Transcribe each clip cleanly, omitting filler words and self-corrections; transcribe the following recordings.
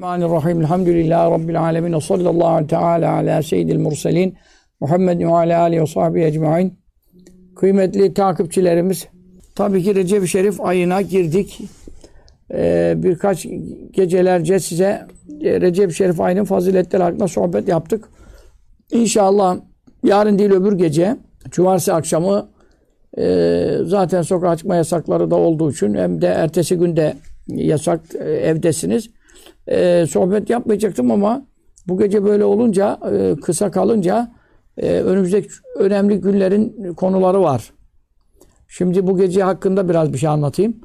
Bismillahirrahmanirrahim. Elhamdülillahi Rabbil alemin. Sallallahu teala ala seyyidil murselin. Muhammed ve ala alihi ve sahbihi ecmain. Kıymetli takipçilerimiz, tabii ki Recep-i Şerif ayına girdik. Birkaç gecelerce size Recep-i Şerif ayının faziletleri hakkında sohbet yaptık. İnşallah yarın değil öbür gece, cumartesi akşamı zaten sokağa çıkma yasakları da olduğu için hem de ertesi günde yasak, evdesiniz. Sohbet yapmayacaktım ama bu gece böyle olunca, kısa kalınca önümüzdeki önemli günlerin konuları var. Şimdi bu gece hakkında biraz bir şey anlatayım.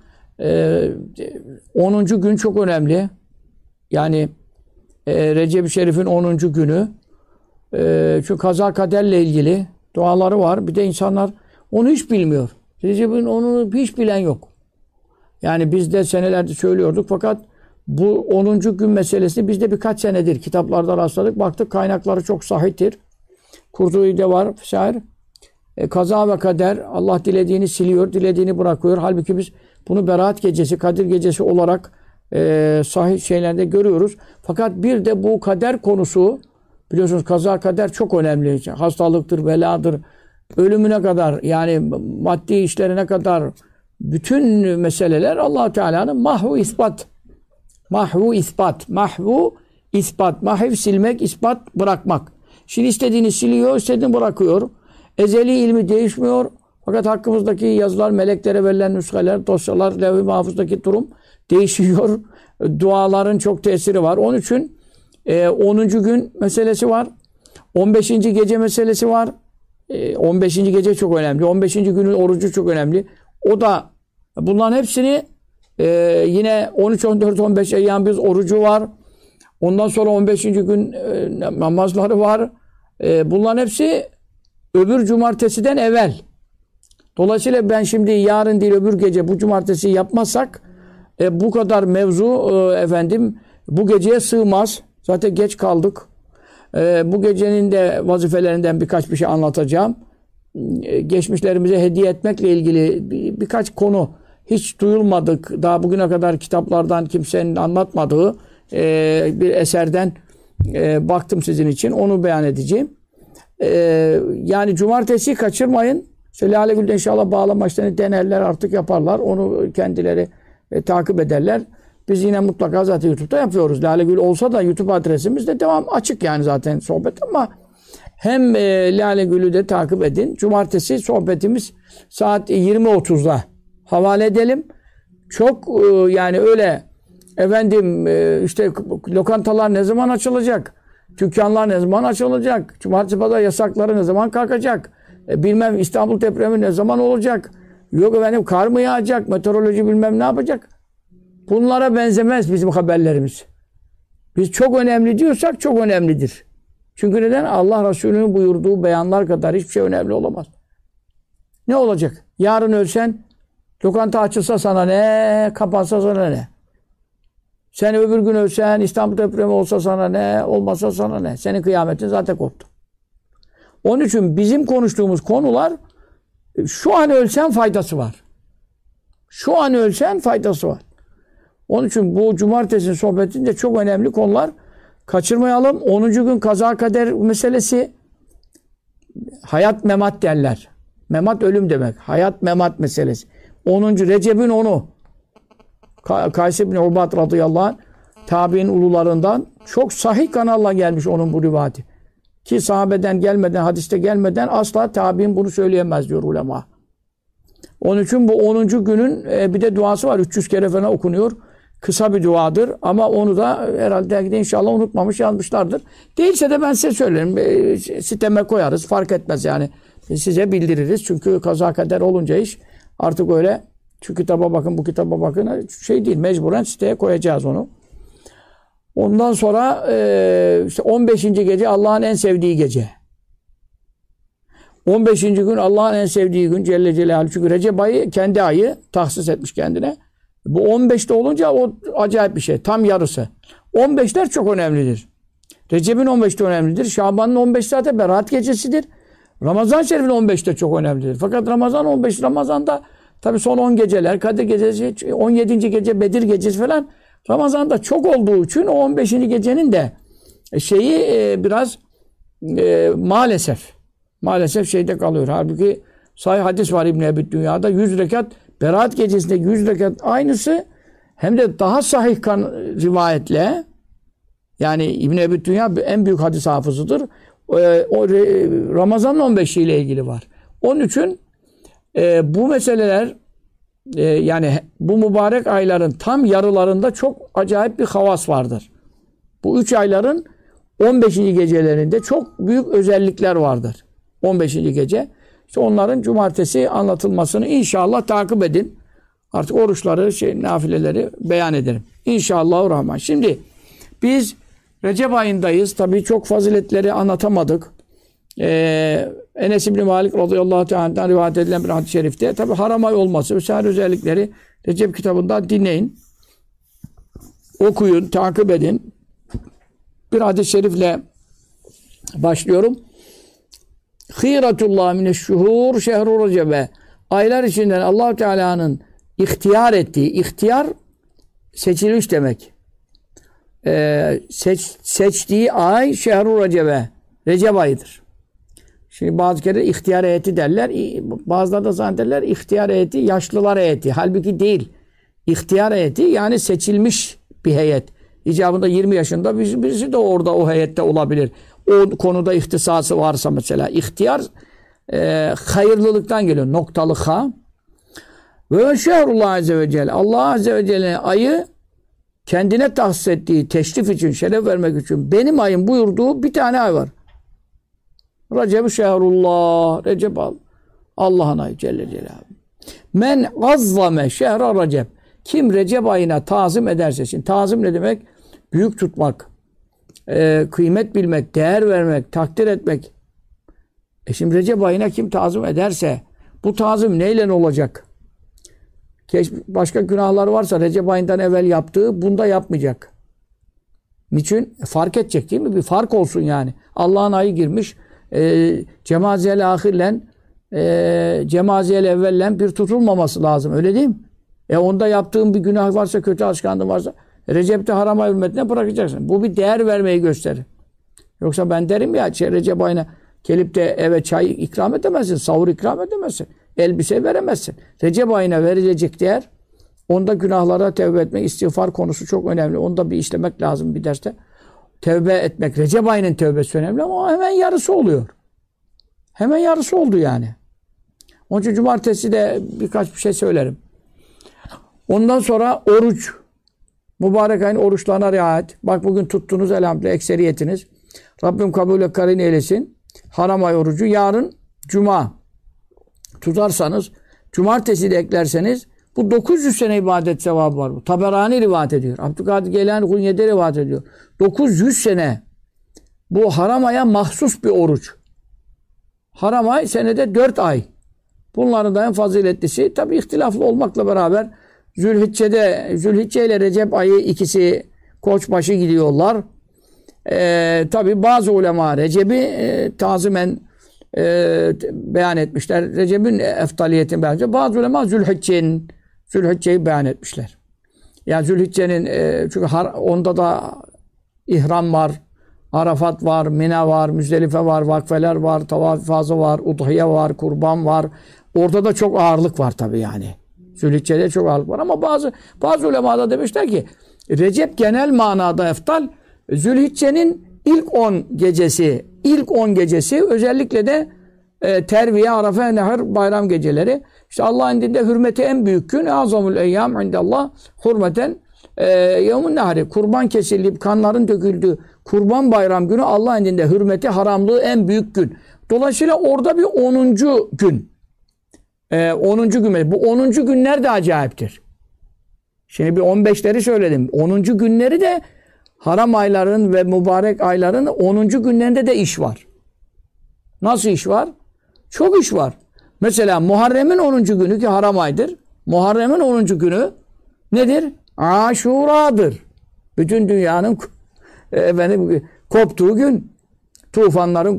10. gün çok önemli. Yani Recep-i Şerif'in 10. günü. Çünkü kaza kaderle ilgili duaları var. Bir de insanlar onu hiç bilmiyor. Recep'in onu hiç bilen yok. Yani biz de senelerde söylüyorduk fakat bu 10. gün meselesi bizde birkaç senedir kitaplarda rastladık. Baktık kaynakları çok sahihtir. Kurtubi'de var şair. Kaza ve kader, Allah dilediğini siliyor, dilediğini bırakıyor. Halbuki biz bunu Berat gecesi, Kadir gecesi olarak sahih şeylerde görüyoruz. Fakat bir de bu kader konusu, biliyorsunuz kaza kader çok önemli. Hastalıktır, beladır, ölümüne kadar, yani maddi işlerine kadar bütün meseleler Allah Teala'nın mahvu ispat. Mahvu ispat. Mahvu ispat. Mahv silmek, ispat bırakmak. Şimdi istediğini siliyor, istediğini bırakıyor. Ezeli ilmi değişmiyor. Fakat hakkımızdaki yazılar, meleklere verilen nüshalar, dosyalar, levh-i mahfuzdaki durum değişiyor. Duaların çok tesiri var. Onun için 10. gün meselesi var. 15. gece meselesi var. 15. gece çok önemli. 15. günün orucu çok önemli. O da bunların hepsini yine 13, 14, 15 eyyam biz orucu var. Ondan sonra 15. gün namazları var. Bunların hepsi öbür cumartesiden evvel. Dolayısıyla ben şimdi yarın değil öbür gece bu cumartesi yapmazsak bu kadar mevzu bu geceye sığmaz. Zaten geç kaldık. Bu gecenin de vazifelerinden birkaç bir şey anlatacağım. Geçmişlerimize hediye etmekle ilgili birkaç konu hiç duyulmadık. Daha bugüne kadar kitaplardan kimsenin anlatmadığı bir eserden baktım sizin için. Onu beyan edeceğim. Yani cumartesi kaçırmayın. İşte Lale Gül'de inşallah bağlama işlerini denerler, artık yaparlar. Onu kendileri takip ederler. Biz yine mutlaka zaten YouTube'da yapıyoruz. Lale Gül olsa da YouTube adresimiz de devam açık yani zaten sohbet, ama hem Lale Gül'ü de takip edin. Cumartesi sohbetimiz saat 20.30'da havale edelim. Çok yani öyle işte lokantalar ne zaman açılacak? Dükkanlar ne zaman açılacak? Cumartesi pazar yasakları ne zaman kalkacak? Bilmem İstanbul depremi ne zaman olacak? Yok kar mı yağacak? Meteoroloji bilmem ne yapacak? Bunlara benzemez bizim haberlerimiz. Biz çok önemli diyorsak çok önemlidir. Çünkü neden? Allah Resulü'nün buyurduğu beyanlar kadar hiçbir şey önemli olamaz. Ne olacak? Yarın ölsen, lokanta açılsa sana ne? Kapansa sana ne? Sen öbür gün ölsen, İstanbul depremi olsa sana ne? Olmasa sana ne? Senin kıyametin zaten koptu. Onun için bizim konuştuğumuz konular şu an ölsen faydası var. Şu an ölsen faydası var. Onun için bu cumartesinin sohbetinde çok önemli konular kaçırmayalım. 10. gün kaza kader meselesi, hayat memat derler. Memat ölüm demek. Hayat memat meselesi. 10. Recep'in 10'u. Kays ibn Ubad radıyallahu anh tabi'in ulularından çok sahih kanalla gelmiş onun bu rivayeti. Ki sahabeden gelmeden, hadiste gelmeden asla tabi'in bunu söyleyemez diyor ulema. Onun için bu 10. günün bir de duası var. 300 kere falan okunuyor. Kısa bir duadır ama onu da herhalde inşallah unutmamış, yazmışlardır. Değilse de ben size söylerim. Siteme koyarız. Fark etmez yani. Size bildiririz. Çünkü kaza kader olunca iş artık öyle şu kitaba bakın, bu kitaba bakın şey değil. Mecburen siteye koyacağız onu. Ondan sonra işte 15. gece Allah'ın en sevdiği gece. 15. gün Allah'ın en sevdiği gün Celle Celaluhu. Çünkü Recep ayı kendi ayı tahsis etmiş kendine. Bu 15'te olunca o acayip bir şey. Tam yarısı. 15'ler çok önemlidir. Recep'in 15'te önemlidir. Şaban'ın 15 zaten Berat gecesidir. Ramazan Şerif'in 15'te çok önemlidir. Fakat Ramazan'da tabii son 10 geceler, Kadir gecesi, 17. gece Bedir gecesi falan Ramazan'da çok olduğu için o 15. gecenin de biraz maalesef şeyde kalıyor. Halbuki sahih hadis var İbn Ebi Dünya'da 100 rekat Berat gecesinde 100 rekat aynısı hem de daha sahih rivayetle, yani İbn Ebi Dünya en büyük hadis hafızıdır. Ramazan'ın 15'i ile ilgili var. Onun için bu meseleler yani bu mübarek ayların tam yarılarında çok acayip bir havas vardır. Bu 3 ayların 15. gecelerinde çok büyük özellikler vardır. 15. gece. İşte onların cumartesi anlatılmasını inşallah takip edin. Artık oruçları, nafileleri beyan ederim. İnşallahurrahman. Şimdi biz Recep ayındayız. Tabii çok faziletleri anlatamadık. Enes İbni Malik radıyallahu teala'dan rivayet edilen bir hadis-i şerifte tabii haram ay olması vesaire özellikleri Recep kitabından dinleyin. Okuyun, takip edin. Bir hadis-i şerifle başlıyorum. Hîretullah mineşşuhûr şehru recebe. Aylar içinden Allah Teala'nın ihtiyar ettiği, ihtiyar seçilmiş demek. Seçtiği ay şehru recebe. Recep ayıdır. Şimdi bazı kere ihtiyar heyeti derler. Bazıları da zannederler ihtiyar heyeti yaşlılar heyeti. Halbuki değil. İhtiyar heyeti yani seçilmiş bir heyet. İcabında 20 yaşında birisi de orada o heyette olabilir. O konuda ihtisası varsa mesela. İhtiyar hayırlılıktan geliyor. Noktalı ha. Ve şehrullah azze ve celle. Allah azze ve celle'nin ayı kendine tahsis ettiği teşrif için, şeref vermek için benim ayım buyurduğu bir tane ay var. Recep-i şehrullah. Recep Allah'ın ayı Celle Celaluhu. Men gazzame şehra Recep. Kim Recep ayına tazim ederse. Şimdi tazim ne demek? Büyük tutmak, kıymet bilmek, değer vermek, takdir etmek. Şimdi Recep ayına kim tazim ederse bu tazim neyle olacak? Başka günahlar varsa Recep ayından evvel yaptığı bunda yapmayacak. Niçin? Fark edecek değil mi? Bir fark olsun yani. Allah'ın ayı girmiş. Cemaziyel ahirlen cemaziyel evvellen bir tutulmaması lazım. Öyle değil mi? Onda yaptığın bir günah varsa, kötü alışkanlığın varsa Recep'te haram ay hürmetine bırakacaksın. Bu bir değer vermeyi gösterir. Yoksa ben derim ya Recep ayına gelip de eve çay ikram edemezsin, sahur ikram edemezsin, elbise veremezsin. Recep ayına verilecek değer, onda günahlara tevbe etmek, istiğfar konusu çok önemli. Onda bir işlemek lazım bir derste. Tevbe etmek, Recep ayının tevbesi önemli ama hemen yarısı oluyor. Hemen yarısı oldu yani. Onun için cumartesi de birkaç bir şey söylerim. Ondan sonra oruç. Mübarek ayın oruçlarına riayet. Bak bugün tuttunuz elhamdülillah ekseriyetiniz. Rabbim kabul karin eylesin. Haram ay orucu. Yarın cuma tutarsanız, cumartesi de eklerseniz bu 900 sene ibadet sevabı var. Bu Taberani rivayet ediyor. Abdülkadir Geylani Kunye'de rivayet ediyor. 900 sene bu haram aya mahsus bir oruç. Haram ay senede 4 ay. Bunların da en faziletlisi tabi ihtilaflı olmakla beraber Zülhicce ile Recep ayı ikisi koçbaşı gidiyorlar. Tabi bazı ulema Recep'i tazimen beyan etmişler. Recep'in eftaliyetini beyan etmişler. Bazı ulema Zülhicce'yi beyan etmişler. Yani Zülhicce'nin çünkü onda da ihram var, Arafat var, Mina var, Müzdelife var, vakfeler var, tavaf fazı var, udhiye var, kurban var. Orada da çok ağırlık var tabi yani. Zülhicce'de çok ağırlık var ama bazı ulemada demişler ki Recep genel manada eftal, Zülhicce'nin ilk 10 gecesi özellikle de terviye, arafe, nehr, bayram geceleri. İşte Allah'ın indinde hürmeti en büyük gün. Azamul eyyam indallah hürmeten yevmun nehri. Kurban kesilip kanların döküldüğü kurban bayram günü Allah'ın indinde hürmeti, haramlığı en büyük gün. Dolayısıyla orada bir 10. gün. 10. gün. Bu 10. günler de acayiptir. Şimdi bir 15'leri söyledim. 10. günleri de haram ayların ve mübarek ayların 10. günlerinde de iş var. Nasıl iş var? Çok iş var. Mesela Muharrem'in 10. günü ki haram aydır. Muharrem'in 10. günü nedir? Aşura'dır. Bütün dünyanın koptuğu gün. Tufanların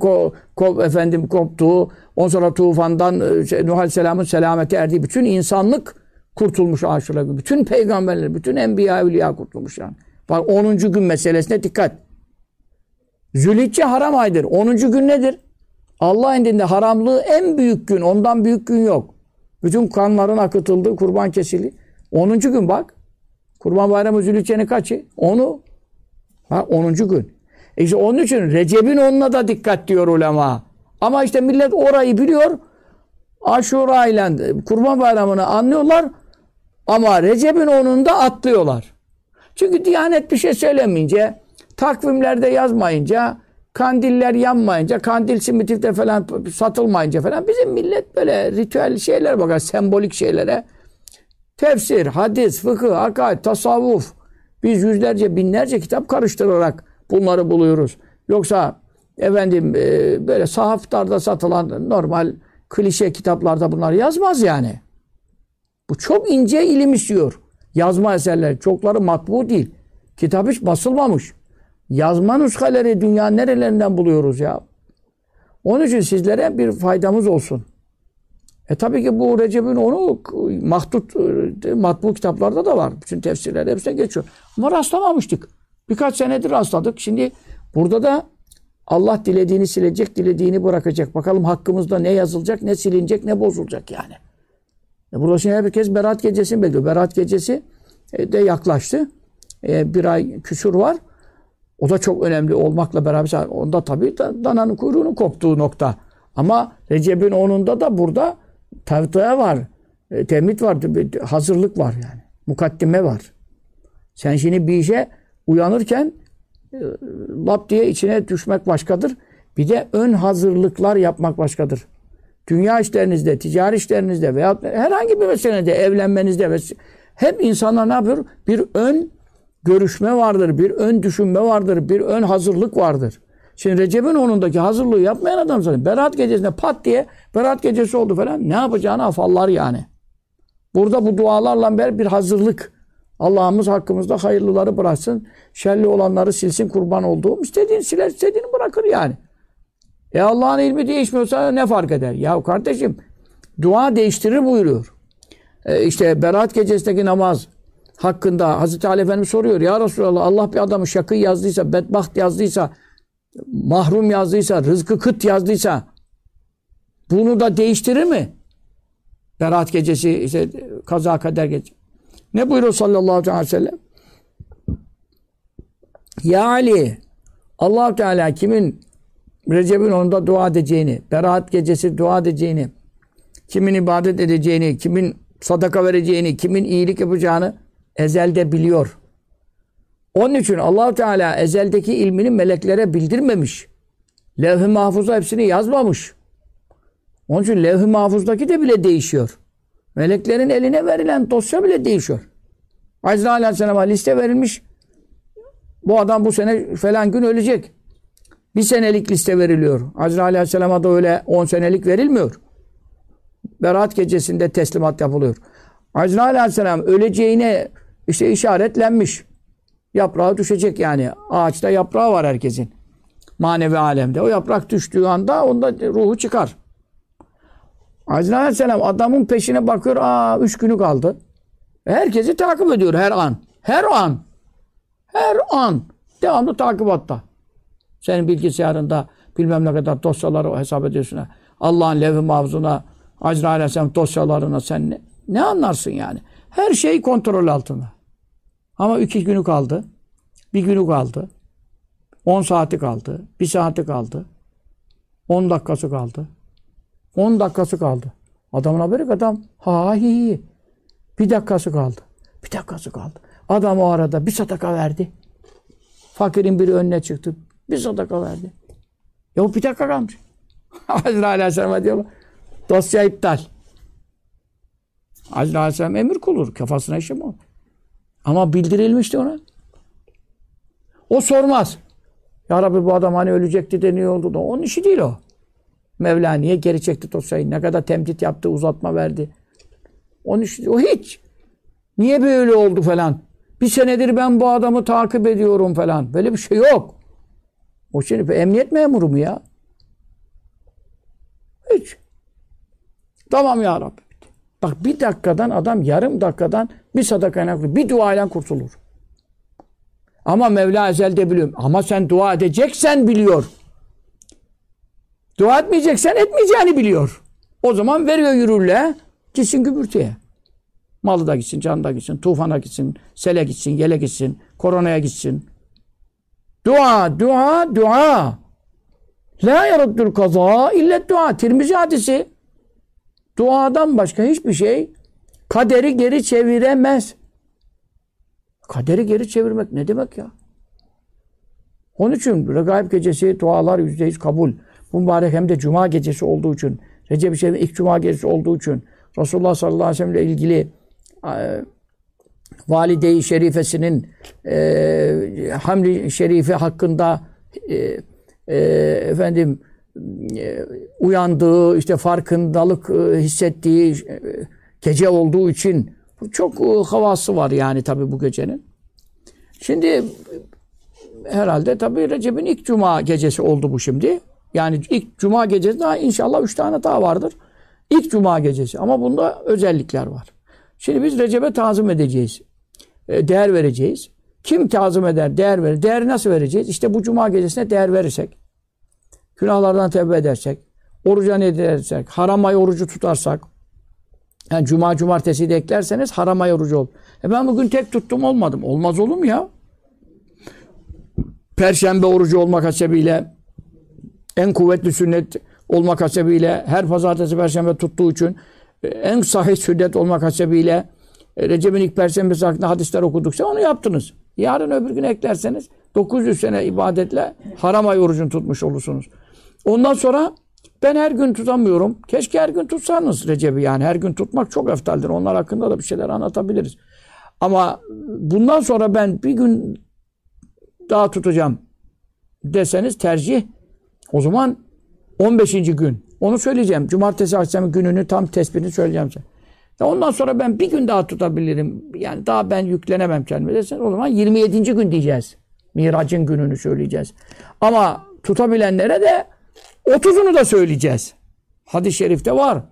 koptuğu, ondan sonra tufandan Nuh Aleyhisselam'ın selameti erdiği bütün insanlık kurtulmuş Aşura günü. Bütün peygamberler, bütün enbiya, evliya kurtulmuş yani. Bak 10. gün meselesine dikkat. Zülhicce haram aydır. 10. gün nedir? Allah indinde haramlığı en büyük gün. Ondan büyük gün yok. Bütün kanların akıtıldığı, kurban kesildi. 10. gün bak. Kurban Bayramı Zülhicce'nin kaçı? 10'u. Ha 10. gün. İşte onun için Recep'in 10'una da dikkat diyor ulema. Ama işte millet orayı biliyor. Aşura ile Kurban Bayramı'nı anlıyorlar. Ama Recep'in 10'unda atlıyorlar. Çünkü Diyanet bir şey söylemeyince, takvimlerde yazmayınca, kandiller yanmayınca, kandil simitikte falan satılmayınca falan bizim millet böyle ritüel şeyler bakar, sembolik şeylere. Tefsir, hadis, fıkıh, akaid, tasavvuf. Biz yüzlerce, binlerce kitap karıştırarak bunları buluyoruz. Yoksa efendim böyle sahaflarda satılan normal klişe kitaplarda bunlar yazmaz yani. Bu çok ince ilim istiyor. Yazma eserler. Çokları matbu değil. Kitap hiç basılmamış. Yazma nüshaleri dünyanın nerelerinden buluyoruz ya. Onun için sizlere bir faydamız olsun. Tabii ki bu Recep'in onu matbu kitaplarda da var. Bütün tefsirler hepsine geçiyor. Ama rastlamamıştık. Birkaç senedir rastladık. Şimdi burada da Allah dilediğini silecek, dilediğini bırakacak. Bakalım hakkımızda ne yazılacak, ne silinecek, ne bozulacak yani. Burada şimdi herkes Berat Gecesi'ni bekliyor. Berat Gecesi de yaklaştı. Bir ay küsur var. O da çok önemli olmakla beraber onda tabii dananın kuyruğunun koptuğu nokta. Ama Recep'in 10'unda da burada tevdiye var. Temhid var. Hazırlık var yani. Mukaddime var. Sen şimdi bir işe uyanırken lap diye içine düşmek başkadır. Bir de ön hazırlıklar yapmak başkadır. Dünya işlerinizde, ticari işlerinizde veya herhangi bir meselede, evlenmenizde hep insanlar ne yapıyor? Bir ön görüşme vardır, bir ön düşünme vardır, bir ön hazırlık vardır. Şimdi Recep'in 10'undaki hazırlığı yapmayan adam sanıyor. Berat gecesinde pat diye Berat gecesi oldu falan. Ne yapacağını afallar yani. Burada bu dualarla beraber bir hazırlık. Allah'ımız hakkımızda hayırlıları bıraksın. Şerli olanları silsin, kurban olduğum. İstediğini siler, istediğini bırakır yani. Allah'ın ilmi değişmiyorsa ne fark eder? Ya kardeşim dua değiştirir buyuruyor. İşte Berat gecesindeki namaz hakkında Hazreti Ali Efendimiz soruyor. Ya Resulallah Allah bir adamı şakî yazdıysa, bedbaht yazdıysa, mahrum yazdıysa, rızkı kıt yazdıysa bunu da değiştirir mi? Berat gecesi, işte kaza kader gecesi. Ne buyuruyor sallallahu aleyhi ve sellem? Ya Ali, Allah Teala kimin Recep'in 10'unda dua edeceğini, Berat gecesi dua edeceğini, kimin ibadet edeceğini, kimin sadaka vereceğini, kimin iyilik yapacağını ezelde biliyor. Onun için Allah Teala ezeldeki ilmini meleklere bildirmemiş. Levh-i mahfuza hepsini yazmamış. Onun için levh-i mahfuzdaki de bile değişiyor. Meleklerin eline verilen dosya bile değişiyor. Azrail Aleyhisselam'a liste verilmiş. Bu adam bu sene falan gün ölecek. Bir senelik liste veriliyor. Azrail Aleyhisselam'a da öyle 10 senelik verilmiyor. Berat gecesinde teslimat yapılıyor. Azrail Aleyhisselam öleceğine işte işaretlenmiş. Yaprağı düşecek yani. Ağaçta yaprağı var herkesin. Manevi alemde. O yaprak düştüğü anda onda ruhu çıkar. Azrail Aleyhisselam adamın peşine bakıyor. 3 günü kaldı. Herkesi takip ediyor her an. Her an. Her an. Devamlı takibatta. Senin bilgisayarında bilmem ne kadar dosyaları hesap ediyorsun. Allah'ın levh-i mahfuzuna, Azrail Aleyhisselam dosyalarına sen ne anlarsın yani? Her şey kontrol altında. Ama 2 günü kaldı. 1 günü kaldı. 10 saati kaldı. 1 saati kaldı. 10 dakikası kaldı. 10 dakikası kaldı. Adamın haberi yok. Adam hi. 1 dakikası kaldı. 1 dakikası kaldı. Adam o arada bir sadaka verdi. Fakirin biri önüne çıktı. Bir sadaka verdi. Ya o 1 dakika kalmış. Azrail Aleyhisselam'a diyorlar. Dosya iptal. Azrail Aleyhisselam emir kulur. Kafasına işi mi olur? Ama bildirilmişti ona. O sormaz. Ya Rabbi bu adam hani ölecekti de niye oldu da. Onun işi değil o. Mevla niye geri çekti dosyayı? Ne kadar temdit yaptı, uzatma verdi. Onun işi, o hiç. Niye böyle oldu falan. Bir senedir ben bu adamı takip ediyorum falan. Böyle bir şey yok. O şimdi emniyet memuru mu ya? Hiç. Tamam ya Rabbi. Bak bir dakikadan adam yarım dakikadan bir sadakayla, bir duayla kurtulur. Ama Mevla ezelde biliyor. Ama sen dua edeceksen biliyor. Dua etmeyeceksen etmeyeceğini biliyor. O zaman veriyor yürürlüğe, gitsin gümbürtüye. Malı da gitsin, canı da gitsin, tufana gitsin, sele gitsin, yele gitsin, koronaya gitsin. Dua, dua, dua. La yaruddul kaza illet dua. Tirmizi hadisi. Duadan başka hiçbir şey kaderi geri çeviremez. Kaderi geri çevirmek ne demek ya? Onun için Regaib gecesi dualar %100 kabul. Bu mübarek hem de Cuma gecesi olduğu için, Recep-i Şerif'in ilk Cuma gecesi olduğu için, Resulullah sallallahu aleyhi ve sellem ile ilgili Valide-i Şerifesinin hamli şerifi hakkında uyandığı, işte farkındalık hissettiği gece olduğu için çok havası var yani tabii bu gecenin. Şimdi herhalde tabii Recep'in ilk Cuma gecesi oldu bu şimdi. Yani ilk Cuma gecesi daha inşallah 3 tane daha vardır. İlk Cuma gecesi ama bunda özellikler var. Şimdi biz Recep'e tazim edeceğiz. Değer vereceğiz. Kim tazim eder, değer verir. Değeri nasıl vereceğiz? İşte bu Cuma gecesine değer verirsek, günahlardan tevbe edersek, oruca ne edersek, haram ay orucu tutarsak, yani Cuma, Cumartesi de eklerseniz haram ay orucu olur. Ben bugün tek tuttum olmadım. Olmaz olur mu ya? Perşembe orucu olmak hasebiyle, en kuvvetli sünnet olmak hasebiyle, her pazartesi, perşembe tuttuğu için, en sahih sünnet olmak hasebiyle, Recep'in ilk perşembesi hakkında hadisler okudukça onu yaptınız. Yarın öbür gün eklerseniz 900 sene ibadetle haram ay orucunu tutmuş olursunuz. Ondan sonra ben her gün tutamıyorum. Keşke her gün tutsanız Recep'i yani. Her gün tutmak çok eftaldir. Onlar hakkında da bir şeyler anlatabiliriz. Ama bundan sonra ben bir gün daha tutacağım deseniz tercih. O zaman 15. gün. Onu söyleyeceğim. Cumartesi akşamı gününü tam tespitini söyleyeceğim size. Ondan sonra ben bir gün daha tutabilirim. Yani daha ben yüklenemem kendime deseniz o zaman 27. gün diyeceğiz. Miracın gününü söyleyeceğiz. Ama tutabilenlere de 30'unu da söyleyeceğiz. Hadis-i şerifte var.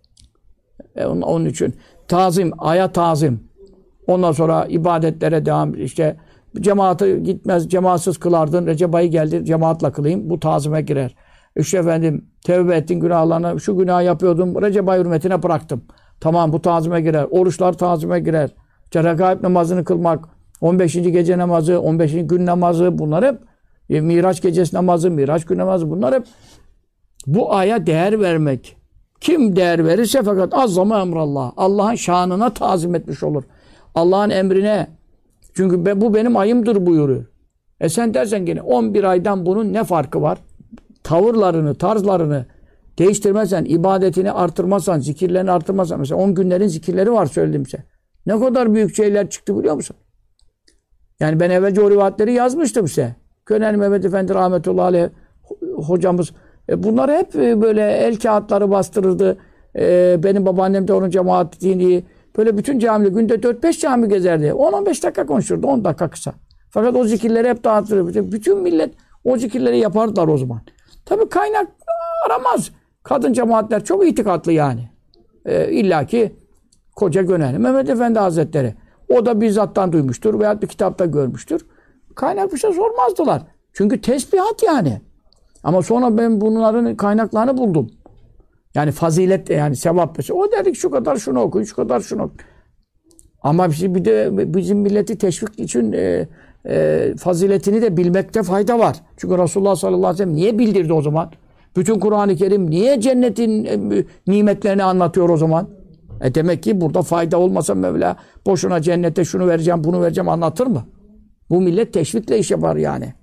Onun için tazim, aya tazim. Ondan sonra ibadetlere devam. İşte cemaate gitmez, cemaatsız kılardın. Recep ayı geldi, cemaatla kılayım. Bu tazime girer. İşte efendim, tevbe ettin günahlarına. Şu günah yapıyordum. Recep ayı hürmetine bıraktım. Tamam bu tazime girer. Oruçlar tazime girer. İşte regaib namazını kılmak, 15. gece namazı, 15. gün namazı bunlar hep Miraç gecesi namazı, Miraç gün namazı bunlar hep bu aya değer vermek. Kim değer verirse fakat azzama emrallah. Allah'ın şanına tazim etmiş olur. Allah'ın emrine. Çünkü bu benim ayımdır buyuruyor. Sen dersen gene 11 aydan bunun ne farkı var? Tavırlarını, tarzlarını değiştirmezsen, ibadetini artırmazsan, zikirlerini artırmazsan, mesela 10 günlerin zikirleri var söyledim size. Ne kadar büyük şeyler çıktı biliyor musun? Yani ben evvelce o rivayetleri yazmıştım size. Könel Mehmet Efendi rahmetullahi aleyh hocamız. Bunlar hep böyle el kağıtları bastırırdı. Benim babaannem de onun cemaatini böyle bütün camiyle günde 4-5 cami gezerdi. 10-15 dakika konuşurdu. 10 dakika kısa. Fakat o zikirleri hep dağıtırdı. Bütün millet o zikirleri yapardılar o zaman. Tabii kaynak aramaz. Kadın cemaatler çok itikatlı yani. İlla ki koca Gönel Mehmet Efendi Hazretleri. O da bizzattan duymuştur veyahut bir kitapta görmüştür. Kaynak bir şey sormazdılar. Çünkü tesbihat yani. Ama sonra ben bunların kaynaklarını buldum. Yani fazilet yani sevap. O dedik şu kadar şunu okuyun, şu kadar şunu okuyun. Ama bir de bizim milleti teşvik için faziletini de bilmekte fayda var. Çünkü Resulullah sallallahu aleyhi ve sellem niye bildirdi o zaman? Bütün Kur'an-ı Kerim niye cennetin nimetlerini anlatıyor o zaman? Demek ki burada fayda olmasa Mevla boşuna cennete şunu vereceğim, bunu vereceğim anlatır mı? Bu millet teşvikle iş yapar yani.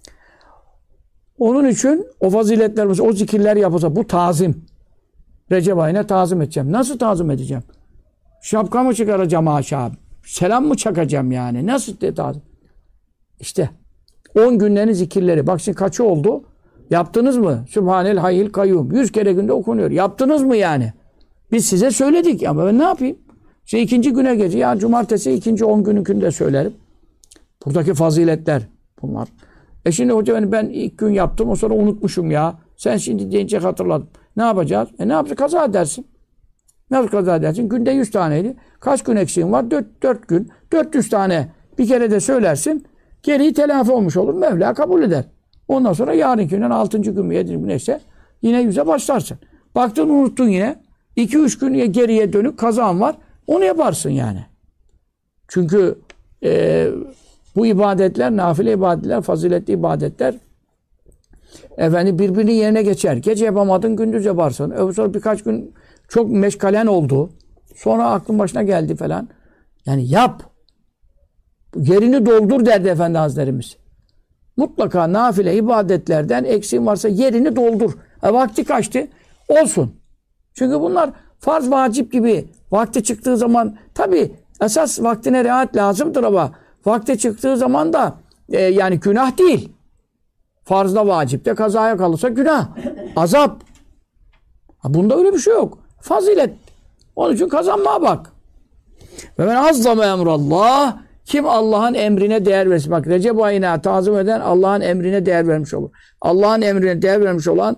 Onun için o faziletler, o zikirler yapılsa bu tazim. Recep ayına tazim edeceğim. Nasıl tazim edeceğim? Şapka mı çıkaracağım aşağı? Selam mı çakacağım yani? Nasıl tazim? İşte 10 günlerin zikirleri. Bak şimdi kaçı oldu? Yaptınız mı? Sübhanel Hayyil Kayyum. 100 kere günde okunuyor. Yaptınız mı yani? Biz size söyledik ama ben ne yapayım? İşte ikinci güne gece. Ya cumartesi ikinci 10 gününkünde söylerim. Buradaki faziletler bunlar. Şimdi hoca ben ilk gün yaptım o sonra unutmuşum ya. Sen şimdi deyince hatırladım. Ne yapacağız? Ne yapacağız? Kaza edersin. Nasıl kaza edersin? Günde 100 taneydi. Kaç gün eksiğin var? 4 gün. 400 tane bir kere de söylersin. Geriyi telafi olmuş olur. Mevla kabul eder. Ondan sonra yarınki günden 6. gün mü 7. gün neyse yine 100'e başlarsın. Baktın unuttun yine. 2-3 gün geriye dönük kazan var. Onu yaparsın yani. Çünkü bu ibadetler, nafile ibadetler, faziletli ibadetler birbirini yerine geçer. Gece yapamadın, gündüz yaparsın. Sonra birkaç gün çok meşgalen oldu. Sonra aklın başına geldi falan. Yani yap. Yerini doldur derdi Efendi Hazretlerimiz. Mutlaka nafile ibadetlerden eksiğin varsa yerini doldur. Vakti kaçtı? Olsun. Çünkü bunlar farz vacip gibi vakti çıktığı zaman tabi esas vaktine riayet lazımdır ama vakti çıktığı zaman da yani günah değil. Farzda vacipte kazaya kalırsa günah. Azap. Bunda öyle bir şey yok. Fazilet. Onun için kazanmaya bak. Ve men azzama emrallah. Kim Allah'ın emrine değer versin. Bak Recep ayına tazim eden Allah'ın emrine değer vermiş olur. Allah'ın emrine değer vermiş olan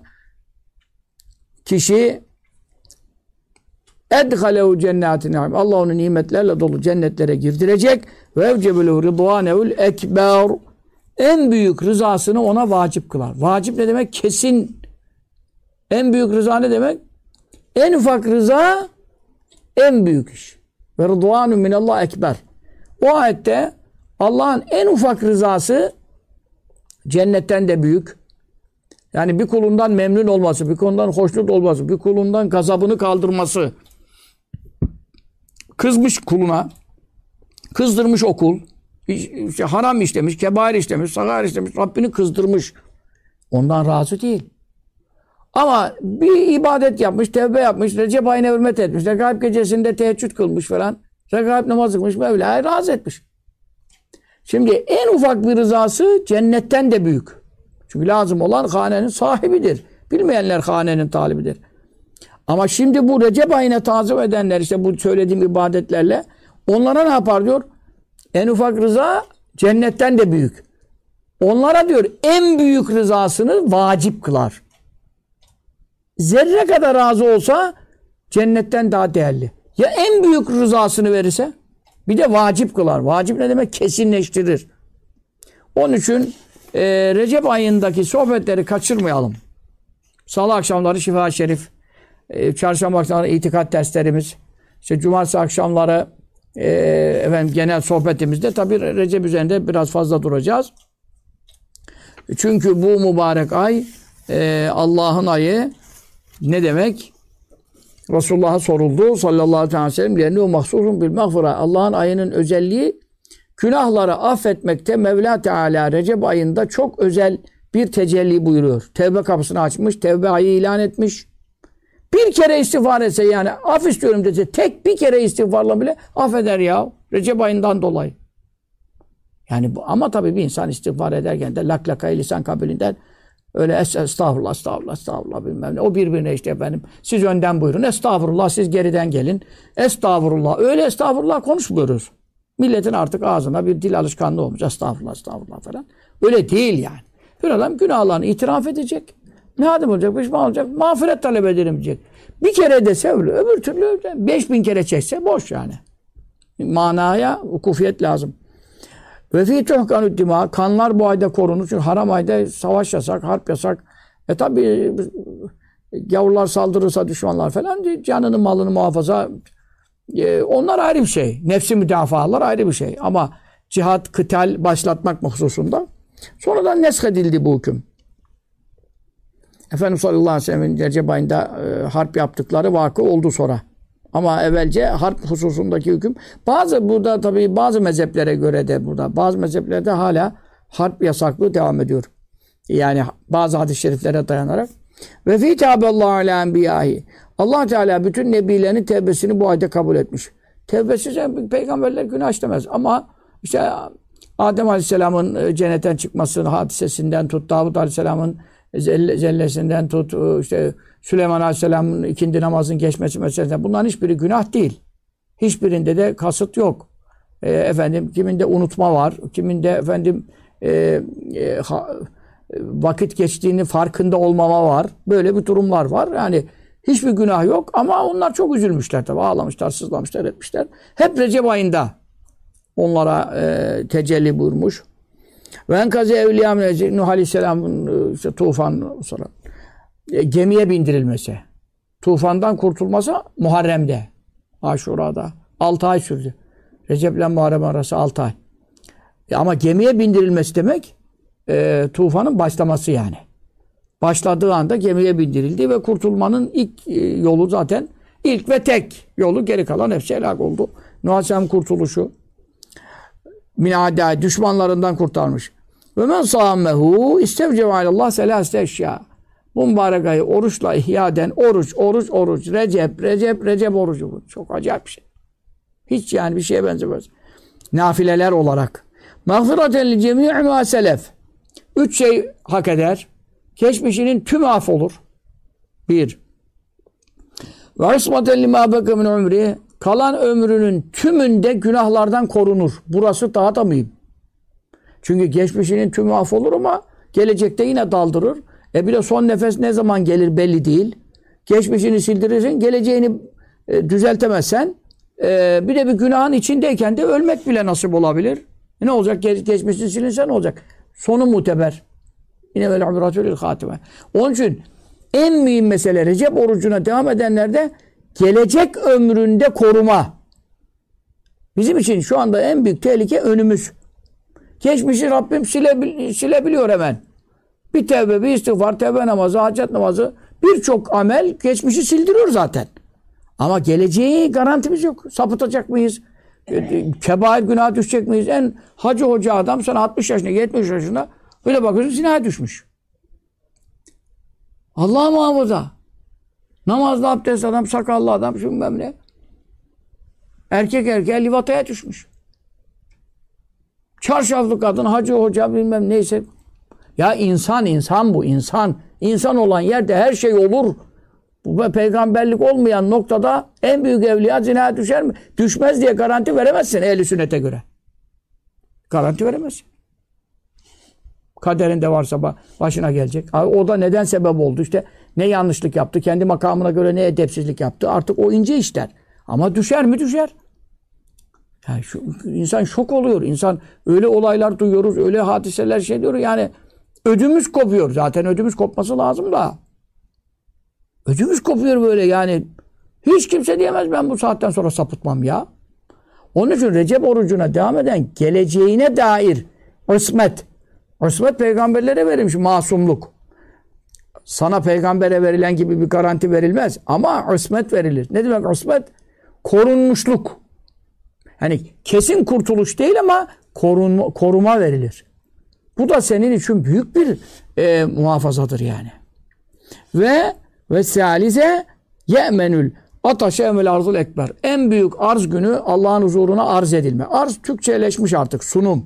kişi edhalehu cennetin naim. Allah onu nimetlerle dolu cennetlere girdirecek. Ve evcebehu rıdvanehul ekber. En büyük rızasını ona vacip kılar. Vacip ne demek? Kesin. En büyük rıza ne demek? En ufak rıza en büyük iş. Ve rıdvanu minallah ekber. O ayette Allah'ın en ufak rızası cennetten de büyük. Yani bir kulundan memnun olması, bir kulundan hoşnut olması, bir kulundan gazabını kaldırması. Kızmış kuluna, kızdırmış o kul. İşte haram işlemiş, kebair işlemiş, sagar işlemiş, Rabbini kızdırmış. Ondan razı değil. Ama bir ibadet yapmış, tevbe yapmış, Recep ayına hürmet etmiş, Regaib gecesinde teheccüd kılmış falan, Regaib namazı kılmış, Mevla'yı razı etmiş. Şimdi en ufak bir rızası cennetten de büyük. Çünkü lazım olan hanenin sahibidir. Bilmeyenler hanenin talibidir. Ama şimdi bu Recep ayına tazim edenler işte bu söylediğim ibadetlerle onlara ne yapar diyor? En ufak rıza cennetten de büyük. Onlara diyor en büyük rızasını vacip kılar. Zerre kadar razı olsa cennetten daha değerli. Ya en büyük rızasını verirse bir de vacip kılar. Vacip ne demek? Kesinleştirir. Onun için Recep ayındaki sohbetleri kaçırmayalım. Salı akşamları Şifa Şerif, çarşamba akşamları itikat derslerimiz, işte cumartesi akşamları genel sohbetimizde tabii Recep üzerinde biraz fazla duracağız. Çünkü bu mübarek ay Allah'ın ayı ne demek? Resulullah'a soruldu sallallahu aleyhi ve sellem لَنُّ مَخْصُوصٌ بِالْمَغْفِرَةِ Allah'ın ayının özelliği günahları affetmekte. Mevla Teala Recep ayında çok özel bir tecelli buyuruyor. Tevbe kapısını açmış, tevbe ayı ilan etmiş. Bir kere istiğfar etse yani af istiyorum dese tek bir kere istiğfarla bile affeder ya. Recep ayından dolayı. Yani ama tabii bir insan istiğfar ederken de laklakayı lisan kabilinden öyle estağfurullah, estağfurullah, estağfurullah bilmem ne. O birbirine işte efendim. Siz önden buyurun. Estağfurullah siz geriden gelin. Estağfurullah. Öyle estağfurullah konuşmuyoruz. Milletin artık ağzına bir dil alışkanlığı olmuş. Estağfurullah, estağfurullah falan. Öyle değil yani. Bir adam günahlarını itiraf edecek. Nadim olacak, pişman olacak. Mağfiret talep ederim diyecek. Bir kere dese öyle. Öbür türlü 5000 kere çekse boş yani. Manaya ukufiyet lazım. Ve fî tuhkanü'd dimâ kanlar bu ayda korunur. Çünkü haram ayda savaş yasak, harp yasak. Tabi gavurlar saldırırsa düşmanlar falan canını malını muhafaza onlar ayrı bir şey. Nefsi müdafalar ayrı bir şey. Ama cihat, kıtal başlatmak hususunda sonradan neshedildi bu hüküm. Efendimiz sallallahu aleyhi ve sellem'in Recep ayında harp yaptıkları vakı oldu sonra. Ama evvelce harp hususundaki hüküm burada tabii bazı mezheplere göre de bazı mezheplerde hala harp yasaklığı devam ediyor. Yani bazı hadis-i şeriflere dayanarak ve fî tâbellâhu alâ enbiyâhi Allah Teala bütün nebilerin tevbesini bu ayda kabul etmiş. Tevbesiz peygamberler günah işlemez ama işte Adem Aleyhisselam'ın cennetten çıkması hadisesinden tut, Davud Aleyhisselam'ın zellesinden tut, işte Süleyman Aleyhisselam'ın ikindi namazın geçmesi meselesinden bunların hiçbiri günah değil. Hiçbirinde de kasıt yok. Kiminde unutma var, kiminde vakit geçtiğini farkında olmama var. Böyle bir durumlar var. Yani Hiçbir günah yok ama onlar çok üzülmüşler tabii. Ağlamışlar, sızlamışlar, etmişler. Hep Recep ayında onlara tecelli buyurmuş. Ve enkaze evliya Nuh Aleyhisselam'ın işte, tufan sonra gemiye bindirilmesi. Tufandan kurtulması Muharrem'de. Aşura'da. 6 ay sürdü. Recep ile Muharrem arası 6 ay. Ama gemiye bindirilmesi demek tufanın başlaması yani. Başladığı anda gemiye bindirildi ve kurtulmanın ilk yolu zaten ilk ve tek yolu, geri kalan hepsi helak oldu. Nuh Aleyhisselam kurtuluşu min adâ, düşmanlarından kurtarmış. Ve men sâmehu istevcebe alallah selâsete eşyâ. Bu mübarek ayı oruçla ihya eden oruç. Recep orucu bu. Çok acayip bir şey. Hiç yani bir şeye benzemez. Nafileler olarak. Mağfiraten li cemî'i mâ selef. 3 şey hak eder. Geçmişinin tümü af olur. 1. Ve ismaten limâ beke min umri. Kalan ömrünün tümünde günahlardan korunur. Burası daha da mühim. Çünkü geçmişinin tümü af olur ama gelecekte yine daldırır. Bir de son nefes ne zaman gelir belli değil. Geçmişini sildirirsin, geleceğini düzeltemezsen bir de bir günahın içindeyken de ölmek bile nasip olabilir. Ne olacak? Geçmişini silinse ne olacak? Sonu muteber. Yine böyle umratül hatime. Onun için en mühim mesele Recep orucuna devam edenlerde gelecek ömründe koruma. Bizim için şu anda en büyük tehlike önümüz. Geçmişi Rabbim silebiliyor hemen. Bir tevbe, bir istiğfar, tevbe namazı, hacet namazı, birçok amel geçmişi sildiriyor zaten. Ama geleceği garantimiz yok. Sapıtacak mıyız? Kebair günah düşecek miyiz? En hacı hoca adam sana 60 yaşında, 70 yaşında böyle bakıyorsun zinaya düşmüş. Allah muhafaza. Namazlı abdest adam, sakallı adam, bilmem ne. Erkek erkeğe livataya düşmüş. Çarşaflı kadın, hacı hoca bilmem neyse. Ya insan bu, insan. İnsan olan yerde her şey olur. Bu peygamberlik olmayan noktada en büyük evliya zinaya düşer mi? Düşmez diye garanti veremezsin ehl-i sünnete göre. Garanti veremezsin. Kaderinde varsa başına gelecek. O da neden sebep oldu? İşte ne yanlışlık yaptı, kendi makamına göre ne edepsizlik yaptı. Artık o ince işler. Ama düşer mi? Düşer. Yani insan şok oluyor. İnsan öyle olaylar duyuyoruz, öyle hadiseler şey diyor. Yani ödümüz kopuyor. Zaten ödümüz kopması lazım da. Ödümüz kopuyor böyle yani. Hiç kimse diyemez ben bu saatten sonra sapıtmam ya. Onun için Recep orucuna devam eden geleceğine dair ismet. İsmet peygamberlere verilmiş masumluk. Sana peygambere verilen gibi bir garanti verilmez. Ama ismet verilir. Ne demek ismet? Korunmuşluk. Yani kesin kurtuluş değil ama koruma verilir. Bu da senin için büyük bir muhafazadır yani. Ve salize ye'menül ataşe emel arzul ekber. En büyük arz günü Allah'ın huzuruna arz edilme. Arz Türkçeleşmiş artık. Sunum.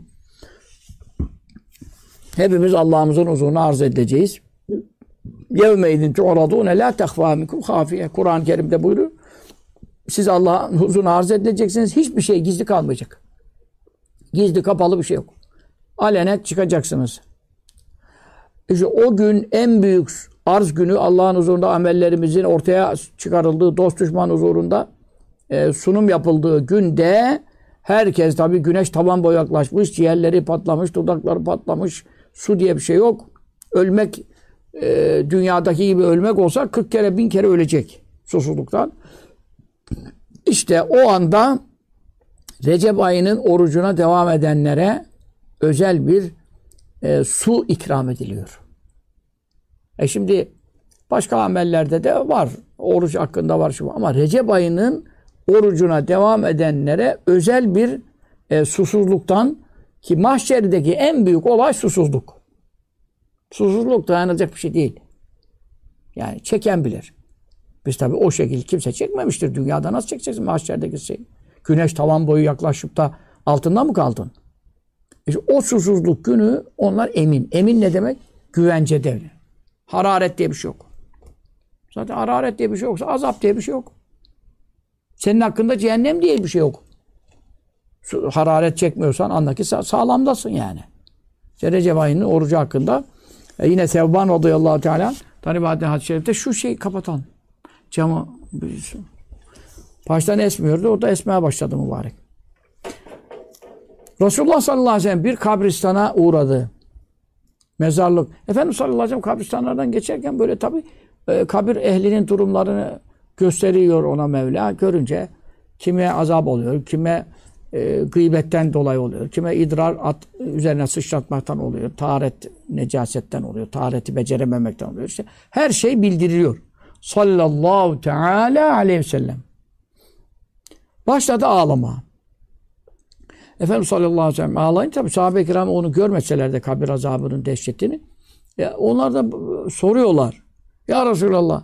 Hepimiz Allah'ımızın huzuruna arz edeceğiz. Yevmeydin tu'radûne lâ tehfâ minkum hâfiye. Kur'an-ı Kerim'de buyuruyor. Siz Allah'ın huzuruna arz edileceksiniz. Hiçbir şey gizli kalmayacak. Gizli kapalı bir şey yok. Alenet çıkacaksınız. İşte o gün en büyük arz günü Allah'ın huzurunda amellerimizin ortaya çıkarıldığı, dost düşman huzurunda sunum yapıldığı günde herkes tabii güneş tavan boyu yaklaşmış, ciğerleri patlamış, dudakları patlamış, su diye bir şey yok. Ölmek dünyadaki gibi ölmek olsa 40 kere 1000 kere ölecek susuzluktan. İşte o anda Recep ayının orucuna devam edenlere özel bir su ikram ediliyor. Şimdi başka amellerde de var. Oruç hakkında var şu. Ama Recep ayının orucuna devam edenlere özel bir susuzluktan, ki mahşerdeki en büyük olay susuzluk. Susuzluk dayanacak bir şey değil. Yani çeken bilir. Biz tabii o şekilde kimse çekmemiştir. Dünyada nasıl çekeceksin mahşerdeki şeyi? Güneş tavan boyu yaklaşıp da altında mı kaldın? İşte o susuzluk günü onlar emin. Emin ne demek? Güvence devri. Hararet diye bir şey yok. Zaten hararet diye bir şey yoksa azap diye bir şey yok. Senin hakkında cehennem diye bir şey yok. Hararet çekmiyorsan anla ki sağlamdasın yani. İşte Recep ayının orucu hakkında yine Sevban radıyallahu teala Tanibadin hadis-i şerifte şu şeyi kapatalım. Camı baştan esmiyordu. O da esmeye başladı mübarek. Resulullah sallallahu aleyhi ve sellem bir kabristana uğradı. Mezarlık. Efendimiz sallallahu aleyhi ve sellem kabristanlardan geçerken böyle tabii kabir ehlinin durumlarını gösteriyor ona Mevla. Görünce kime azap oluyor, kime gıybetten dolayı oluyor, kime idrar üzerine sıçratmaktan oluyor, taharet necasetten oluyor, tahareti becerememekten oluyor. İşte her şey bildiriliyor. Sallallahu teala aleyhi ve sellem. Başladı ağlama. Efendimiz sallallahu aleyhi ve sellem ağlayınca tabii sahabe-i kiram onu görmeseler de kabir azabının dehşetini onlar da soruyorlar. Ya Resulallah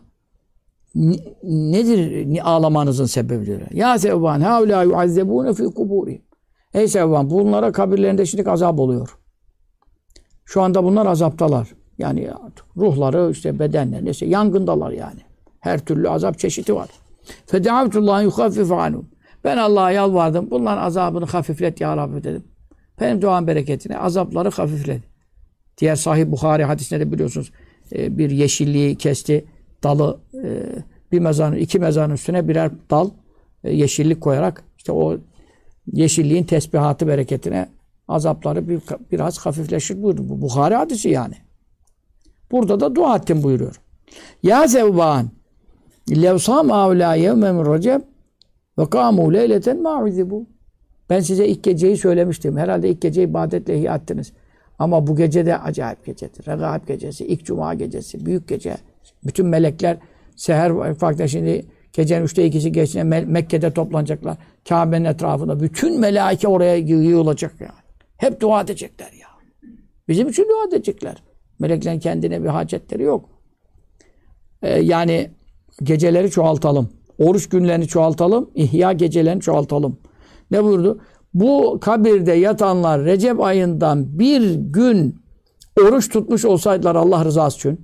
nedir ağlamanızın sebebi diyor. Ya Sevban haula yuazzebune fi kuburihim. Ey Sevban bunlara kabirlerinde şimdi azap oluyor. Şu anda bunlar azaptalar. Yani ruhları işte bedenler neyse yangındalar yani. Her türlü azap çeşidi var. Fedaavtullahi yuhaffif anhum. Ben Allah'a yalvardım. Bunların azabını hafiflet ya Rabbi dedim. Benim duam bereketine azapları hafiflet. Diğer Sahih Buhari hadisinde de biliyorsunuz bir yeşilliği kesti. Dalı bir mezarın, iki mezarın üstüne birer dal yeşillik koyarak işte o yeşilliğin tesbihatı bereketine azapları biraz hafifleşir buyurdu. Bu Buhari hadisi yani. Burada da dua ettim buyuruyor. Ya Zevban levsam avla yevme min recep ve kâmû leyleten ma'uzibu. Ben size ilk geceyi söylemiştim. Herhalde ilk gece ibadetle ihya ettiniz. Ama bu gece de acayip gecedir. Regaib gecesi, ilk cuma gecesi, büyük gece. Bütün melekler seher farkında şimdi gecenin 3'te 2'si geçtiğinde Mekke'de toplanacaklar. Kabe'nin etrafında. Bütün melaike oraya yığılacak yani. Hep dua edecekler ya. Bizim için dua edecekler. Meleklerin kendine bir hacetleri yok. Yani geceleri çoğaltalım. Oruç günlerini çoğaltalım. İhya gecelerini çoğaltalım. Ne buyurdu? Bu kabirde yatanlar Recep ayından bir gün oruç tutmuş olsaydılar Allah rızası için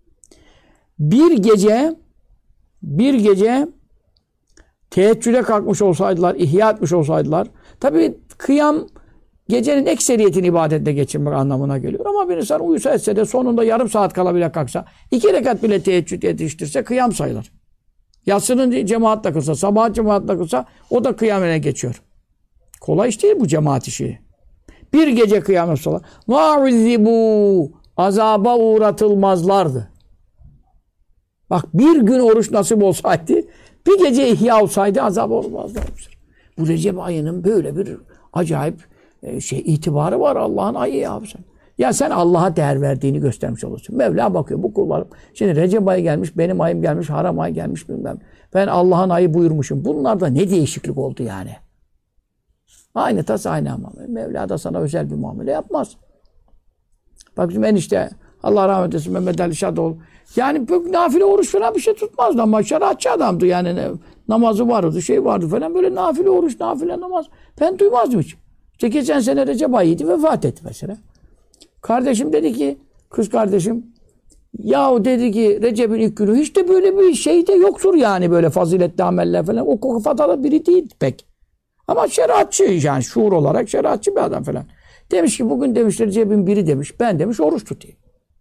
bir gece teheccüde kalkmış olsaydılar, ihya etmiş olsaydılar. Tabii kıyam gecenin ekseriyetini ibadetle geçirmek anlamına geliyor. Ama bir insan uyusa etse de sonunda yarım saat kala bile kalksa, 2 rekat bile teheccüd yetiştirse kıyam sayılır. Yatsının cemaatle kılsa, sabah cemaatle kılsa o da kıyamene geçiyor. Kolay iş değil bu cemaat işi. Bir gece kıyamet solar. وَاُذِّبُوا azaba uğratılmazlardı. Bak bir gün oruç nasip olsaydı, bir gece ihya olsaydı azap olmazdı. Bu Recep ayının böyle bir acayip itibarı var Allah'ın ayı ya. Ya sen Allah'a değer verdiğini göstermiş olursun. Mevla bakıyor bu kullarım. Şimdi Recep ayı gelmiş, benim ayım gelmiş, haram ay gelmiş bilmem. Ben Allah'ın ayı buyurmuşum. Bunlarda ne değişiklik oldu yani? Aynı tas aynı ama. Mevla da sana özel bir muamele yapmaz. Bak bizim enişte Allah rahmet eylesin Mehmet Ali Şadoğlu. Yani nafile oruç falan bir şey tutmazdı ama şeriatçı adamdı yani. Namazı vardı, şey vardı falan böyle nafile oruç, nafile namaz. Ben duymazdım hiç. İşte geçen sene Recep ayıydı vefat etti mesela. Kardeşim dedi ki, kız kardeşim yahu dedi ki Recep'in ilk günü hiç de böyle bir şey de yoktur yani böyle faziletli ameller falan. O kafada biri değil pek. Ama şeriatçı yani şuur olarak şeriatçı bir adam falan. Demiş ki bugün demiş Recep'in biri demiş ben demiş oruç tutayım.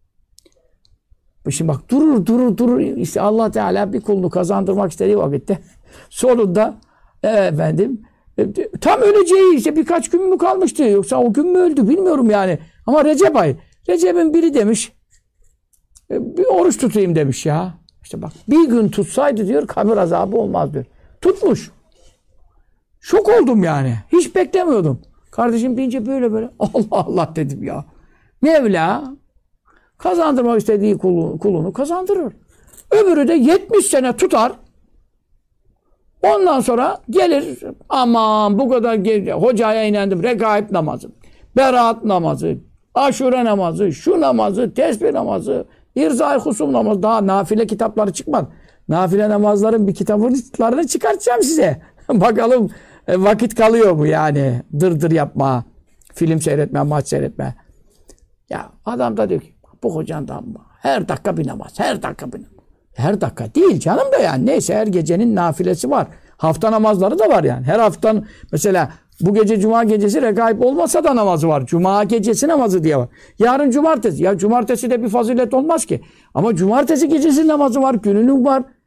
Şimdi bak durur. İşte Allah Teala bir kulunu kazandırmak istediği vakitte sonunda efendim tam öleceği işte birkaç gün mü kalmıştı yoksa o gün mü öldü bilmiyorum yani. Ama Recep ayı. Recep'in biri demiş bir oruç tutayım demiş ya. İşte bak bir gün tutsaydı diyor kabir azabı olmaz diyor. Tutmuş. Şok oldum yani. Hiç beklemiyordum. Kardeşim deyince böyle Allah Allah dedim ya. Mevla kazandırmak istediği kulunu kazandırır. Öbürü de 70 sene tutar. Ondan sonra gelir aman bu kadar hocaya inandım. Regaib namazı, beraat namazı, aşure namazı, şu namazı, tesbih namazı, irzai husum namazı. Daha nafile kitapları çıkmadı. Nafile namazların bir kitabını çıkartacağım size. Bakalım vakit kalıyor mu yani? Dırdır yapma, film seyretme, maç seyretme. Ya adam da diyor ki bu hocan da her dakika bir namaz, her dakika bir namaz. Her dakika değil canım da yani. Neyse her gecenin nafilesi var. Hafta namazları da var yani. Her haftanın mesela bu gece cuma gecesi regaib olmasa da namazı var. Cuma gecesi namazı diye var. Yarın cumartesi. Ya cumartesi de bir fazilet olmaz ki. Ama cumartesi gecesi namazı var. Gününün var.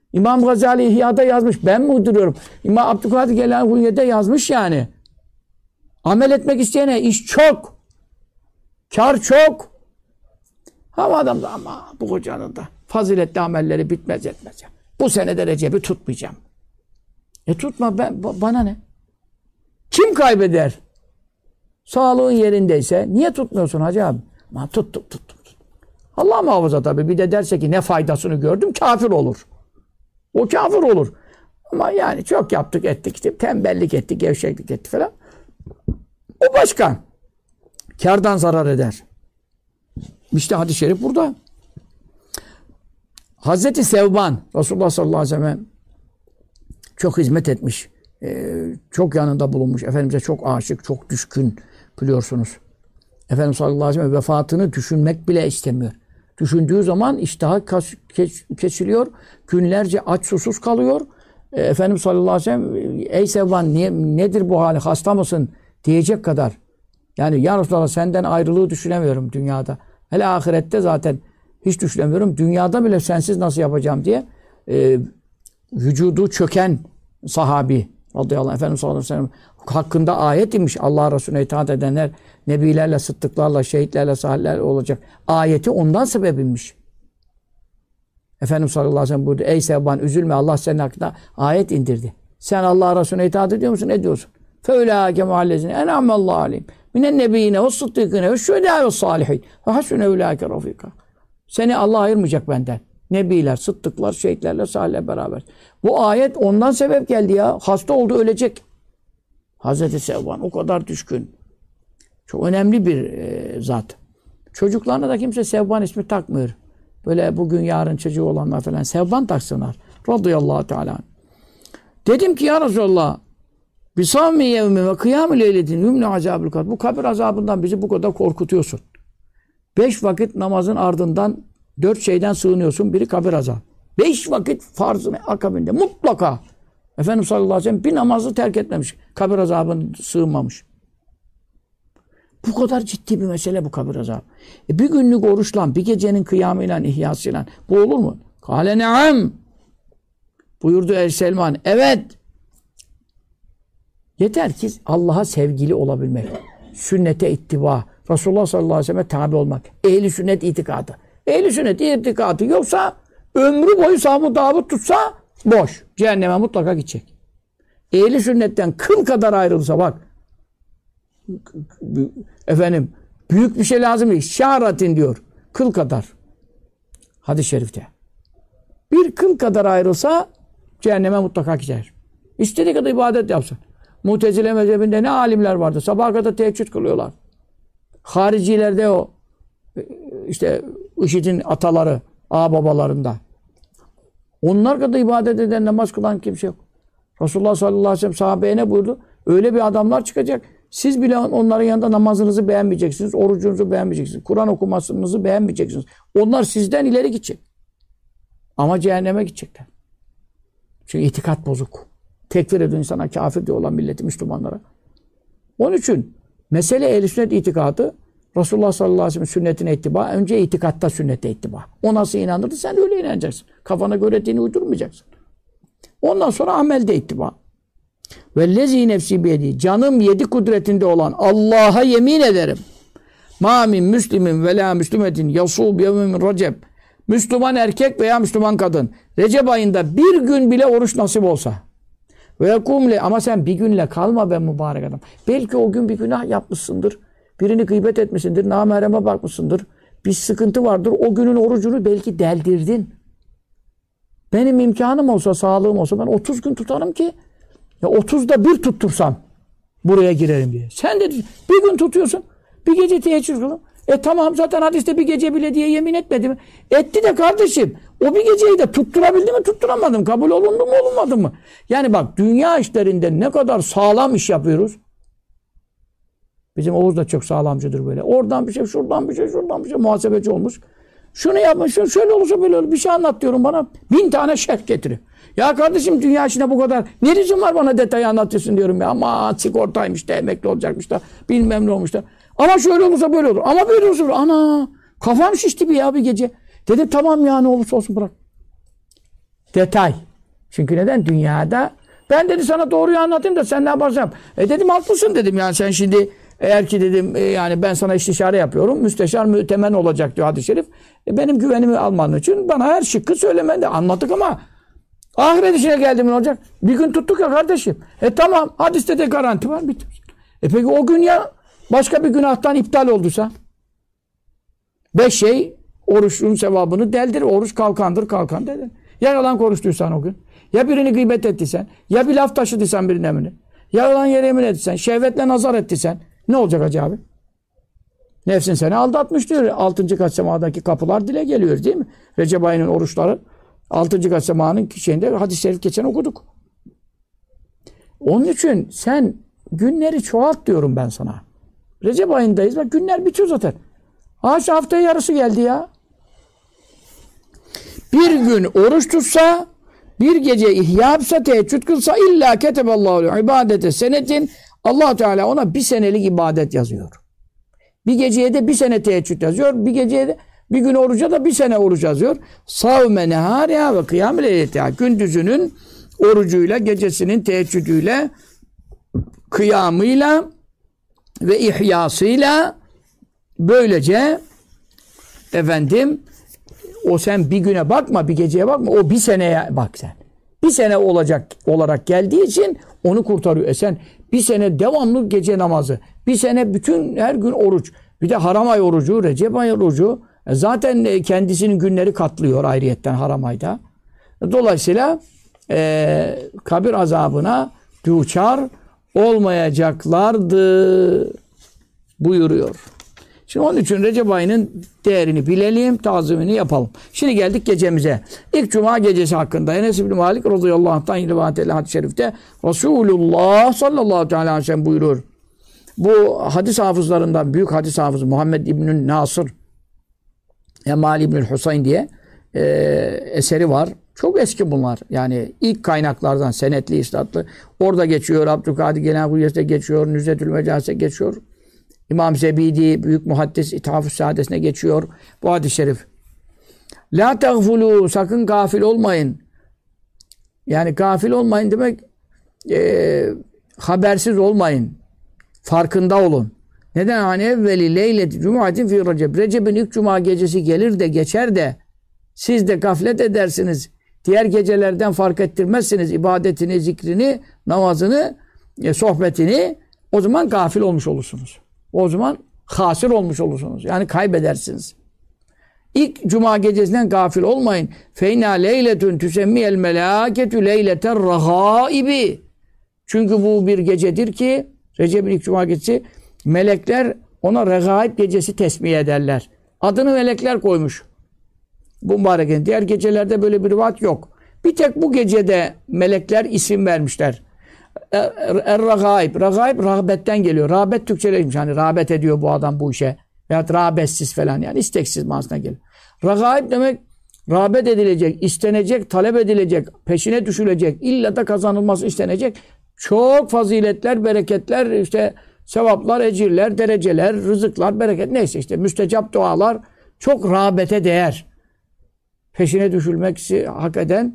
İmam Gazali İhya'da yazmış. Ben mi uyduruyorum? İmam Abdülkadir Geylani Hunye'de yazmış yani. Amel etmek isteyene iş çok. Kar çok. Ama adam da ama bu hocanın da faziletli amelleri bitmez etmez. Bu sene de Recep'i tutmayacağım. Tutma bana ne? Kim kaybeder? Sağlığın yerindeyse niye tutmuyorsun hacı abi? Aman tuttum. Allah muhafaza tabii. Bir de derse ki ne faydasını gördüm, kafir olur. O kafir olur. Ama yani çok yaptık ettik işte tembellik ettik, gevşeklik ettik falan. O başka. Kârdan zarar eder. İşte hadis-i şerif burada. Hazreti Sevban Resulullah sallallahu aleyhi ve sellem çok hizmet etmiş. Çok yanında bulunmuş. Efendimiz'e çok aşık, çok düşkün biliyorsunuz. Efendimiz sallallahu aleyhi ve sellem vefatını düşünmek bile istemiyor. Düşündüğü zaman iştahı kesiliyor. Günlerce aç susuz kalıyor. Efendimiz sallallahu aleyhi ve sellem ey Sevban nedir bu hali? Hasta mısın? Diyecek kadar. Yani ya Resulallah senden ayrılığı düşünemiyorum dünyada. Hele ahirette zaten hiç düşünemiyorum. Dünyada bile sensiz nasıl yapacağım diye vücudu çöken sahabi radıyallahu anh Efendimiz sallallahu aleyhi ve sellem hakkında ayet imiş. Allah Resulüne itaat edenler nebilerle, sıddıklarla, şehitlerle, salihlerle olacak. Ayeti ondan sebebinmiş. Efendimiz sallallahu aleyhi ve sellem buyurdu. Ey Sevban üzülme Allah senin hakkında ayet indirdi. Sen Allah Resulüne itaat ediyor musun? Ediyorsun. فَاُولَٰئِكَ مُعَلَّزِينَ اَنْعَمَ اللّٰهُ عَلَيْهِمْ مِنَ النَّبِيِّينَ وَالصِّدِّيقِينَ وَالشُّهَدَاءِ وَالصَّالِحِينَ وَحَسُنَ اُولَٰئِكَ رَفِيقًا. Seni Allah ayırmayacak benden. Nebiler, sıddıklar, şehitlerle, salihler beraber. Bu ayet ondan sebep geldi ya. Hasta oldu, ölecek. Hazreti Sevban o kadar düşkün. Çok önemli bir zat. Çocuklarına da kimse Sevban ismi takmıyor. Böyle bugün yarın çocuğu olanlar falan Sevban taksınlar. Radıyallahu teala. Dedim ki ya Resulallah bisavmi yevmi ve kıyam-ı leyletin yumne azabül kabr. Bu kabir azabından bizi bu kadar korkutuyorsun. 5 vakit namazın ardından 4 şeyden sığınıyorsun. Biri kabir azabı. 5 vakit farzın akabinde mutlaka. Efendimiz sallallahu aleyhi ve sellem bir namazı terk etmemiş. Kabir azabına sığınmamış. Bu kadar ciddi bir mesele bu kabir azabı. Bir günlük oruçla, bir gecenin kıyamıyla, ihyasıyla bu olur mu? Kâle ne'am. Buyurdu Selman. Evet. Yeter ki Allah'a sevgili olabilmek. Sünnete ittiba. Resulullah sallallahu aleyhi ve sellem'e tabi olmak. Ehli sünnet itikadı. Ehli sünnet itikadı yoksa ömrü boyu sahmu davut tutsa boş. Cehenneme mutlaka gidecek. Ehli sünnetten kıl kadar ayrılsa bak. Efendim büyük bir şey lazım değil. Şahratin diyor. Kıl kadar. Hadis-i şerifte. Bir kıl kadar ayrılsa cehenneme mutlaka gider. İstediği kadar ibadet yapsın. Mutezile mezhebinde ne alimler vardı. Sabaha kadar teheccüd kılıyorlar. Haricilerde o işte IŞİD'in ataları, ağababalarında. Onlar kadar ibadet eden, namaz kılan kimse yok. Resulullah sallallahu aleyhi ve sellem sahabeye ne buyurdu? Öyle bir adamlar çıkacak. Siz bile onların yanında namazınızı beğenmeyeceksiniz, orucunuzu beğenmeyeceksiniz, Kur'an okumasınızı beğenmeyeceksiniz. Onlar sizden ileri gidecek. Ama cehenneme gidecekler. Çünkü itikat bozuk. Tekfir ediyor insana, kafir diyorlar milleti, Müslümanlara. Onun için mesele ehl-i sünnet itikadı, Resulullah sallallahu aleyhi ve sellem sünnetine ittiba, önce itikatta sünnete ittiba. O nasıl inanırdı sen öyle inanacaksın. Kafana göre dini uydurmayacaksın. Ondan sonra amelde ittiba. Vellezî nefsî biyedî. Canım 7 kudretinde olan Allah'a yemin ederim. Mâ min müslimin ve lâ müslümetin yasûb yevmin recep. Müslüman erkek veya Müslüman kadın Recep ayında bir gün bile oruç nasip olsa. Ve yekumle ama sen bir günle kalma be mübarek adam. Belki o gün bir günah yapmışsındır. Birini gıybet etmişsindir. Namahreme bakmışsındır. Bir sıkıntı vardır. O günün orucunu belki deldirdin. Benim imkanım olsa, sağlığım olsa ben 30 gün tutarım ki ya 30'da bir tuttursam buraya girerim diye. Sen de bir gün tutuyorsun. Bir gece teheccüd kılın. Tamam zaten hadiste bir gece bile diye yemin etmedi mi? Etti de kardeşim. O bir geceyi de tutturabildi mi tutturamadım. Kabul olundu mu olunmadı mı? Yani bak dünya işlerinde ne kadar sağlam iş yapıyoruz. Bizim Oğuz da çok sağlamcıdır böyle. Oradan bir şey, şuradan bir şey, şuradan bir şey. Muhasebeci olmuş. Şunu yapmış, şöyle olursa böyle olur. Bir şey anlat diyorum bana. 1000 tane şerh getiriyor. Ya kardeşim dünya işine bu kadar. Ne lüzum var bana detayı anlatıyorsun diyorum ya. Ama sigortaymış da emekli olacakmış da. Bilmem ne olmuş da. Ama şöyle olursa böyle olur. Ama böyle olursa ana kafam şişti bir ya bir gece. Dedim tamam ya ne olursa olsun bırak. Detay. Çünkü neden? Dünyada ben dedi sana doğruyu anlatayım da sen ne yaparsan. Dedim haklısın dedim yani sen şimdi eğer ki dedim yani ben sana istişare yapıyorum. Müsteşar mütemen olacak diyor hadis-i şerif. Benim güvenimi alman için bana her şıkkı söylemen de anlattık ama ahiret işine geldi mi olacak? Bir gün tuttuk ya kardeşim. Tamam hadiste de garanti var. Bitti. Peki o gün ya başka bir günahtan iptal olduysa 5 şey oruçun sevabını deldir. Oruç kalkandır dedi. Ya yalan konuştuysan o gün. Ya birini gıybet ettiysen. Ya bir laf taşıdıysan birinin emrine. Ya yalan yere yemin ettiysen. Şehvetle nazar ettiysen. Ne olacak Hacı abi? Nefsin seni aldatmış diyor. 6. kat semadaki kapılar dile geliyor değil mi? Recep ayının oruçları 6. kat semanın şeyinde hadis-i şerif geçen okuduk. Onun için sen günleri çoğalt diyorum ben sana. Recep ayındayız. Bak günler bitiyor zaten. Şu haftaya yarısı geldi ya. Bir gün oruç tutsa, bir gece ihya yapsa, teheccüd kılsa illa keteballahu ibadete senetin. Allah Teala ona bir senelik ibadet yazıyor. Bir geceye de bir sene teheccüd yazıyor. Bir geceye de bir gün oruca da bir sene oruç yazıyor. Savme nehâriha ve kıyâm-ı leyletiha. Gündüzünün orucuyla, gecesinin teheccüdüyle, kıyamıyla ve ihyasıyla böylece efendim o sen bir güne bakma, bir geceye bakma. O bir seneye bak sen. Bir sene olacak olarak geldiği için onu kurtarıyor. Sen bir sene devamlı gece namazı. Bir sene bütün her gün oruç. Bir de haram ay orucu, Recep ay orucu. Zaten kendisinin günleri katlıyor ayrıyetten haram ayda. Dolayısıyla kabir azabına düçar olmayacaklardı buyuruyor. Şimdi onun için Recep ayının değerini bilelim, tazimini yapalım. Şimdi geldik gecemize. İlk cuma gecesi hakkında Enes İbni Malik radıyallahu anh'tan rivayet edilen hadis-i şerifte Resulullah sallallahu aleyhi ve sellem buyurur. Bu hadis hafızlarından büyük hadis hafızı Muhammed İbnül Nasır Emali İbnül Husayn diye eseri var. Çok eski bunlar. Yani ilk kaynaklardan senetli, isnatlı. Orada geçiyor. Abdülkadir Genel Hülyes'te geçiyor. Nüzzetül Mecalis'te geçiyor. İmam Zebidi, büyük muhaddis İthaf-ı Saadet'ine geçiyor. Bu hadis-i şerif. La teğfulu, sakın gafil olmayın. Yani gafil olmayın demek habersiz olmayın. Farkında olun. Neden? Hani evveli leyleti cumatin fi Recep. Recep'in ilk cuma gecesi gelir de geçer de siz de gaflet edersiniz. Diğer gecelerden fark ettirmezsiniz ibadetini, zikrini, namazını, sohbetini. O zaman gafil olmuş olursunuz. O zaman hasir olmuş olursunuz. Yani kaybedersiniz. İlk cuma gecesinden gafil olmayın. Feyna leyletun tüsemmiyel melâketü leyleter rahâibi. Çünkü bu bir gecedir ki Recep'in ilk cuma gecesi melekler ona regaib gecesi tesmiye ederler. Adını melekler koymuş. Bu mübarekenin. Diğer gecelerde böyle bir rivayet yok. Bir tek bu gecede melekler isim vermişler. Er-Ragaib. Ragaib rağbetten geliyor. Rağbet Türkçeleşmiş. Hani rağbet ediyor bu adam bu işe. Veyahut rağbetsiz falan yani isteksiz manasına geliyor. Ragaib demek rağbet edilecek, istenecek, talep edilecek, peşine düşülecek, illa da kazanılması istenecek. Çok faziletler, bereketler, işte sevaplar, ecirler, dereceler, rızıklar, bereket neyse işte müstecap dualar çok rağbete değer. Peşine düşülmek hak eden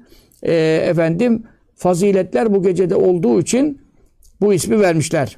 faziletler bu gecede olduğu için bu ismi vermişler.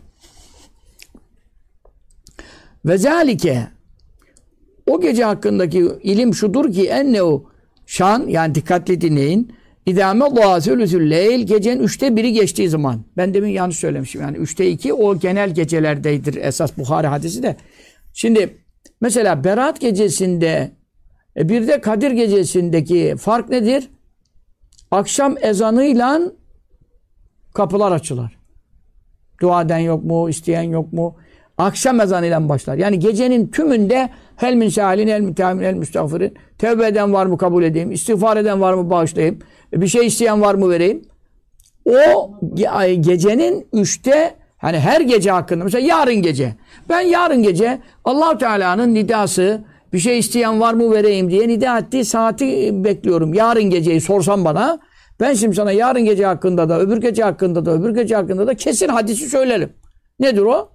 Ve zalike o gece hakkındaki ilim şudur ki ennehu şan yani dikkatli dinleyin. İdâme Allah'a sülüsül leyl gecenin 1/3 geçtiği zaman. Ben demin yanlış söylemişim yani 2/3 o genel gecelerdeydir esas Buhari hadisi de. Şimdi mesela Berat gecesinde bir de Kadir gecesindeki fark nedir? Akşam ezanıyla kapılar açılır. Dua eden yok mu? İsteyen yok mu? Akşam ezanıyla başlar. Yani gecenin tümünde hel min sâlin, hel min tâmin, hel müstağfirin. Tevbe eden var mı kabul edeyim? İstiğfar eden var mı bağışlayayım? Bir şey isteyen var mı vereyim? O gecenin 3'te hani her gece hakkında mesela yarın gece. Ben yarın gece Allah-u Teala'nın nidası bir şey isteyen var mı vereyim diye nida ettiği saati bekliyorum. Yarın geceyi sorsan bana ben şimdi sana yarın gece hakkında da öbür gece hakkında da öbür gece hakkında da kesin hadisi söylerim. Nedir o?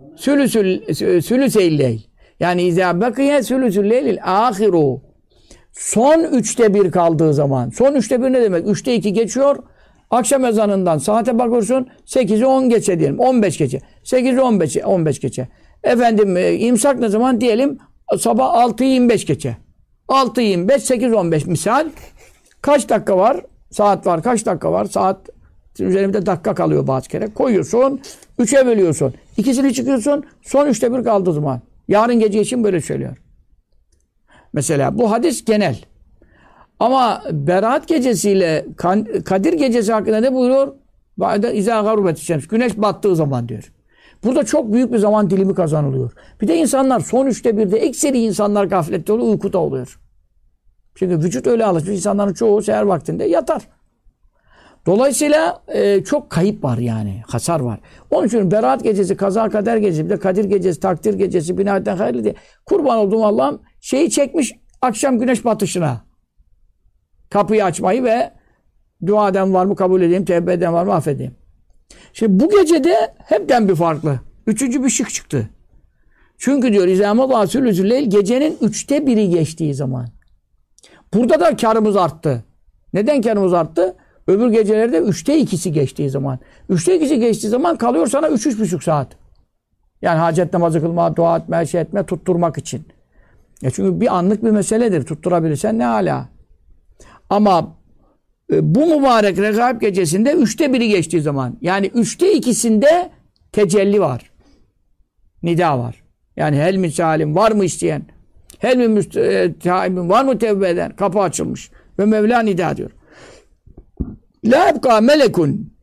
Sülüseyl leyl. Yani izâ bekiye sülüsül leylil âhiru. Son 1/3 kaldığı zaman. Son 1/3 ne demek? 2 geçiyor. Akşam ezanından saate bakıyorsun 8'i 10 geçe diyelim. 15 geçe. 8'i 15 geçe. Efendim imsak ne zaman? Diyelim sabah 6'yı 25 geçe. 6'yı 25, 8:15 misal. Kaç dakika var? Saat var. Kaç dakika var? Saat üzerimde dakika kalıyor bazı kere. Koyuyorsun. 3'e bölüyorsun. İkisini çıkıyorsun. Son 1/3 kaldığı zaman. Yarın gece için böyle söylüyor. Mesela bu hadis genel. Ama Berat gecesiyle Kadir gecesi hakkında ne buyuruyor? İzâ garubet şems. Güneş battığı zaman diyor. Burada çok büyük bir zaman dilimi kazanılıyor. Bir de insanlar son 1/3'de ekseri insanlar gaflette oluyor, uykuda oluyor. Çünkü vücut öyle alışmış. İnsanların çoğu seher vaktinde yatar. Dolayısıyla çok kayıp var yani. Hasar var. Onun için Berat gecesi, kaza kader gecesi, bir de Kadir gecesi, takdir gecesi, binaetten hayırlı diye. Kurban olduğum Allah'ım şeyi çekmiş akşam güneş batışına. Kapıyı açmayı ve dua eden var mı kabul edeyim, tevbe eden var mı affedeyim. Şimdi bu gecede hepten bir farklı. 3. bir şık çıktı. Çünkü diyor İzâmallâhu sülüsülleyl gecenin 1/3 geçtiği zaman. Burada da karımız arttı. Neden karımız arttı? Öbür gecelerde 2/3 geçtiği zaman. 2/3 geçtiği zaman kalıyor sana 3-3,5 saat. Yani hacet namazı kılma, dua etme, şey etme, tutturmak için. Çünkü bir anlık bir meseledir. Tutturabilirsen ne âlâ. Ama bu mübarek Regaib gecesinde 1/3 geçtiği zaman. Yani 2/3'sinde tecelli var. Nida var. Yani hel misalim var mı isteyen? Hel mi müstehaimin var mı tevbe eden? Kapı açılmış. Ve Mevla nida diyor. La ebka melekun.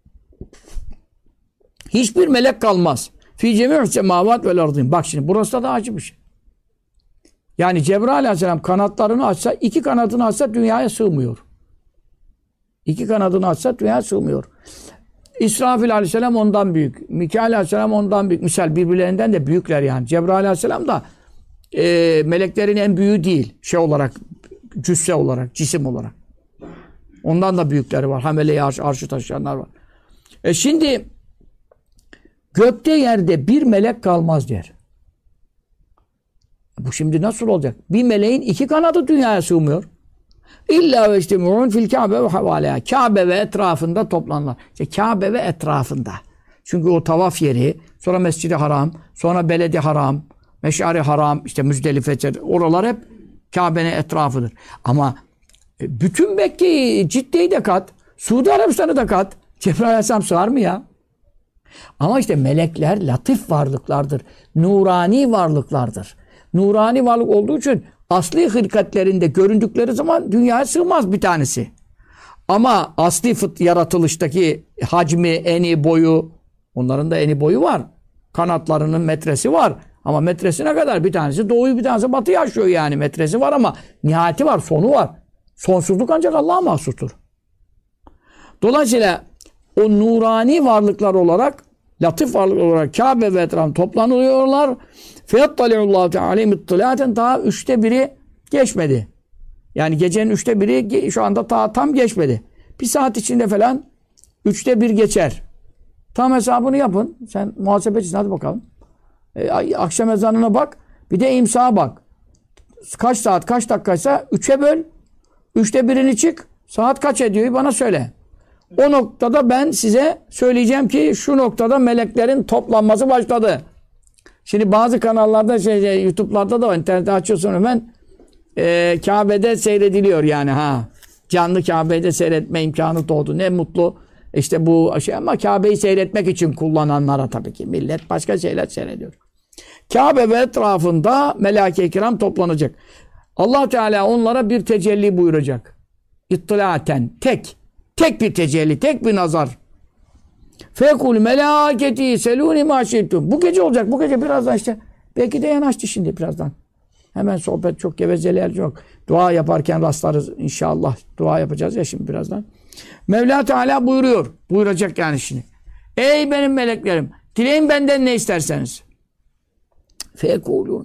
Hiçbir melek kalmaz. Fi cemi'u semavat vel ardın. Bak şimdi burası da acı bir şey. Yani Cebrail aleyhisselam kanatlarını açsa, 2 kanadını açsa dünyaya sığmıyor. 2 kanadını açsa dünyaya sığmıyor. İsrafil aleyhisselam ondan büyük. Mikail aleyhisselam ondan büyük. Misal birbirlerinden de büyükler yani. Cebrail aleyhisselam da meleklerin en büyüğü değil. Şey olarak, cüsse olarak, cisim olarak. Ondan da büyükleri var. Hamele-i arşı taşıyanlar var. Şimdi gökte yerde bir melek kalmaz der. Bu şimdi nasıl olacak? Bir meleğin 2 kanadı dünyaya sığmıyor. İlla ve istimu'un fil Kabe ve havaleha. Kabe ve etrafında toplanırlar. İşte Kabe ve etrafında. Çünkü o tavaf yeri, sonra Mescid-i Haram, sonra Beled-i Haram, Meş'ar-i Haram, işte Müzdelife, oralar hep Kabe'nin etrafıdır. Ama bütün Mekke'yi, Cidde'yi de kat, Suudi Arabistan'ı da kat. Cebrail Aleyhisselam sığar mı ya? Ama işte melekler latif varlıklardır. Nurani varlıklardır. Nurani varlık olduğu için asli hırkatlerinde göründükleri zaman dünyaya sığmaz bir tanesi. Ama asli yaratılıştaki hacmi, eni, boyu, onların da eni boyu var. Kanatlarının metresi var. Ama metresine kadar bir tanesi doğuyu bir tanesi batıyı aşıyor yani. Metresi var ama nihayeti var, sonu var. Sonsuzluk ancak Allah'a mahsustur. Dolayısıyla o nurani varlıklar olarak, latif varlıklar olarak Kabe ve etrafında toplanıyorlar. فَيَطَّلِعُ Teala مِطْلَاتًا daha 1/3 geçmedi. Yani gecenin 1/3 şu anda tam geçmedi. Bir saat içinde falan 1/3 geçer. Tam hesabını yapın. Sen muhasebecisin hadi bakalım. Akşam ezanına bak. Bir de imsağa bak. Kaç saat kaç dakikaysa 3'e böl. 1/3'ini çık. Saat kaç ediyor bana söyle. O noktada ben size söyleyeceğim ki şu noktada meleklerin toplanması başladı. Şimdi bazı kanallarda YouTube'larda da var. İnternette açıyorsun hemen Kabe'de seyrediliyor yani ha. Canlı Kabe'de seyretme imkanı doğdu. Ne mutlu. İşte bu şey ama Kabe'yi seyretmek için kullananlara tabii ki. Millet başka şeyler seyrediyor. Kabe ve etrafında melâke-i kiram toplanacak. Allah Teala onlara bir tecelli buyuracak. İttilâten tek bir tecelli, tek bir nazar. Fekul melâketi selûni mâ şi'tum. Bu gece olacak. Bu gece birazdan işte. Belki de yanaştı şimdi birazdan. Hemen sohbet çok, gevezeliğer çok. Dua yaparken rastlarız inşallah. Dua yapacağız ya şimdi birazdan. Mevla Teala buyuruyor. Buyuracak yani şimdi. Ey benim meleklerim. Dileyin benden ne isterseniz. Fekulûn.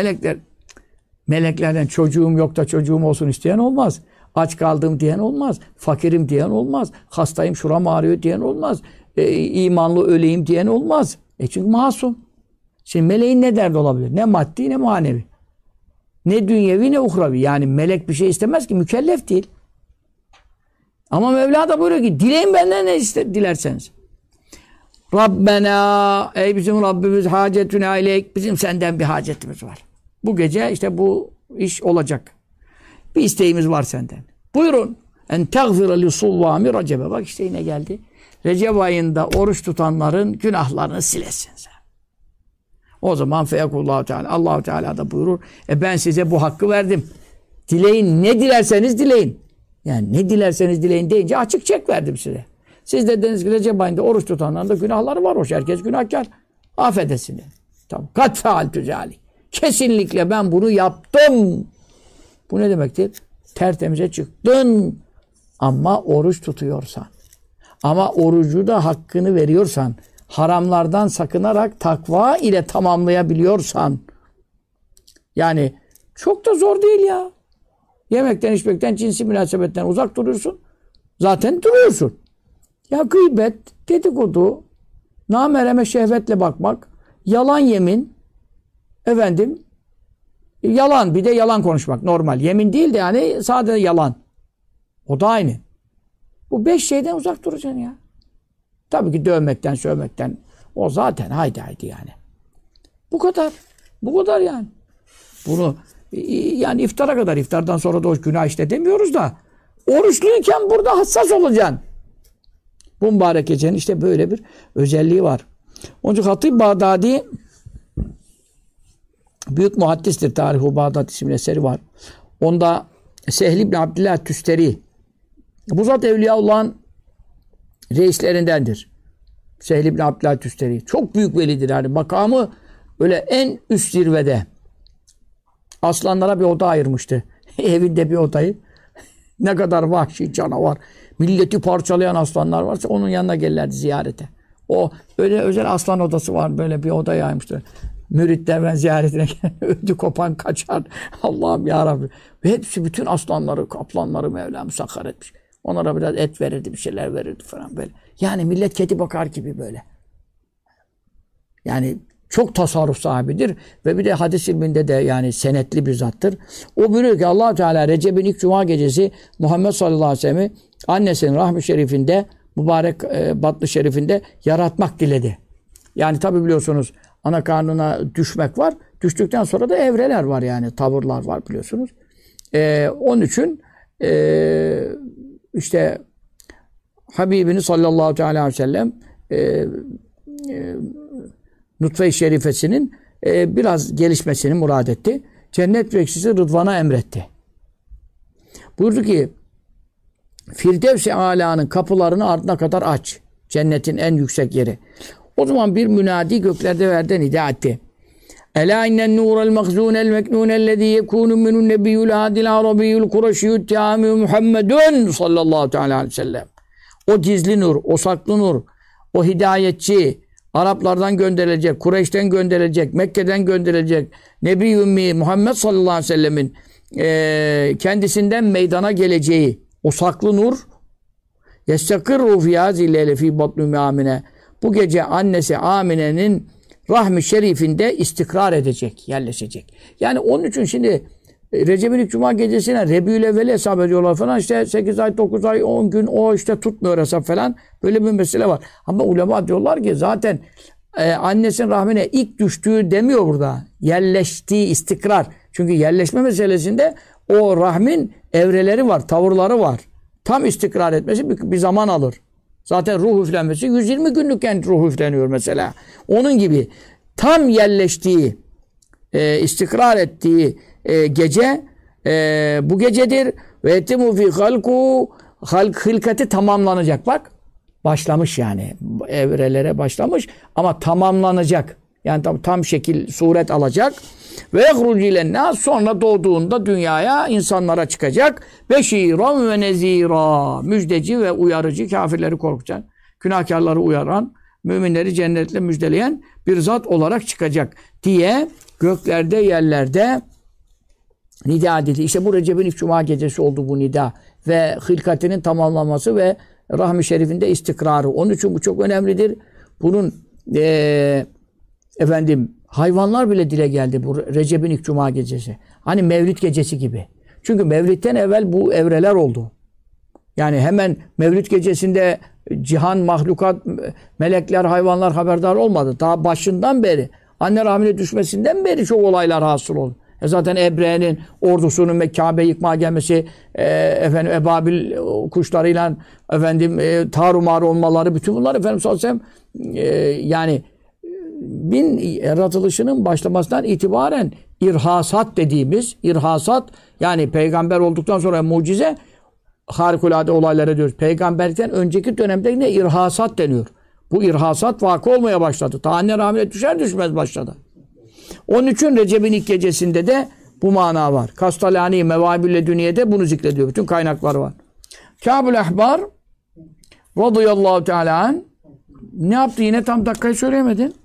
Meleklerden çocuğum yok da çocuğum olsun isteyen olmaz. Aç kaldım diyen olmaz. Fakirim diyen olmaz. Hastayım şuram ağrıyor diyen olmaz. İmanlı öleyim diyen olmaz. Çünkü masum. Şimdi meleğin ne derdi olabilir? Ne maddi ne manevi. Ne dünyevi ne uhravi. Yani melek bir şey istemez ki. Mükellef değil. Ama Mevla da buyuruyor ki dileyin benden ne dilerseniz. Rabbena, ey bizim Rabbimiz, hacetüne ileyk, bizim senden bir hacetimiz var. Bu gece işte bu iş olacak. Bir isteğimiz var senden. Buyurun. En teğfire li suvvami Recebe. Bak işte yine geldi. Recep ayında oruç tutanların günahlarını silesin sen. O zaman feyekullahu teala, Allahu Teala da buyurur. Ben size bu hakkı verdim. Dileyin, ne dilerseniz dileyin. Yani ne dilerseniz dileyin deyince açık çek verdim size. Siz de dediniz ki Recep ayında oruç tutanların da günahları var. Hoş, herkes günahkar. Affedesin. Tamam. Kat fealtü zâlik. Kesinlikle ben bunu yaptım. Bu ne demektir? Tertemize çıktın. Ama oruç tutuyorsan. Ama orucu da hakkını veriyorsan. Haramlardan sakınarak takva ile tamamlayabiliyorsan. Yani çok da zor değil ya. Yemekten, içmekten, cinsi münasebetten uzak duruyorsun. Zaten duruyorsun. Ya gıybet, dedikodu, namereme şehvetle bakmak, yalan yemin, efendim, yalan, bir de yalan konuşmak normal. Yemin değil de yani sadece yalan. O da aynı. Bu 5 şeyden uzak duracaksın ya. Tabii ki dövmekten, sövmekten, o zaten haydi yani. Bu kadar. Bu kadar yani. Bunu yani iftara kadar, iftardan sonra da o günah işte demiyoruz da oruçluyken burada hassas olacaksın. Bu mübarek gecenin işte böyle bir özelliği var. Onun için Hatib Bağdadi büyük muhaddistir. Tarih-i Bağdat isimli eseri var. Onda Sehl ibn Abdillah Tüsteri, bu zat Evliyaullah'ın reislerindendir. Sehl ibn Abdillah Tüsteri. Çok büyük velidir yani. Makamı öyle en üst zirvede. Aslanlara bir oda ayırmıştı. Evinde bir odayı. Ne kadar vahşi canavar. Milleti parçalayan aslanlar varsa onun yanına gelirlerdi ziyarete. O öyle özel aslan odası var. Böyle bir oda yaymıştı. Müritler ben ziyaretine ödü kopan kaçar. Allah'ım ya Rabbi. Ve hepsi bütün aslanları, kaplanları Mevla musakhar etmiş. Onlara biraz et verirdi, bir şeyler verirdi falan böyle. Yani millet kedi bakar gibi böyle. Yani çok tasarruf sahibidir ve bir de hadis ilminde de yani senetli bir zattır. O buyuruyor ki Allah Teala Recep'in ilk cuma gecesi Muhammed sallallahu aleyhi ve sellem'i annesinin rahmi şerifinde, mübarek batlı şerifinde yaratmak diledi. Yani tabi biliyorsunuz ana karnına düşmek var. Düştükten sonra da evreler var yani tavırlar var biliyorsunuz. Onun için işte Habibini sallallahu aleyhi ve sellem nutfe-i şerifesinin biraz gelişmesini murad etti. Cennet bekçisi Rıdvan'a emretti. Buyurdu ki Firdevs-i Ala'nın kapılarını ardına kadar aç. Cennetin en yüksek yeri. O zaman bir münadi göklerde verden nida etti. Ela innen nurel mehzunel meknunellezî yekûnu minun nebiyyul hadil arabiyyul kureşiyyut tâmi Muhammedun sallallahu aleyhi ve sellem. O gizli nur, o saklı nur, o hidayetçi, Araplardan gönderilecek, Kureyş'ten gönderilecek, Mekke'den gönderilecek Nebi Ümmi Muhammed sallallahu aleyhi ve sellemin kendisinden meydana geleceği o saklı nur yestakirru fî hâzîl fî batnü Amine. Bu gece annesi Amine'nin rahmi şerifinde istikrar edecek, yerleşecek. Yani onun için şimdi Recep'in ilk cuma gecesine Rebiyül-Evvel'i hesap ediyorlar falan. İşte 8 ay, 9 ay, 10 gün o işte tutmuyor hesap falan. Böyle bir mesele var. Ama ulema diyorlar ki zaten annesinin rahmine ilk düştüğü demiyor burada. Yerleştiği istikrar. Çünkü yerleşme meselesinde o rahmin evreleri var, tavırları var. Tam istikrar etmesi bir zaman alır. Zaten ruh üflenmesi 120 günlükken ruh üfleniyor mesela. Onun gibi tam yerleştiği, istikrar ettiği gece bu gecedir. Ve etimu fi halku hılkati tamamlanacak. Bak başlamış yani. Evrelere başlamış ama tamamlanacak. Yani tam şekil, suret alacak. Ve yehrucu ilennâs sonra doğduğunda dünyaya, insanlara çıkacak. Beşîran ve nezîrâ. Müjdeci ve uyarıcı, kafirleri korkacak. Günahkarları uyaran, müminleri cennetle müjdeleyen bir zat olarak çıkacak diye göklerde, yerlerde nida edildi. İşte bu Recep'in ilk cuma gecesi oldu bu nida. Ve hılkatinin tamamlanması ve rahmi şerifinde istikrarı. Onun için bu çok önemlidir. Bunun Hayvanlar bile dile geldi bu Recep'in ilk cuma gecesi. Hani Mevlid gecesi gibi. Çünkü Mevlid'den evvel bu evreler oldu. Yani hemen Mevlid gecesinde cihan, mahlukat, melekler, hayvanlar haberdar olmadı. Daha başından beri, anne rahmine düşmesinden beri çok olaylar hasıl oldu. Zaten Ebrehe'nin ordusunun Kabe yıkmaya gelmesi, ebabil kuşlarıyla tarumar olmaları, bütün bunlar Efendimiz sallallahu aleyhi ve sellem yani yaratılışının başlamasından itibaren irhasat dediğimiz yani peygamber olduktan sonra mucize harikulade olaylara diyoruz. Peygamberlikten önceki dönemde yine irhasat deniyor. Bu irhasat vakı olmaya başladı. Ta anne rahmine düşer düşmez başladı. Onun için Recep'in ilk gecesinde de bu mana var. Kastalani Mevâbül Dünye'de bunu zikrediyor. Bütün kaynakları var. Kâbul Ahbar radıyallahu teâlâ anh ne yaptı? Yine tam dakikayı söyleyemedin.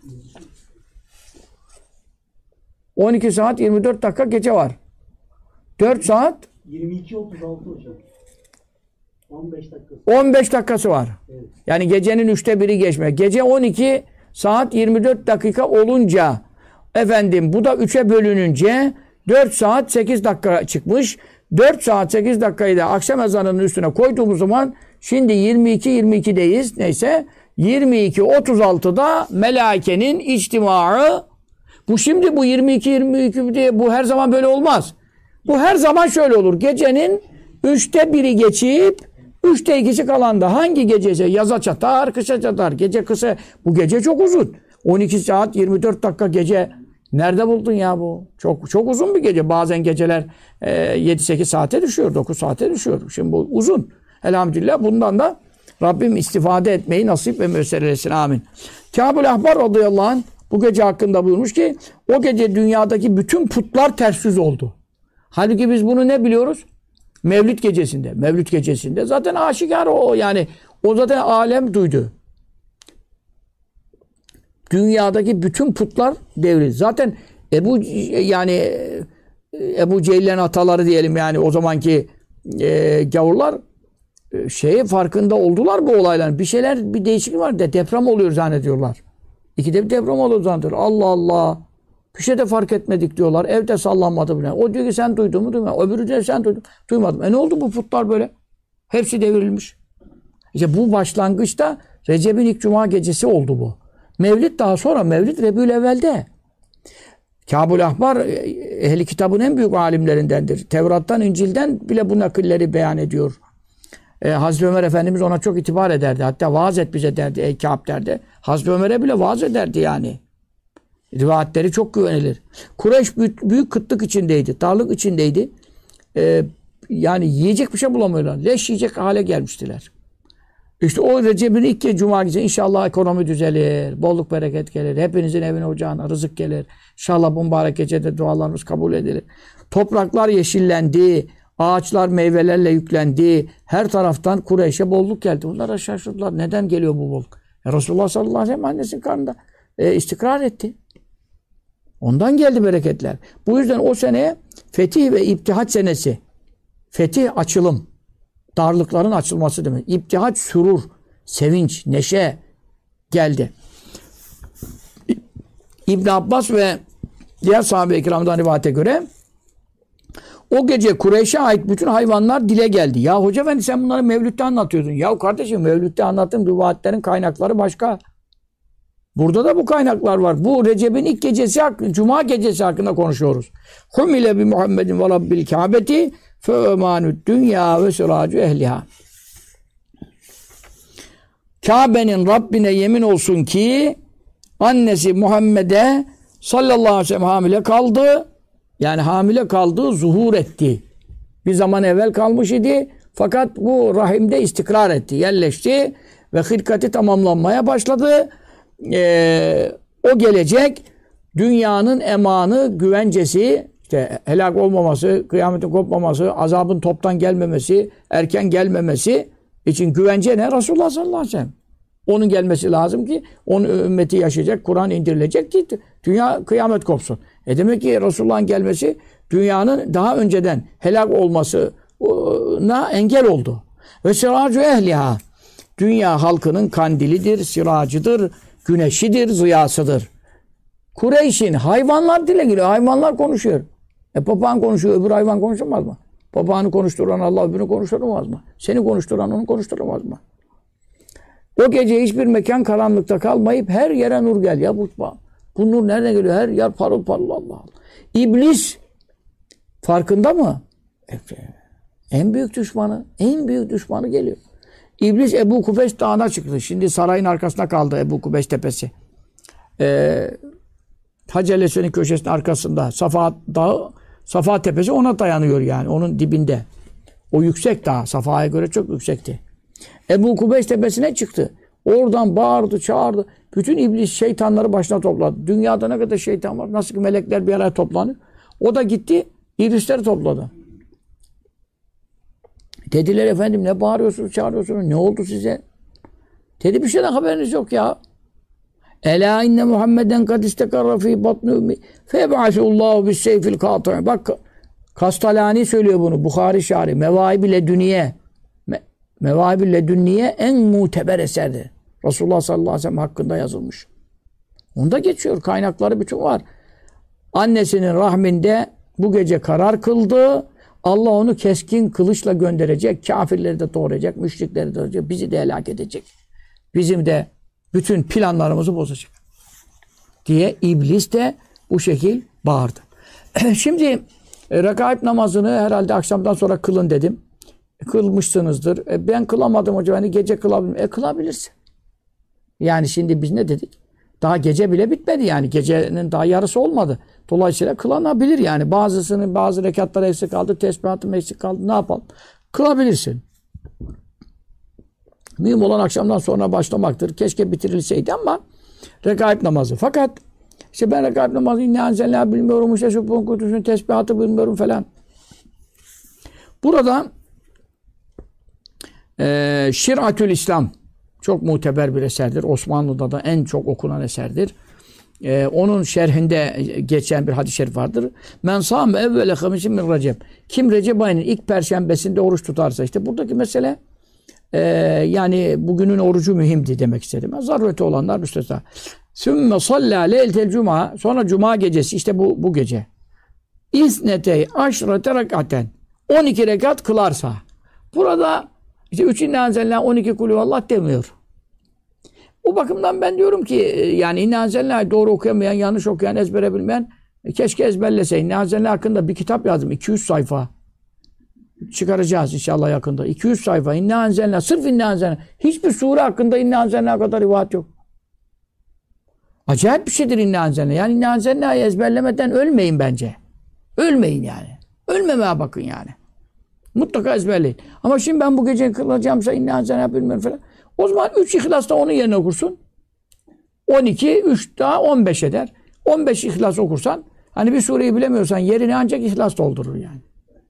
12 saat 24 dakika gece var. 4 saat 22.36 hocam. 15 dakikası. 15 dakikası var. Evet. Yani gecenin 1/3'ü geçme. Gece 12 saat 24 dakika olunca bu da 3'e bölününce 4 saat 8 dakika çıkmış. 4 saat 8 dakikayı da akşam ezanının üstüne koyduğumuz zaman şimdi 22'deyiz. Neyse 22.36'da melaikenin içtimaı. Bu şimdi bu 22 diye bu her zaman böyle olmaz. Bu her zaman şöyle olur. Gecenin 1/3'ü geçip 2/3'ü kalan da hangi geceyse yaza çatar, kışa çatar. Gece kısa. Bu gece çok uzun. 12 saat 24 dakika gece. Nerede buldun ya bu? Çok uzun bir gece. Bazen geceler 7-8 saate düşüyor, 9 saate düşüyor. Şimdi bu uzun. Elhamdülillah bundan da Rabbim istifade etmeyi nasip ve müessir etsin. Amin. Kâbul Ahbar radıyallahu anh bu gece hakkında buyurmuş ki o gece dünyadaki bütün putlar ters yüz oldu. Halbuki biz bunu ne biliyoruz? Mevlid gecesinde. Mevlid gecesinde zaten aşikar o yani. O zaten alem duydu. Dünyadaki bütün putlar devrildi. Zaten Ebu Cehil'in ataları diyelim yani o zamanki gavurlar farkında oldular bu olayların. Bir değişiklik var da deprem oluyor zannediyorlar. İkide bir deprem oluyor zannediyorlar. Allah Allah. Bir şey de fark etmedik diyorlar. Evde sallanmadı bile. O diyor ki sen duydun mu? Duymadım. Öbürü diyor sen duydun. Duymadım. Ne oldu bu putlar böyle? Hepsi devrilmiş. İşte bu başlangıçta Recep'in ilk cuma gecesi oldu bu. Mevlid daha sonra. Mevlid Rebülevvel'de. Kâbul Ahbar ehli kitabın en büyük alimlerindendir. Tevrat'tan, İncil'den bile bu nakilleri beyan ediyor. Hazreti Ömer Efendimiz ona çok itibar ederdi. Hatta vaaz et bize derdi. Ey Kâb derdi. Hazreti Ömer'e bile vaaz ederdi yani. Rivayetleri çok güvenilir. Kureyş büyük kıtlık içindeydi. Darlık içindeydi. Yani yiyecek bir şey bulamıyorlar. Leş yiyecek hale gelmiştiler. İşte o Recep'in ilk cuma gecesi inşallah ekonomi düzelir. Bolluk bereket gelir. Hepinizin evine ocağına rızık gelir. İnşallah bu mübarek gecede dualarımız kabul edilir. Topraklar yeşillendi. Ağaçlar meyvelerle yüklendi. Her taraftan Kureyş'e bolluk geldi. Bunlara şaşırdılar. Neden geliyor bu bolluk? Resulullah sallallahu aleyhi ve sellem annesinin karnında istikrar etti. Ondan geldi bereketler. Bu yüzden o sene fetih ve iptihac senesi. Fetih açılım. Darlıkların açılması demek. İptihac sürur, sevinç, neşe geldi. İbn Abbas ve diğer sahabe-i kiramdan rivayete göre o gece Kureyş'e ait bütün hayvanlar dile geldi. Ya hoca efendi sen bunları Mevlüt'te anlatıyordun. Ya kardeşim Mevlüt'te anlattığım rivayetlerin kaynakları başka. Burada da bu kaynaklar var. Bu Recep'in ilk gecesi, Cuma gecesi hakkında konuşuyoruz. Humile bi Muhammedin ve Rabbil Kâbeti fe emanü'd dünya ve sirâcu ehliha. Kabe'nin Rabbine yemin olsun ki annesi Muhammed'e sallallahu aleyhi ve sellem hamile kaldı. Yani hamile kaldığı zuhur etti. Bir zaman evvel kalmış idi. Fakat bu rahimde istikrar etti. Yerleşti ve hilkati tamamlanmaya başladı. O gelecek dünyanın emanı, güvencesi, işte helak olmaması, kıyametin kopmaması, azabın toptan gelmemesi, erken gelmemesi için güvence ne? Resulullah sallallahu aleyhi ve sellem. Onun gelmesi lazım ki onun ümmeti yaşayacak, Kur'an indirilecek ki dünya kıyamet kopsun. Demek ki Resulullah'ın gelmesi dünyanın daha önceden helak olmasına engel oldu. Ve siracu ehliha. Dünya halkının kandilidir, siracıdır, güneşidir, ziyasıdır. Kureyş'in hayvanlar dile giriyor. Hayvanlar konuşuyor. Papağan konuşuyor. Öbür hayvan konuşamaz mı? Papağanı konuşturan Allah öbürünü konuşturamaz mı? Seni konuşturan onu konuşturamaz mı? O gece hiçbir mekan karanlıkta kalmayıp her yere nur gel. Ya bu nur nereden geliyor? Her yer parıl parıl Allah Allah. İblis farkında mı? En büyük düşmanı geliyor. İblis Ebu Kubeş dağına çıktı. Şimdi sarayın arkasında kaldı Ebu Kubeş tepesi. Hac el-Esved'in köşesinin arkasında Safa Dağı, Safa tepesi ona dayanıyor yani. Onun dibinde. O yüksek dağ. Safa'ya göre çok yüksekti. Ebu Kubeş tepesine çıktı. Oradan bağırdı, çağırdı. Bütün iblis şeytanları başına topladı. Dünyada ne kadar şeytan var. Nasıl ki melekler bir araya toplanıyor. O da gitti, iblisleri topladı. Dediler efendim ne bağırıyorsunuz, çağırıyorsunuz? Ne oldu size? Dedi bir şeyden haberiniz yok ya. Ela inne Muhammeden kad istekarra fi batni ummi feb'asullahu bis seyfil kâti'. Bak Kastalani söylüyor bunu. Bukhari şari. Mevaib-i Ledünniye. Mevaib-i Ledünniye en muteber eserdir. Resulullah sallallahu aleyhi ve sellem hakkında yazılmış. Onda geçiyor. Kaynakları bütün var. Annesinin rahminde bu gece karar kıldı. Allah onu keskin kılıçla gönderecek. Kafirleri de doğrayacak. Müşrikleri de doğrayacak. Bizi de helak edecek. Bizim de bütün planlarımızı bozacak. Diye iblis de bu şekil bağırdı. Şimdi rekaip namazını herhalde akşamdan sonra kılın dedim. Kılmışsınızdır. Ben kılamadım hocam. Hani gece kılabilirim. Kılabilirsin. Yani şimdi biz ne dedik? Daha gece bile bitmedi yani. Gecenin daha yarısı olmadı. Dolayısıyla kılanabilir yani. Bazı rekatlar eksik kaldı. Tesbihatım eksik kaldı. Ne yapalım? Kılabilirsin. Mühim olan akşamdan sonra başlamaktır. Keşke bitirilseydi ama rekaip namazı. Fakat işte ben rekaip namazı inne anzelna bilmiyorum. İşte şu kutusunun tesbihatı bilmiyorum falan. Burada Şir'atül İslam çok muteber bir eserdir. Osmanlı'da da en çok okunan eserdir. Onun şerhinde geçen bir hadis-i şerif vardır. Men sâme evvele hamisin min Recep. Kim Recep ayının ilk perşembesinde oruç tutarsa işte buradaki mesele yani bugünün orucu mühimdi demek istedim. Zarureti olanlar müstesna. Sümme sallâ leyletel cuma. Sonra cuma gecesi işte bu gece. İsnetey aşrate rekaten. 12 rekat kılarsa. Burada işte 3 inna anzelna 12 kulüvallah demiyor. O bakımdan ben diyorum ki yani inna anzelna doğru okuyamayan, yanlış okuyan, ezbere bilmeyen keşke ezberlese. İnna anzelna hakkında bir kitap yazdım. 200 sayfa. Çıkaracağız inşallah yakında. 200 sayfa. İnna anzelna. Sırf inna anzelna. Hiçbir sure hakkında inna anzelna kadar rivayet yok. Acayip bir şeydir inna anzelna. Yani inna anzelna'yı ezberlemeden ölmeyin bence. Ölmeyin yani. Ölmemeye bakın yani. Mutlaka ezberleyin. Ama şimdi ben bu gece kılacağımsa inna anzelna bilmiyorum falan. O zaman 3 İhlas'ta onun yerine okursun. 12, 3 daha 15 eder. 15 İhlas okursan hani bir sureyi bilemiyorsan yerini ancak İhlas doldurur yani.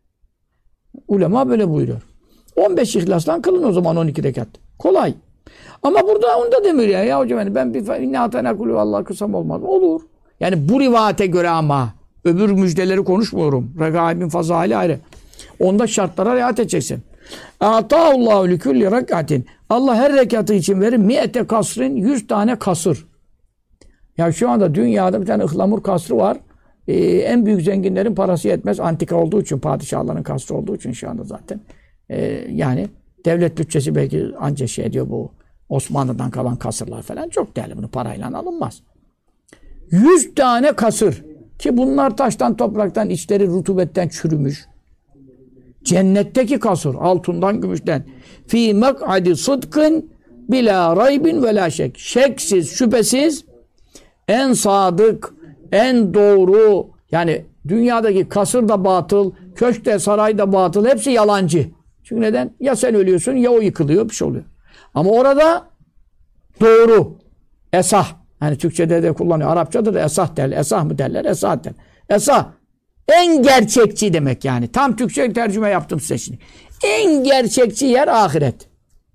Ulema böyle buyuruyor. 15 İhlas'tan kılın o zaman 12 rekat. Kolay. Ama burada onu da demiyor ya. Ya hocam ben bir inne atana kulü vallahi kısam olmaz. Olur. Yani bu rivayete göre ama öbür müjdeleri konuşmuyorum. Regaibin fazali ayrı. Onda şartlara riayet edeceksin. Ata'ullahu li kulli rekatin. Allah her rekatı için verir. Mi'ete kasrin 100 tane kasır. Ya şu anda dünyada bir tane ıhlamur kasrı var. En büyük zenginlerin parası yetmez. Antika olduğu için, padişahların kasrı olduğu için şu anda zaten. Yani devlet bütçesi belki anca şey ediyor bu. Osmanlı'dan kalan kasırlar falan çok değerli. Bunu parayla alınmaz. 100 tane kasır. Ki bunlar taştan, topraktan, içleri rutubetten çürümüş. Cennetteki kasır. Altından, gümüşten. Fî mek'adi sıdkın bilâ raybin ve lâ şek. Şeksiz, şüphesiz en sadık, en doğru. Yani dünyadaki kasır da batıl, köşk de, saray da batıl. Hepsi yalancı. Çünkü neden? Ya sen ölüyorsun ya o yıkılıyor. Bir şey oluyor. Ama orada doğru. Esah. Hani Türkçe'de de kullanıyor. Arapçada da esah derler. Esah mı derler? Esah derler. Esah. En gerçekçi demek yani. Tam Türkçe tercüme yaptım size şimdi. En gerçekçi yer ahiret.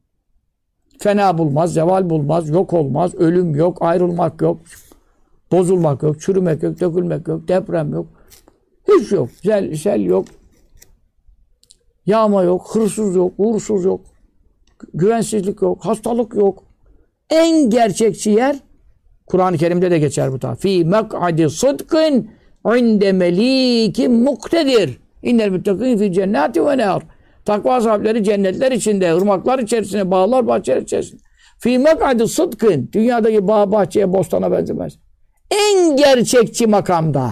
Fena bulmaz, zeval bulmaz, yok olmaz, ölüm yok, ayrılmak yok, bozulmak yok, çürümek yok, dökülmek yok, deprem yok. Hiç yok. Sel yok. Yağma yok, hırsız yok, uğursuz yok. Güvensizlik yok, hastalık yok. En gerçekçi yer Kur'an-ı Kerim'de de geçer bu da. Fî mek'adi sıdkın inde melikin muktedir. İnnel müttakîn fî cennâti ve nehar. Takva sahipleri cennetler içinde, ırmaklar içerisinde, bağlar, bahçeler içerisinde. Fî mek'adi sıdkın. Dünyadaki bağ, bahçeye, bostana benzemez. En gerçekçi makamda.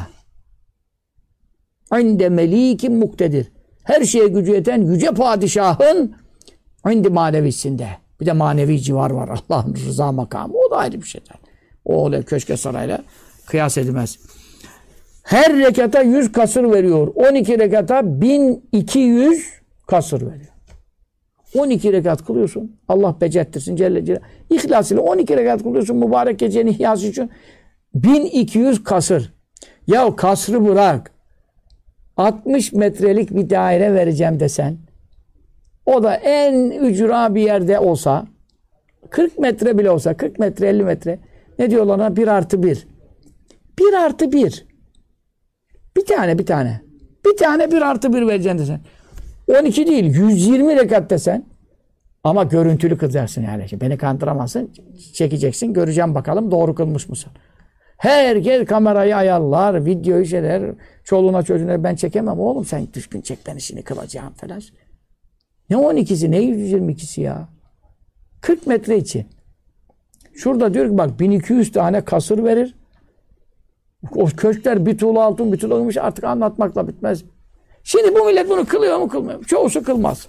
İnde melikin muktedir. Her şeye gücü yeten yüce padişahın indi manevisinde. Bir de manevi civar var. Allah'ın rıza makamı. O da ayrı bir şey. O öyle köşke sarayla kıyas edilmez. Her rekata 100 kasır veriyor. 12 rekata 1200 kasır veriyor. 12 rekat kılıyorsun. Allah becerttirsin Celle Celaluhu. İhlas ile 12 rekat kılıyorsun mübarek gecenin ihyası için. 1200 kasır. Ya kasrı bırak. 60 metrelik bir daire vereceğim desen, o da en ücra bir yerde olsa, 40 metre bile olsa, 40 metre, 50 metre, ne diyorlar ona? 1+1. 1+1. Bir tane. Bir tane 1+1 vereceksin desen. 12 değil, 120 rekat desen, ama görüntülü kılacaksın yani. Beni kandıramazsın, çekeceksin, göreceğim bakalım doğru kılmış mısın? Herkes kamerayı ayarlar, videoyu şeyler, çoluğuna çocuğuna ben çekemem oğlum sen düzgün çek ben işini kılacağım falan. Ne 12'si ne 122'si ya? 40 metre için. Şurada diyor ki bak 1200 tane kasır verir. O köşkler bir tuğla altın bir tuğla gümüş artık anlatmakla bitmez. Şimdi bu millet bunu kılıyor mu kılmıyor mu? Çoğusu kılmaz.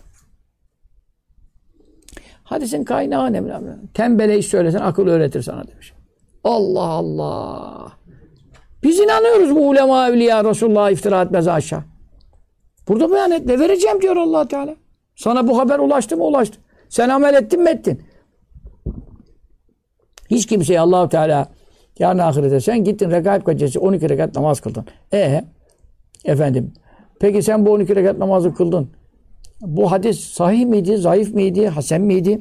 Hadisin kaynağı ne? Tembele iş söylesen akıl öğretir sana demiş. Allah Allah. Biz inanıyoruz bu ulema evliya Resulullah'a iftira etmez aşağı. Burada beyan et. Ne vereceğim diyor Allah Teala. Sana bu haber ulaştı mı? Ulaştı. Sen amel ettin mi? Ettin. Hiç kimseye Allah Teala yarın ahirete sen gittin regaib gecesi 12 rekat namaz kıldın. Efendim peki sen bu 12 rekat namazı kıldın. Bu hadis sahih miydi? Zayıf miydi? Hasen miydi?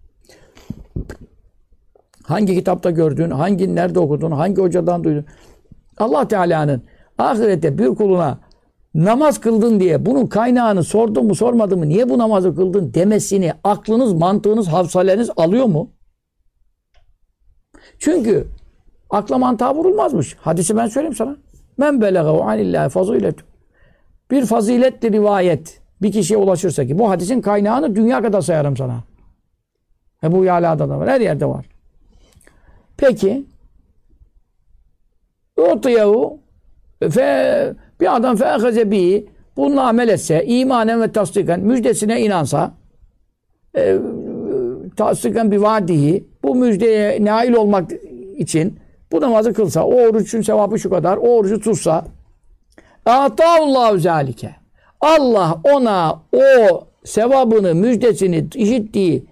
Hangi kitapta gördün? Nerede okudun? Hangi hocadan duydun? Allah Teala'nın ahirette bir kuluna namaz kıldın diye bunun kaynağını sordun mu sormadın mı niye bu namazı kıldın demesini aklınız, mantığınız, hafsaleniz alıyor mu? Çünkü akla mantığa vurulmazmış. Hadisi ben söyleyeyim sana. Men belegahu anillahi faziletu. Bir faziletli rivayet bir kişiye ulaşırsa ki bu hadisin kaynağını dünya kadar sayarım sana. Ebu Yala'da da var. Her yerde var. Peki Utiyahu bir adam fe'ahaze bihi bununla amel etse, imanen ve tasdiken müjdesine inansa tasdiken bir vaadihi bu müjdeye nail olmak için bu namazı kılsa, o orucun sevabı şu kadar, o orucu tutsa atâullâhu zâlike Allah ona o sevabını, müjdesini işittiği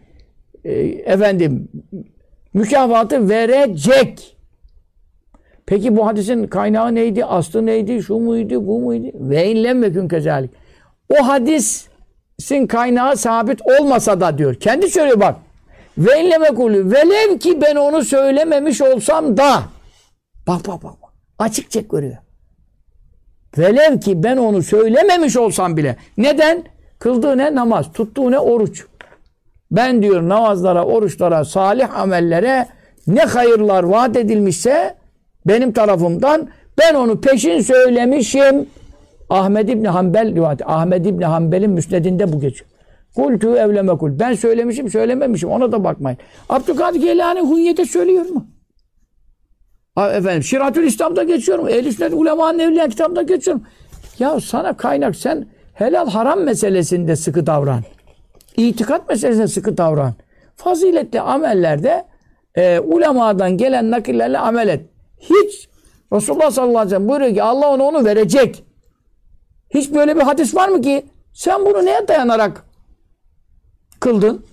mükafatı verecek. Peki bu hadisin kaynağı neydi? Aslı neydi? Şu muydu? Bu muydu? Ve inlem mekün kezalik. O hadisin kaynağı sabit olmasa da diyor. Kendi söylüyor bak. Ve inlem mekulü. Velev ki ben onu söylememiş olsam da. Bak. Açık çek görüyor. Velev ki ben onu söylememiş olsam bile. Neden? Kıldığı ne? Namaz. Tuttuğu ne? Oruç. Ben diyor namazlara, oruçlara, salih amellere ne hayırlar vaat edilmişse benim tarafımdan ben onu peşin söylemişim. Ahmed İbni Hanbel rivayeti. Ahmed İbni Hanbel'in müsnedinde bu geçiyor. Kultu evlemekul. Ben söylemişim, söylememişim. Ona da bakmayın. Abdülkadir Geylani Hunyet'e söylüyor mu? Şiratül İslam'da geçiyor mu? Ehl-i Sünnet Ulema'nın Evliya kitabında geçiyor mu? Ya sana kaynak sen helal haram meselesinde sıkı davran. İtikat meselesinde sıkı davran. Faziletli amellerde ulemadan gelen nakillerle amel et. Hiç Resulullah sallallahu aleyhi ve sellem buyuruyor ki Allah onu verecek. Hiç böyle bir hadis var mı ki sen bunu neye dayanarak kıldın?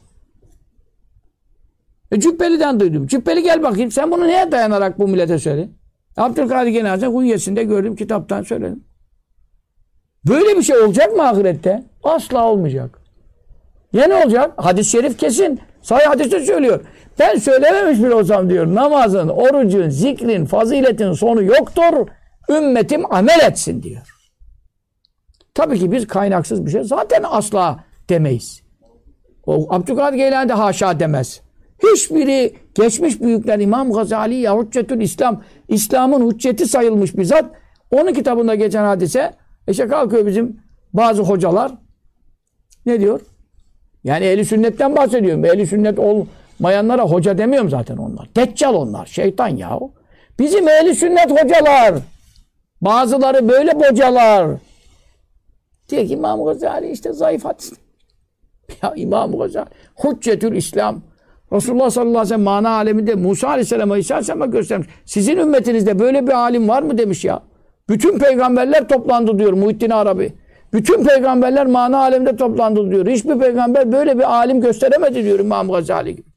Cübbeli'den duydum. Cübbeli gel bakayım. Sen bunu neye dayanarak bu millete söyle? Abdülkadir Geylani Hunyesinde gördüğüm kitaptan söyledim. Böyle bir şey olacak mı ahirette? Asla olmayacak. Ya ne olacak? Hadis-i şerif kesin. Sahih hadiste söylüyor. Ben söylememiş bile olsam diyor. Namazın, orucun, zikrin, faziletin sonu yoktur. Ümmetim amel etsin diyor. Tabii ki biz kaynaksız bir şey zaten asla demeyiz. O Abdülkadir Geylani de haşa demez. Hiçbiri geçmiş büyükler İmam Gazali ya Hüccetül İslam, İslam'ın hücceti sayılmış bir zat. Onun kitabında geçen hadise işte kalkıyor bizim bazı hocalar ne diyor? Yani ehli sünnetten bahsediyorum. Ehli sünnet olmayanlara hoca demiyorum zaten onlar. Deccal onlar. Şeytan yahu. Bizim ehli sünnet hocalar. Bazıları böyle bocalar. Diyor ki İmam Gazali işte zayıf hadis. Ya İmam Gazali Hüccetül İslam. Resulullah sallallahu aleyhi ve sellem mana aleminde Musa aleyhisselam'a İsa aleyhisselam'a göstermiş. Sizin ümmetinizde böyle bir alim var mı demiş ya. Bütün peygamberler toplandı diyor Muhittin Arabi. Bütün peygamberler mana aleminde toplandı diyor. Hiçbir peygamber böyle bir alim gösteremedi diyor İmam Gazali gibi.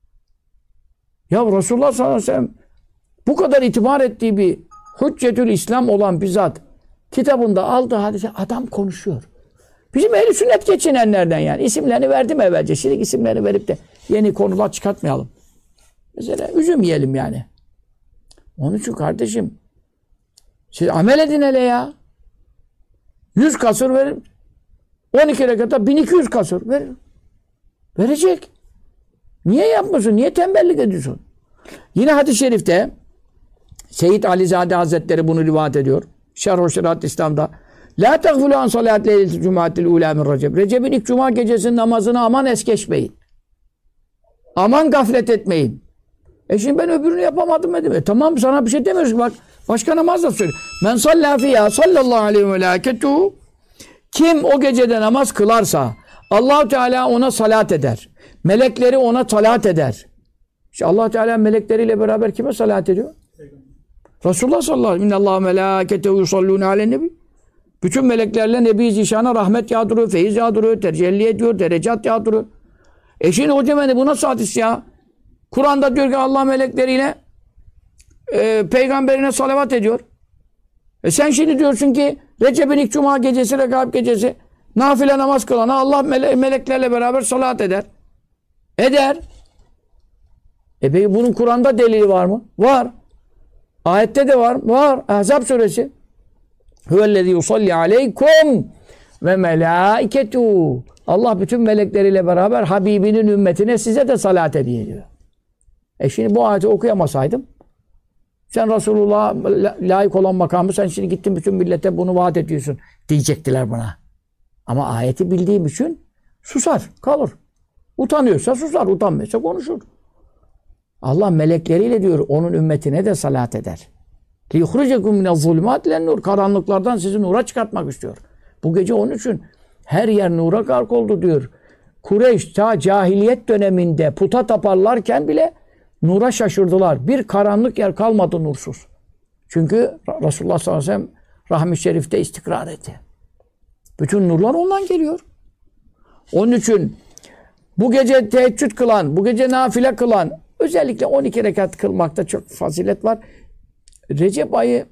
Ya Resulullah sallallahu aleyhi ve sellem bu kadar itibar ettiği bir Hüccetül İslam olan bir zat kitabında aldığı hadise adam konuşuyor. Bizim ehl-i sünnet geçinenlerden yani. İsimlerini verdim evvelce. Şimdi isimlerini verip de yeni konular çıkartmayalım. Mesela üzüm yiyelim yani. Onun için kardeşim siz amel edin hele ya. 100 kasır verir. 12 rekata 1200 kasır verir. Verecek. Niye yapmıyorsun? Niye tembellik ediyorsun? Yine hadis-i şerifte Seyyid Alizade Hazretleri bunu rivayet ediyor. Şerh-i Şeriat İslam'da. La teğfulu an salat leyletil cumatil ula min Recep. Recep'in ilk cuma gecesinin namazını aman es geçmeyin. Aman gaflet etmeyin. Şimdi ben öbürünü yapamadım dedim. Tamam sana bir şey demiyoruz. Bak başka namaz da söylüyor. Men sallâ fiyâ sallallahu aleyhi ve melâketuhu. Kim o gecede namaz kılarsa Allah-u Teala ona salat eder. Melekleri ona salat eder. İşte Allah Teala melekleriyle beraber kime salat ediyor? Resulullah sallallahu aleyhi ve sellem. İnnallâhu melâketehu yusallûne alen nebi. Bütün meleklerle Nebi Zişan'a rahmet yağdırıyor, feyiz yağdırıyor, tecelli ediyor, derecat yağdırıyor. Şimdi hocam bu nasıl hadis ya? Kur'an'da diyor ki Allah melekleriyle peygamberine salavat ediyor. Sen şimdi diyorsun ki Recep'in ilk cuma gecesi, Rekab gecesi nafile namaz kılana Allah meleklerle beraber salat eder. Eder. Peki bunun Kur'an'da delili var mı? Var. Ayette de var. Var. Ahzab suresi. Huvellezî yusalli aleykum ve melâiketuhu. Allah bütün melekleriyle beraber Habibinin ümmetine size de salat ediyor diyor. Şimdi bu ayeti okuyamasaydım sen Resulullah'a layık olan makamı sen şimdi gittin bütün millete bunu vaat ediyorsun diyecektiler bana. Ama ayeti bildiğim için susar, kalır. Utanıyorsa susar, utanmıyorsa konuşur. Allah melekleriyle diyor onun ümmetine de salat eder. لِيُخْرِجَكُمْ مِنَ الظُّلُمَاتِ لَنُّرْ Karanlıklardan sizi nura çıkartmak istiyor. Bu gece onun için her yer nura gark oldu diyor. Kureyş ta cahiliyet döneminde puta taparlarken bile nura şaşırdılar. Bir karanlık yer kalmadı nursuz. Çünkü Resulullah sallallahu aleyhi ve sellem rahmi şerifte istikrar etti. Bütün nurlar ondan geliyor. Onun için bu gece teheccüd kılan, bu gece nafile kılan, özellikle 12 rekat kılmakta çok fazilet var. Recep ayı'nın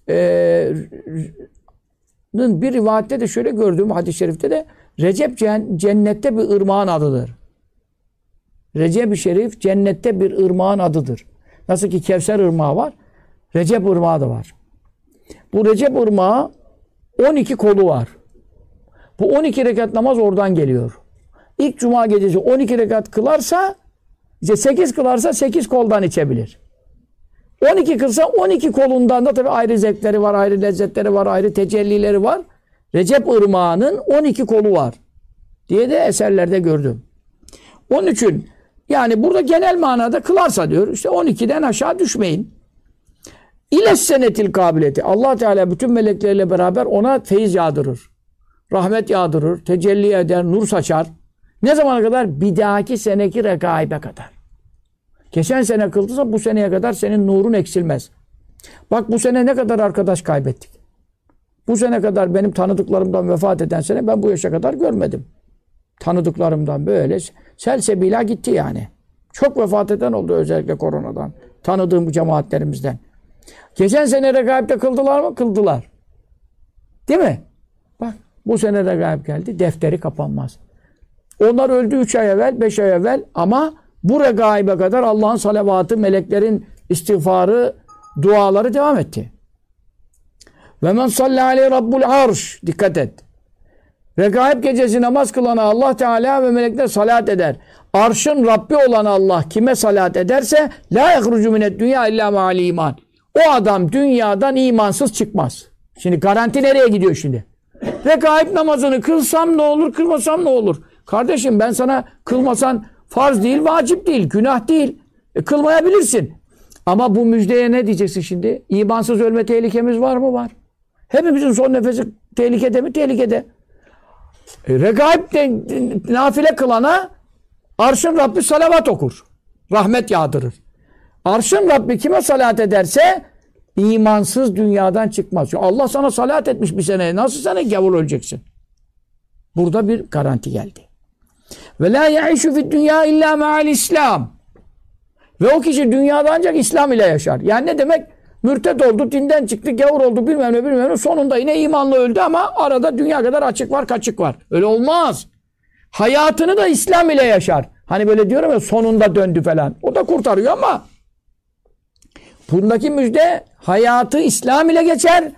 bir rivayette de şöyle gördüğüm hadis-i şerifte de Recep cennette bir ırmağın adıdır. Recep-i Şerif cennette bir ırmağın adıdır. Nasıl ki Kevser ırmağı var, Recep ırmağı da var. Bu Recep ırmağı 12 kolu var. Bu 12 rekat namaz oradan geliyor. İlk cuma gecesi 12 rekat kılarsa, işte 8 kılarsa 8 koldan içebilir. 12 kılsa 12 kolundan da tabii ayrı zevkleri var, ayrı lezzetleri var, ayrı tecellileri var. Recep ırmağının 12 kolu var diye de eserlerde gördüm. Onun için yani burada genel manada kılarsa diyor işte 12'den aşağı düşmeyin. İles senetil kabiliyeti. Allah Teala bütün meleklerle beraber ona feyiz yağdırır. Rahmet yağdırır, tecelli eder, nur saçar. Ne zamana kadar? Bir dahaki seneki rekaibe kadar. Geçen sene kıldıysa bu seneye kadar senin nurun eksilmez. Bak bu sene ne kadar arkadaş kaybettik. Bu sene kadar benim tanıdıklarımdan vefat eden sene ben bu yaşa kadar görmedim. Tanıdıklarımdan böyle selsebila gitti yani. Çok vefat eden oldu özellikle koronadan. Tanıdığım bu cemaatlerimizden. Geçen sene regaibde kıldılar mı? Kıldılar. Değil mi? Bak bu sene regaib geldi. Defteri kapanmaz. Onlar öldü 3 ay evvel, 5 ay evvel ama bu regaibe kadar Allah'ın salavatı, meleklerin istiğfarı, duaları devam etti. Ve men salli aleyhi rabbul arş. Dikkat et. Regaib gecesi namaz kılana Allah Teala ve melekler salat eder. Arşın Rabbi olan Allah kime salat ederse la yehrucu minet dünya illa ma'al iman. O adam dünyadan imansız çıkmaz. Şimdi garanti nereye gidiyor şimdi? Regaib namazını kılsam ne olur, kılmasam ne olur? Kardeşim ben sana kılmasan farz değil, vacip değil, günah değil. Kılmayabilirsin. Ama bu müjdeye ne diyeceksin şimdi? İmansız ölme tehlikemiz var mı? Var. Hepimizin son nefesi tehlikede mi? Tehlikede. Regaib de nafile kılana arşın Rabbi salavat okur. Rahmet yağdırır. Arşın Rabbi kime salat ederse imansız dünyadan çıkmaz. Çünkü Allah sana salat etmiş bir sene. Nasıl sen gavur öleceksin? Burada bir garanti geldi. Ve la yaişu fid dünya illa ma'al İslam. Ve o kişi dünyada ancak İslam ile yaşar. Yani ne demek? Mürted oldu, dinden çıktı, gavur oldu, bilmem ne. Sonunda yine imanlı öldü ama arada dünya kadar açık var, kaçık var. Öyle olmaz. Hayatını da İslam ile yaşar. Hani böyle diyorum ya sonunda döndü falan. O da kurtarıyor ama bundaki müjde hayatı İslam ile geçer.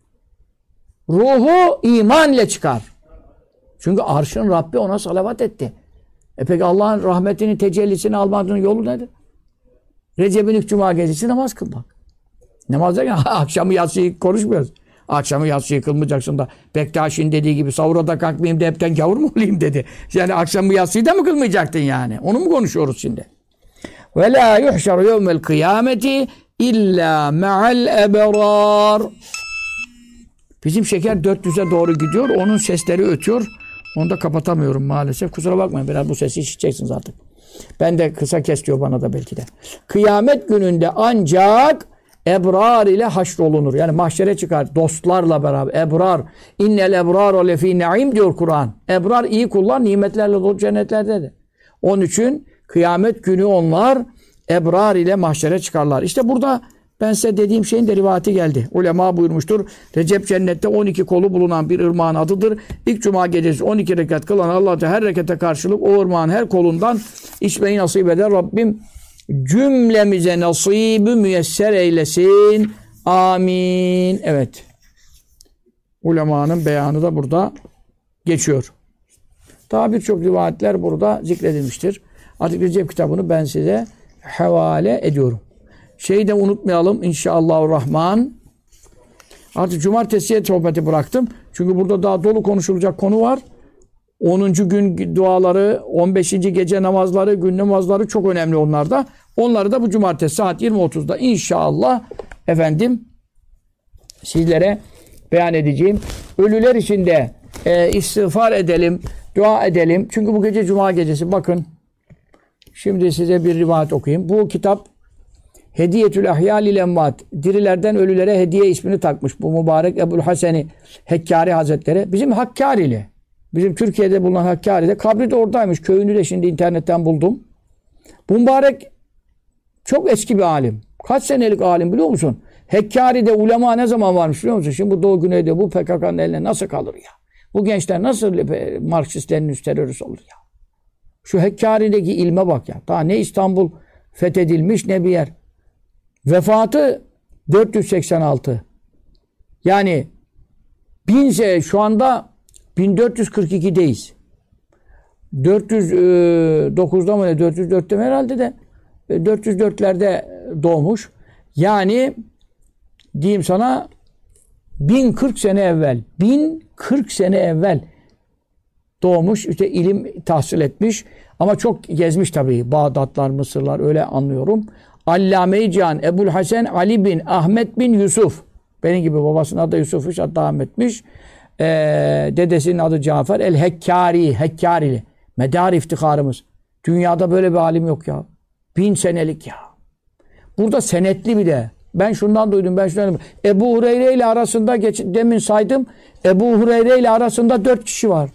Ruhu iman ile çıkar. Çünkü arşın Rabbi ona salavat etti. Peki Allah'ın rahmetinin tecellisini almanın yolu nedir? Recep'in ilk cuma gecesi namaz kılmak. Namaz derken akşamı yatsıyı konuşmuyoruz. Akşamı yatsıyı kılmayacaksın da Bektaşi'nin dediği gibi sahura da kalkmayayım da hepten gavur mu olayım dedi. Yani akşamı yatsıyı da mı kılmayacaktın yani? Onu mu konuşuyoruz şimdi? Ve la yuhşaru yevmel kıyameti illa me'al ebrar. Bizim şeker 400'e doğru gidiyor. Onun sesleri ötüyor. Onu da kapatamıyorum maalesef. Kusura bakmayın. Biraz bu sesi işiteceksiniz artık. Ben de kısa kes diyor bana da belki de. Kıyamet gününde ancak ebrar ile haşrolunur. Yani mahşere çıkar. Dostlarla beraber. Ebrar. İnnel ebrar lefî naim diyor Kur'an. Ebrar iyi kullar nimetlerle dolu cennetlerde de. Onun için kıyamet günü onlar ebrar ile mahşere çıkarlar. İşte burada ben size dediğim şeyin de rivayeti geldi. Ulema buyurmuştur. Recep cennette 12 kolu bulunan bir ırmağın adıdır. İlk cuma gecesi 12 rekat kılan Allah her rekete karşılık o ırmağın her kolundan içmeyi nasip eder. Rabbim cümlemize nasibü müyesser eylesin. Amin. Evet. Ulemanın beyanı da burada geçiyor. Daha birçok rivayetler burada zikredilmiştir. Artık Recep kitabını ben size havale ediyorum. Şeyi de unutmayalım inşallahurrahman. Artık cumartesiye sohbeti bıraktım. Çünkü burada daha dolu konuşulacak konu var. 10. gün duaları, 15. gece namazları, gün namazları çok önemli onlarda. Onları da bu cumartesi saat 20.30'da inşallah efendim sizlere beyan edeceğim. Ölüler için de istiğfar edelim, dua edelim. Çünkü bu gece cuma gecesi. Bakın şimdi size bir rivayet okuyayım. Bu kitap Hediyetül Ahyâlil Emvât. Dirilerden ölülere hediye ismini takmış. Bu mübarek Ebu'l-Haseni Hekkâri Hazretleri. Bizim Hakkârili. Bizim Türkiye'de bulunan Hakkâri'de. Kabri de oradaymış. Köyünü de şimdi internetten buldum. Bu mübarek çok eski bir alim. Kaç senelik alim biliyor musun? Hakkâri'de ulema ne zaman varmış biliyor musun? Şimdi bu Doğu Güney'de bu PKK'nın eline nasıl kalır ya? Bu gençler nasıl Marksistlerin üst terörist olur ya? Şu Hakkâri'deki ilme bak ya. Daha ne İstanbul fethedilmiş ne bir yer. Vefatı 486. Yani 1000 sene şu anda 1442'deyiz. 409'da mı ne 404'te mi herhalde de 404'lerde doğmuş. Yani diyeyim sana 1040 sene evvel 1040 sene evvel doğmuş. İşte ilim tahsil etmiş. Ama çok gezmiş tabii. Bağdatlar, Mısırlar öyle anlıyorum. Allame-i Cihan Ebu'l-Hasen Ali bin Ahmet bin Yusuf. Benim gibi babasının adı Yusuf'muş, hatta Ahmet'miş. Dedesinin adı Cafer. El-Hekkâri, Hekkârili. Medar iftiharımız. Dünyada böyle bir alim yok ya. 1000 senelik ya. Burada senetli bir de. Ben şundan duydum, ben şundan duydum. Ebu Hureyre ile arasında, demin saydım. Ebu Hureyre ile arasında 4 kişi var.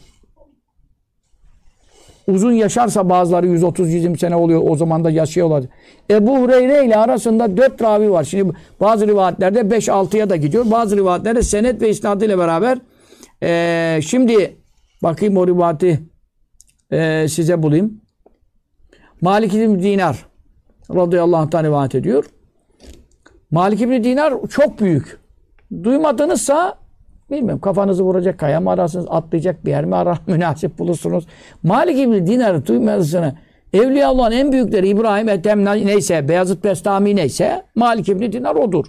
Uzun yaşarsa bazıları 130-120 sene oluyor. O zaman da yaşıyorlar. Ebu Hureyre ile arasında 4 ravi var. Şimdi bazı rivayetlerde 5-6'ya da gidiyor. Bazı rivayetlerde senet ve isnadı ile beraber. Şimdi bakayım o rivayeti size bulayım. Malik İbn Dinar radıyallahu anh'tan rivayet ediyor. Malik İbn Dinar çok büyük. Duymadınızsa Bilmiyorum, kafanızı vuracak kaya mı ararsınız, atlayacak bir yer mi arar, münasip bulursunuz. Malik İbni Dinar'ı duymasını, Evliyaullah'ın en büyükleri İbrahim, Ethem neyse, Beyazıt Bestami neyse, Malik İbni Dinar odur.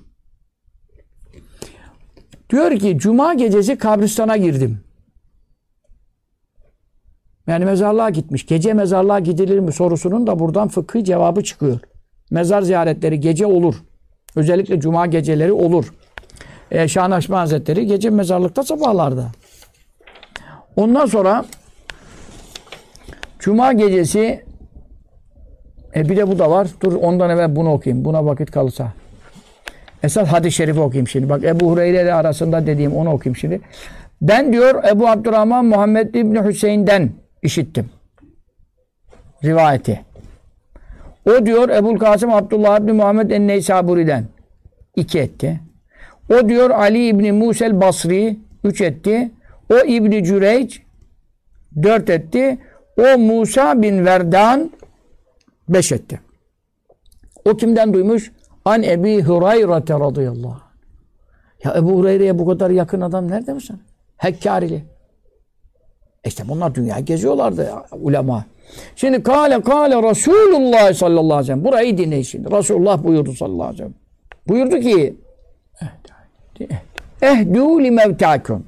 Diyor ki, Cuma gecesi kabristana girdim. Yani mezarlığa gitmiş. Gece mezarlığa gidilir mi sorusunun da buradan fıkhi cevabı çıkıyor. Mezar ziyaretleri gece olur. Özellikle Cuma geceleri olur. Şah Nakşibend Hazretleri gece mezarlıkta sabahlarda. Ondan sonra Cuma gecesi bir de bu da var. Dur ondan evvel bunu okuyayım. Buna vakit kalırsa. Esas hadis-i şerifi okuyayım şimdi. Bak Ebu Hureyre ile arasında dediğim onu okuyayım şimdi. Ben diyor Ebu Abdurrahman Muhammed İbni Hüseyin'den işittim. Rivayeti. O diyor Ebul Kasım Abdullah İbni Muhammed en-Neysaburi'den 2 etti. O diyor Ali İbni Musel Basri 3 etti. O İbni Cüreyc 4 etti. O Musa bin Verdan 5 etti. O kimden duymuş? An Ebi Hureyre radıyallahu anh. Ya Ebu Hureyre'ye bu kadar yakın adam nerede misin? Hekkarili. İşte bunlar dünya geziyorlardı ulema. Şimdi kâle Resulullah sallallahu aleyhi ve sellem. Burayı dinleyin şimdi. Resulullah buyurdu sallallahu aleyhi ve sellem. Buyurdu ki ehdû li mevtâküm.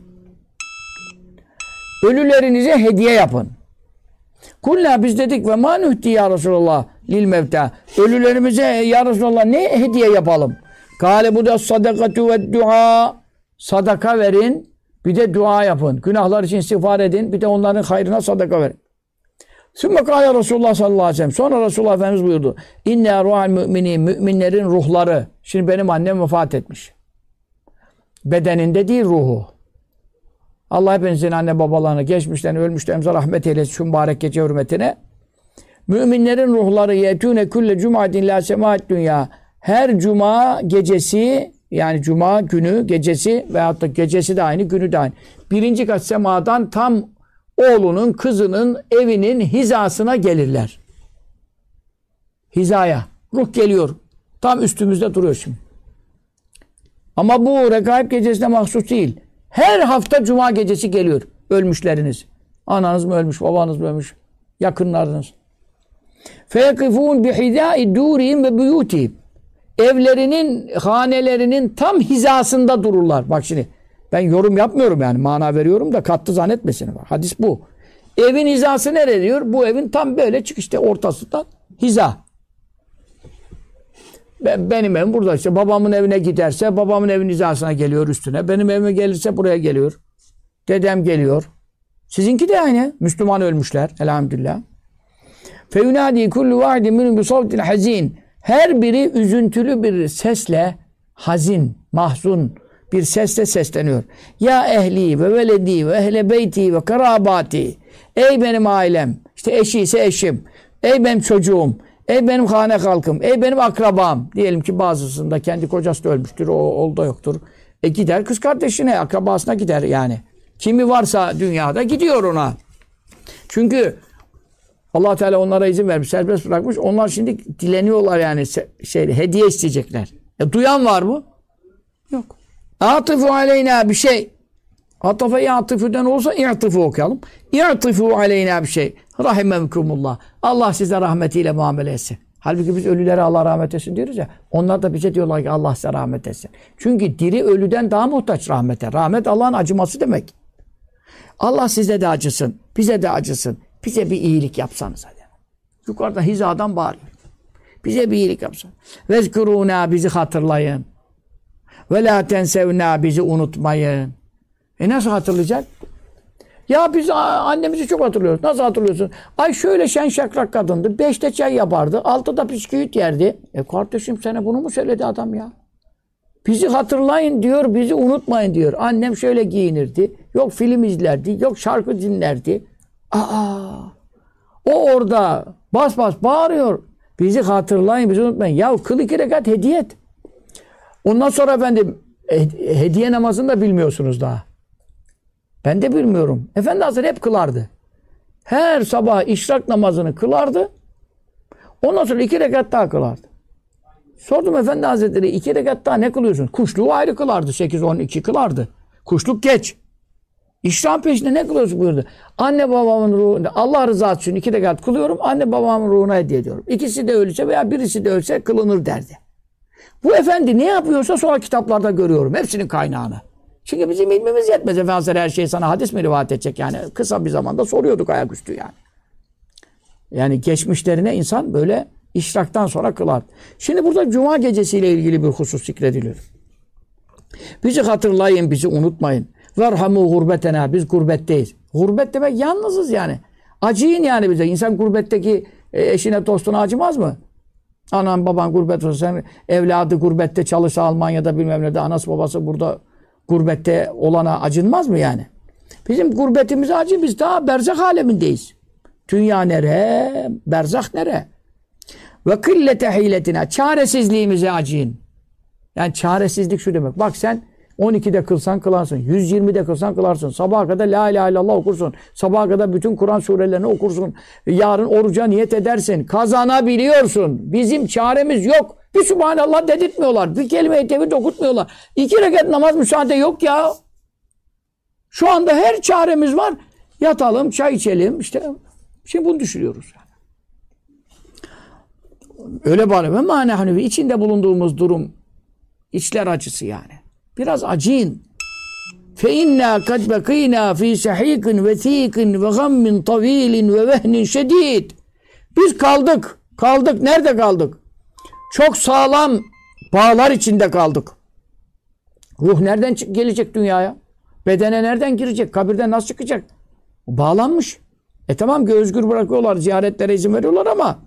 Ölülerinize hediye yapın. Kullâ biz dedik ve mâ nuhti ya Resulullah lil mevtâ. Ölülerimize ya Resulullah ne hediye yapalım? Kâle bu da sadakatu ve dua. Sadaka verin. Bir de dua yapın. Günahlar için istiğfar edin. Bir de onların hayrına sadaka verin. Sümme kâle Resulullah sallallahu aleyhi ve sellem. Sonra Resulullah Efendimiz buyurdu. İnne ruhal müminin. Müminlerin ruhları. Şimdi benim annem vefat etmiş. Bedeninde değil ruhu. Allah hepinizin anne babalarını, geçmişlerini, ölmüşlerimize rahmet eylesin şu mübarek gece hürmetine. Müminlerin ruhları yetûne külle cum'atin la semaat dünya. Her cuma gecesi, yani cuma günü gecesi veyahut da gecesi de aynı, günü de aynı. Birinci kat semadan tam oğlunun, kızının, evinin hizasına gelirler. Hizaya. Ruh geliyor. Tam üstümüzde duruyor şimdi. Ama bu Regaib gecesine mahsus değil. Her hafta cuma gecesi geliyor ölmüşleriniz. Ananız mı ölmüş, babanız mı ölmüş, yakınlarınız. فَيَقِفُونَ بِحِذَاءِ دُورِهِمْ وَبُيُوتِهِمْ. Evlerinin, hanelerinin tam hizasında dururlar. Bak şimdi ben yorum yapmıyorum yani mana veriyorum da kattı zannetmesin. Hadis bu. Evin hizası nerede diyor? Bu evin tam böyle çıkışta ortasından hiza. Benim evim burada işte. Babamın evine giderse babamın evin hizasına geliyor üstüne. Benim evime gelirse buraya geliyor. Dedem geliyor. Sizinki de aynı. Müslüman ölmüşler. Elhamdülillah. فَيُنَادِي كُلُّ وَعْدٍ مِنُمْ بِصَوْتٍ حَز۪ينَ. Her biri üzüntülü bir sesle, hazin, mahzun bir sesle sesleniyor. Ya ehli ve veledi ve ehle beyti ve karabati. Ey benim ailem, işte eşi ise eşim. Ey benim çocuğum. Ey benim hane halkım. Ey benim akrabam. Diyelim ki bazısında kendi kocası da ölmüştür. O da yoktur. Gider kız kardeşine, akrabasına gider yani. Kimi varsa dünyada gidiyor ona. Çünkü Allah Teala onlara izin vermiş, serbest bırakmış. Onlar şimdi dileniyorlar yani hediye isteyecekler. Duyan var mı? Yok. Atifu aleyna bir şey. Atafe-i atifüden olsa i'tifu okuyalım. İ'tifu aleyna bir şey. Rahimemkumullah. Allah size rahmetiyle muamele etsin. Halbuki biz ölülere Allah rahmet etsin diyoruz ya. Onlar da bize diyorlar ki Allah size rahmet etsin. Çünkü diri ölüden daha muhtaç rahmete. Rahmet Allah'ın acıması demek. Allah size de acısın. Bize de acısın. Bize bir iyilik yapsanız hadi. Yukarıda hizadan bağırıyor. Bize bir iyilik yapsan. Vezkurûnâ bizi hatırlayın. Ve lâ tensevnâ bizi unutmayın. Nasıl hatırlayacak? Ya biz annemizi çok hatırlıyoruz. Nasıl hatırlıyorsun? Ay şöyle şen şakrak kadındı. 5'te çay yapardı. 6'da bisküvit yerdi. Kardeşim sana bunu mu söyledi adam ya? Bizi hatırlayın diyor. Bizi unutmayın diyor. Annem şöyle giyinirdi. Yok film izlerdi. Yok şarkı dinlerdi. O orada bas bas bağırıyor. Bizi hatırlayın, bizi unutmayın. Ya kıl 2 rekat hediye et. Ondan sonra efendim hediye namazını da bilmiyorsunuz daha. Ben de bilmiyorum. Efendi Hazretleri hep kılardı. Her sabah işrak namazını kılardı. Ondan sonra 2 rekat daha kılardı. Sordum Efendi Hazretleri 2 rekat daha ne kılıyorsun? Kuşluğu ayrı kılardı. 8-12 kılardı. Kuşluk geç. İşrahın peşinde ne kılıyorsun buyurdu. Anne babamın ruhuna, Allah rızası için 2 rekat kılıyorum. Anne babamın ruhuna hediye ediyorum. İkisi de ölse veya birisi de ölse kılınır derdi. Bu efendi ne yapıyorsa sonra kitaplarda görüyorum. Hepsinin kaynağını. Çünkü bizim ilmimiz yetmez. Efendimiz her şeyi sana hadis mi rivayet edecek yani? Kısa bir zamanda soruyorduk ayaküstü yani. Yani geçmişlerine insan böyle işraktan sonra kılar. Şimdi burada Cuma gecesiyle ilgili bir husus zikrediliyor. Bizi hatırlayın, bizi unutmayın. Verhamu gurbetena, biz gurbetteyiz. Gurbet demek yalnızız yani. Acıyın yani bize. İnsan gurbetteki eşine dostuna acımaz mı? Anan baban gurbet olsa, sen evladı gurbette çalışsa Almanya'da bilmem nerede, anası babası burada gurbette olana acınmaz mı yani? Bizim gurbetimize acı, biz daha berzak alemindeyiz. Dünya nere? Berzak nere? Ve kıllete hiletine, çaresizliğimize acıyın. Yani çaresizlik şu demek. Bak sen 12'de kılsan kılarsın. 120'de kılsan kılarsın. Sabaha kadar la ilahe illallah okursun. Sabaha kadar bütün Kur'an surelerini okursun. Yarın oruca niyet edersin. Kazanabiliyorsun. Bizim çaremiz yok. Bir Subhanallah dedirtmiyorlar. Bir kelime-i tevhid okutmuyorlar. 2 rekat namaz müsaade yok ya. Şu anda her çaremiz var. Yatalım, çay içelim. İşte şimdi bunu düşünüyoruz. Öyle bari. Ve mâne içinde bulunduğumuz durum içler acısı yani. Biraz acıyın. Fe inna kad bakînâ fî sahîkin vesîkin ve gammin tavîlin ve vehnin şedîd. Biz kaldık. Kaldık. Nerede kaldık? Çok sağlam bağlar içinde kaldık. Ruh nereden gelecek dünyaya? Bedene nereden girecek? Kabirden nasıl çıkacak? Bağlanmış. Tamam ki özgür bırakıyorlar. Ziyaretlere izin veriyorlar ama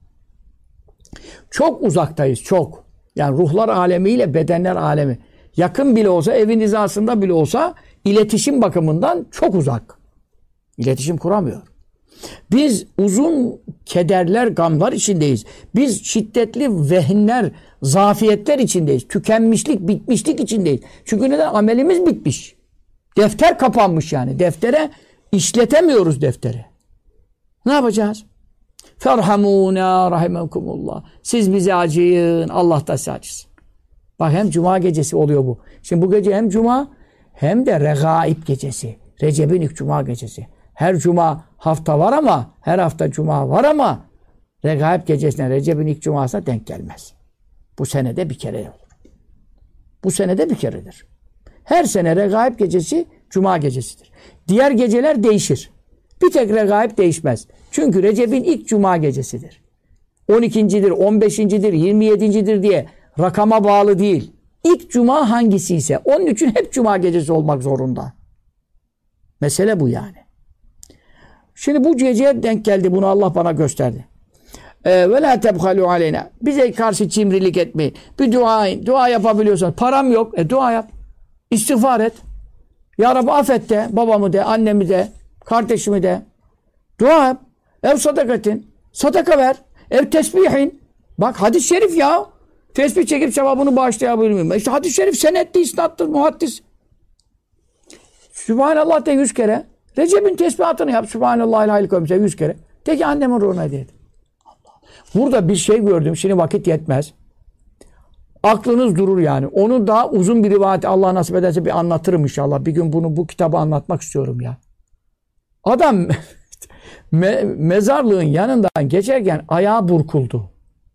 çok uzaktayız. Çok. Yani ruhlar alemiyle bedenler alemi. Yakın bile olsa, evin hizasında bile olsa iletişim bakımından çok uzak. İletişim kuramıyor. Biz uzun kederler, gamlar içindeyiz. Biz şiddetli vehinler, zafiyetler içindeyiz. Tükenmişlik, bitmişlik içindeyiz. Çünkü neden? Amelimiz bitmiş. Defter kapanmış yani. Deftere işletemiyoruz defteri. Ne yapacağız? Ferhamûnâ rahimekumullah. Siz bize acıyın. Allah da size acısın. Bak hem Cuma gecesi oluyor bu. Şimdi bu gece hem Cuma hem de Regaib gecesi. Recep'in ilk Cuma gecesi. Her Cuma hafta var ama her hafta Cuma var ama Regaib gecesine Recep'in ilk Cuma'sına denk gelmez. Bu senede bir kere olur. Bu senede bir keredir. Her sene Regaib gecesi Cuma gecesidir. Diğer geceler değişir. Bir tek Regaib değişmez. Çünkü Recep'in ilk Cuma gecesidir. 12.'dir, 15.'dir, 27.'dir diye rakama bağlı değil. İlk Cuma hangisi ise onun için hep Cuma gecesi olmak zorunda. Mesele bu yani. Şimdi bu geceye denk geldi. Bunu Allah bana gösterdi. Ve la tebhalu aleyna. Bize karşı cimrilik etmeyin. Bir dua yapabiliyorsan. Param yok. Dua yap. İstiğfar et. Ya Rabbi affet de. Babamı de, annemi de, kardeşimi de. Dua yap. Ev sadakatin. Sadaka ver. Ev tesbihin. Bak hadis-i şerif ya. Tesbih çekip sevabını bağışlayabilir miyim? İşte hadis-i şerif senetli, isnattır, muhaddis. Sübhanallah de 100 kere. Recep'in tesbihatını yap. Sübhanallah ilahe illallah 100 kere. De ki annemin ruhuna hediye et. Burada bir şey gördüm. Şimdi vakit yetmez. Aklınız durur yani. Onu daha uzun bir rivayet Allah nasip ederse bir anlatırım inşallah. Bir gün bu kitabı anlatmak istiyorum ya. Adam mezarlığın yanından geçerken ayağı burkuldu.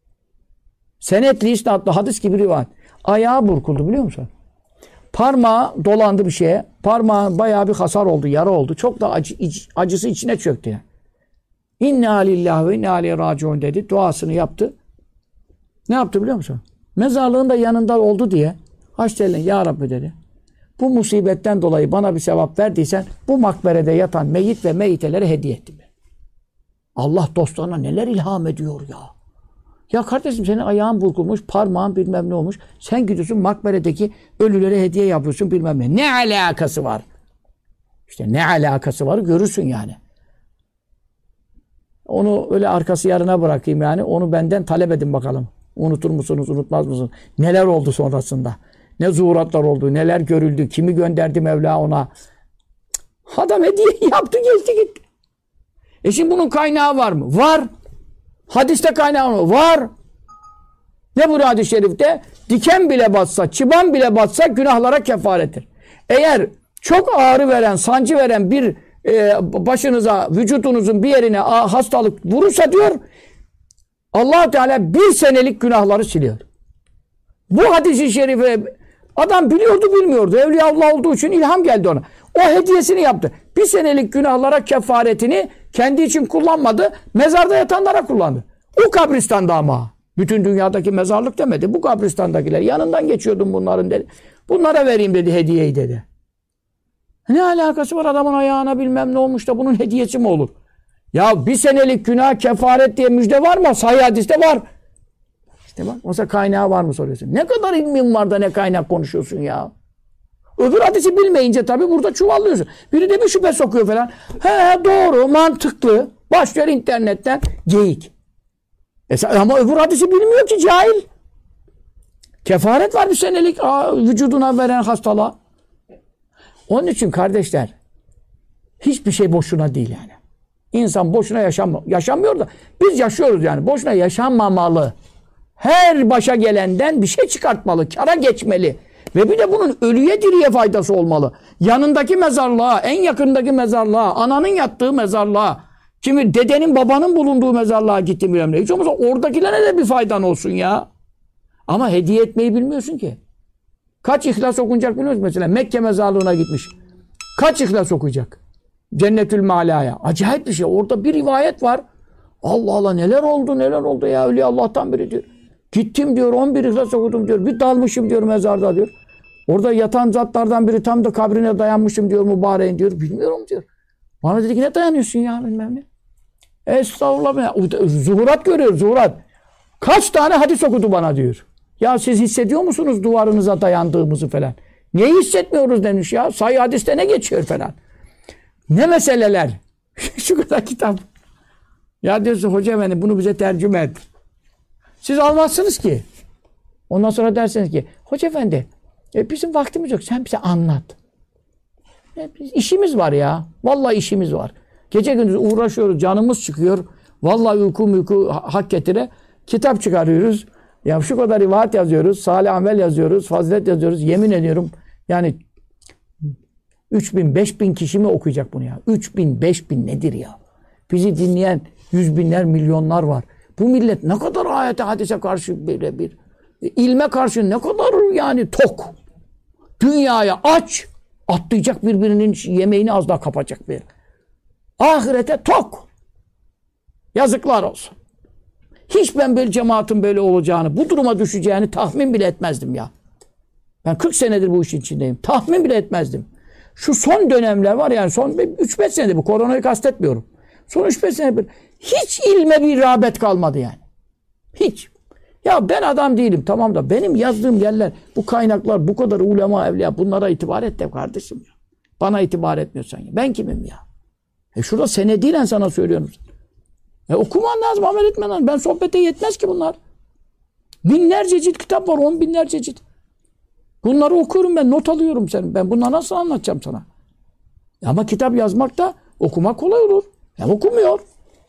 Senetli isnatlı hadis gibi rivayet. Ayağı burkuldu biliyor musun? Parmağı dolandı bir şeye. Parmağın bayağı bir hasar oldu, yara oldu. Çok da acısı içine çöktü. Yani. İnna lillahi ve inna aleyhi raciun dedi. Duasını yaptı. Ne yaptı biliyor musun? Mezarlığın da yanında oldu diye haşt elini ya Rabbi dedi. Bu musibetten dolayı bana bir sevap verdiysen bu makberede yatan meyit ve meyitelere hediye ettim. Allah dostlarına neler ilham ediyor ya. Ya kardeşim senin ayağın burkulmuş, parmağın bilmem ne olmuş. Sen gidiyorsun makberedeki ölülere hediye yapıyorsun bilmem ne. Ne alakası var? İşte ne alakası var görürsün yani. Onu öyle arkası yarına bırakayım yani. Onu benden talep edin bakalım. Unutur musunuz, unutmaz mısınız? Neler oldu sonrasında? Ne zuhuratlar oldu, neler görüldü, kimi gönderdi Mevla ona? Adam hediye yaptı, geçti gitti. Şimdi bunun kaynağı var mı? Var. Hadiste kaynağı mı? Var. Ne bu hadis-i şerifte? Diken bile batsa, çıban bile batsa günahlara kefarettir. Eğer çok ağrı veren, sancı veren bir başınıza, vücudunuzun bir yerine hastalık vurursa diyor, Allah Teala 1 senelik günahları siliyor. Bu hadis-i şerife adam biliyordu bilmiyordu. Evliyaullah olduğu için ilham geldi ona. O hediyesini yaptı. 1 senelik günahlara kefaretini kendi için kullanmadı. Mezarda yatanlara kullandı. O kabristanda ama. Bütün dünyadaki mezarlık demedi. Bu kabristandakiler. Yanından geçiyordum bunların dedi. Bunlara vereyim dedi, hediyeyi dedi. Ne alakası var, adamın ayağına bilmem ne olmuş da bunun hediyesi mi olur? Ya 1 senelik günah kefaret diye müjde var mı? Sahih hadiste var. İşte bak, oysa kaynağı var mı soruyorsun. Ne kadar ilmin var da ne kaynak konuşuyorsun ya. Öbür hadisi bilmeyince tabii burada çuvallıyorsun. Biri de bir şüphe sokuyor falan. He doğru, mantıklı. Başlıyor internetten geyik. Ama öbür hadisi bilmiyor ki, cahil. Kefaret var 1 senelik vücuduna veren hastalığa. Onun için kardeşler, hiçbir şey boşuna değil yani. İnsan boşuna yaşamıyor da biz yaşıyoruz yani. Boşuna yaşanmamalı. Her başa gelenden bir şey çıkartmalı, kâra geçmeli. Ve bir de bunun ölüye diriye faydası olmalı. Yanındaki mezarlığa, en yakındaki mezarlığa, ananın yattığı mezarlığa, kimi dedenin babanın bulunduğu mezarlığa gittim bilmem ne. Hiç olmazsa oradakilere de bir faydan olsun ya. Ama hediye etmeyi bilmiyorsun ki. Kaç ihlas okunacak biliyor musun mesela? Mekke mezarlığına gitmiş. Kaç ihlas okuyacak? Cennetül Mala'ya. Acayip bir şey. Orada bir rivayet var. Allah Allah, neler oldu ya. Öyle Allah'tan biri diyor. Gittim diyor, 11 ihlas okudum diyor. Bir dalmışım diyor mezarda diyor. Orada yatan zatlardan biri tam da kabrine dayanmışım diyor mübareğin diyor. Bilmiyorum diyor. Bana dedi ki ne dayanıyorsun ya bilmem ne. Estağfurullah. Zuhurat görüyor, zuhurat. Kaç tane hadis okudu bana diyor. Ya siz hissediyor musunuz duvarınıza dayandığımızı falan? Niye hissetmiyoruz demiş ya. Sahih hadiste ne geçiyor falan. Ne meseleler. Şu kadar kitap. Ya diyorsun hoca efendi bunu bize tercüme et. Siz almazsınız ki. Ondan sonra dersiniz ki hoca efendi bizim vaktimiz yok. Sen bize anlat. İşimiz var ya. Vallahi işimiz var. Gece gündüz uğraşıyoruz. Canımız çıkıyor. Vallahi uyku hak getire. Kitap çıkarıyoruz. Ya şu kadar rivayet yazıyoruz. Salih amel yazıyoruz. Fazilet yazıyoruz. Yemin ediyorum yani 3000, 5000 kişi mi okuyacak bunu ya? 3000, 5000 nedir ya? Bizi dinleyen 100 binler, milyonlar var. Bu millet ne kadar ayete, hadise karşı bir ilme karşı ne kadar yani tok. Dünyaya aç, atlayacak birbirinin yemeğini az daha kapacak bir. Ahirete tok. Yazıklar olsun. Hiç ben böyle cemaatin böyle olacağını, bu duruma düşeceğini tahmin bile etmezdim ya. Ben 40 senedir bu işin içindeyim. Tahmin bile etmezdim. Şu son dönemler var yani son 3-5 senedir, bu koronayı kastetmiyorum. Son 3-5 senedir hiç ilme bir rağbet kalmadı yani. Hiç. Ya ben adam değilim tamam da benim yazdığım yerler, bu kaynaklar, bu kadar ulema evliya, bunlara itibar et de kardeşim ya. Bana itibar etmiyorsan ya. Ben kimim ya? Şurada senediyle sana söylüyorum. Okuman lazım, amel etmen lazım. Ben sohbete yetmez ki bunlar. Binlerce cilt kitap var, 10 binlerce cilt. Bunları okuyorum ben, not alıyorum senin. Ben bunları nasıl anlatacağım sana? Ama kitap yazmak da okumak kolay olur. Okumuyor.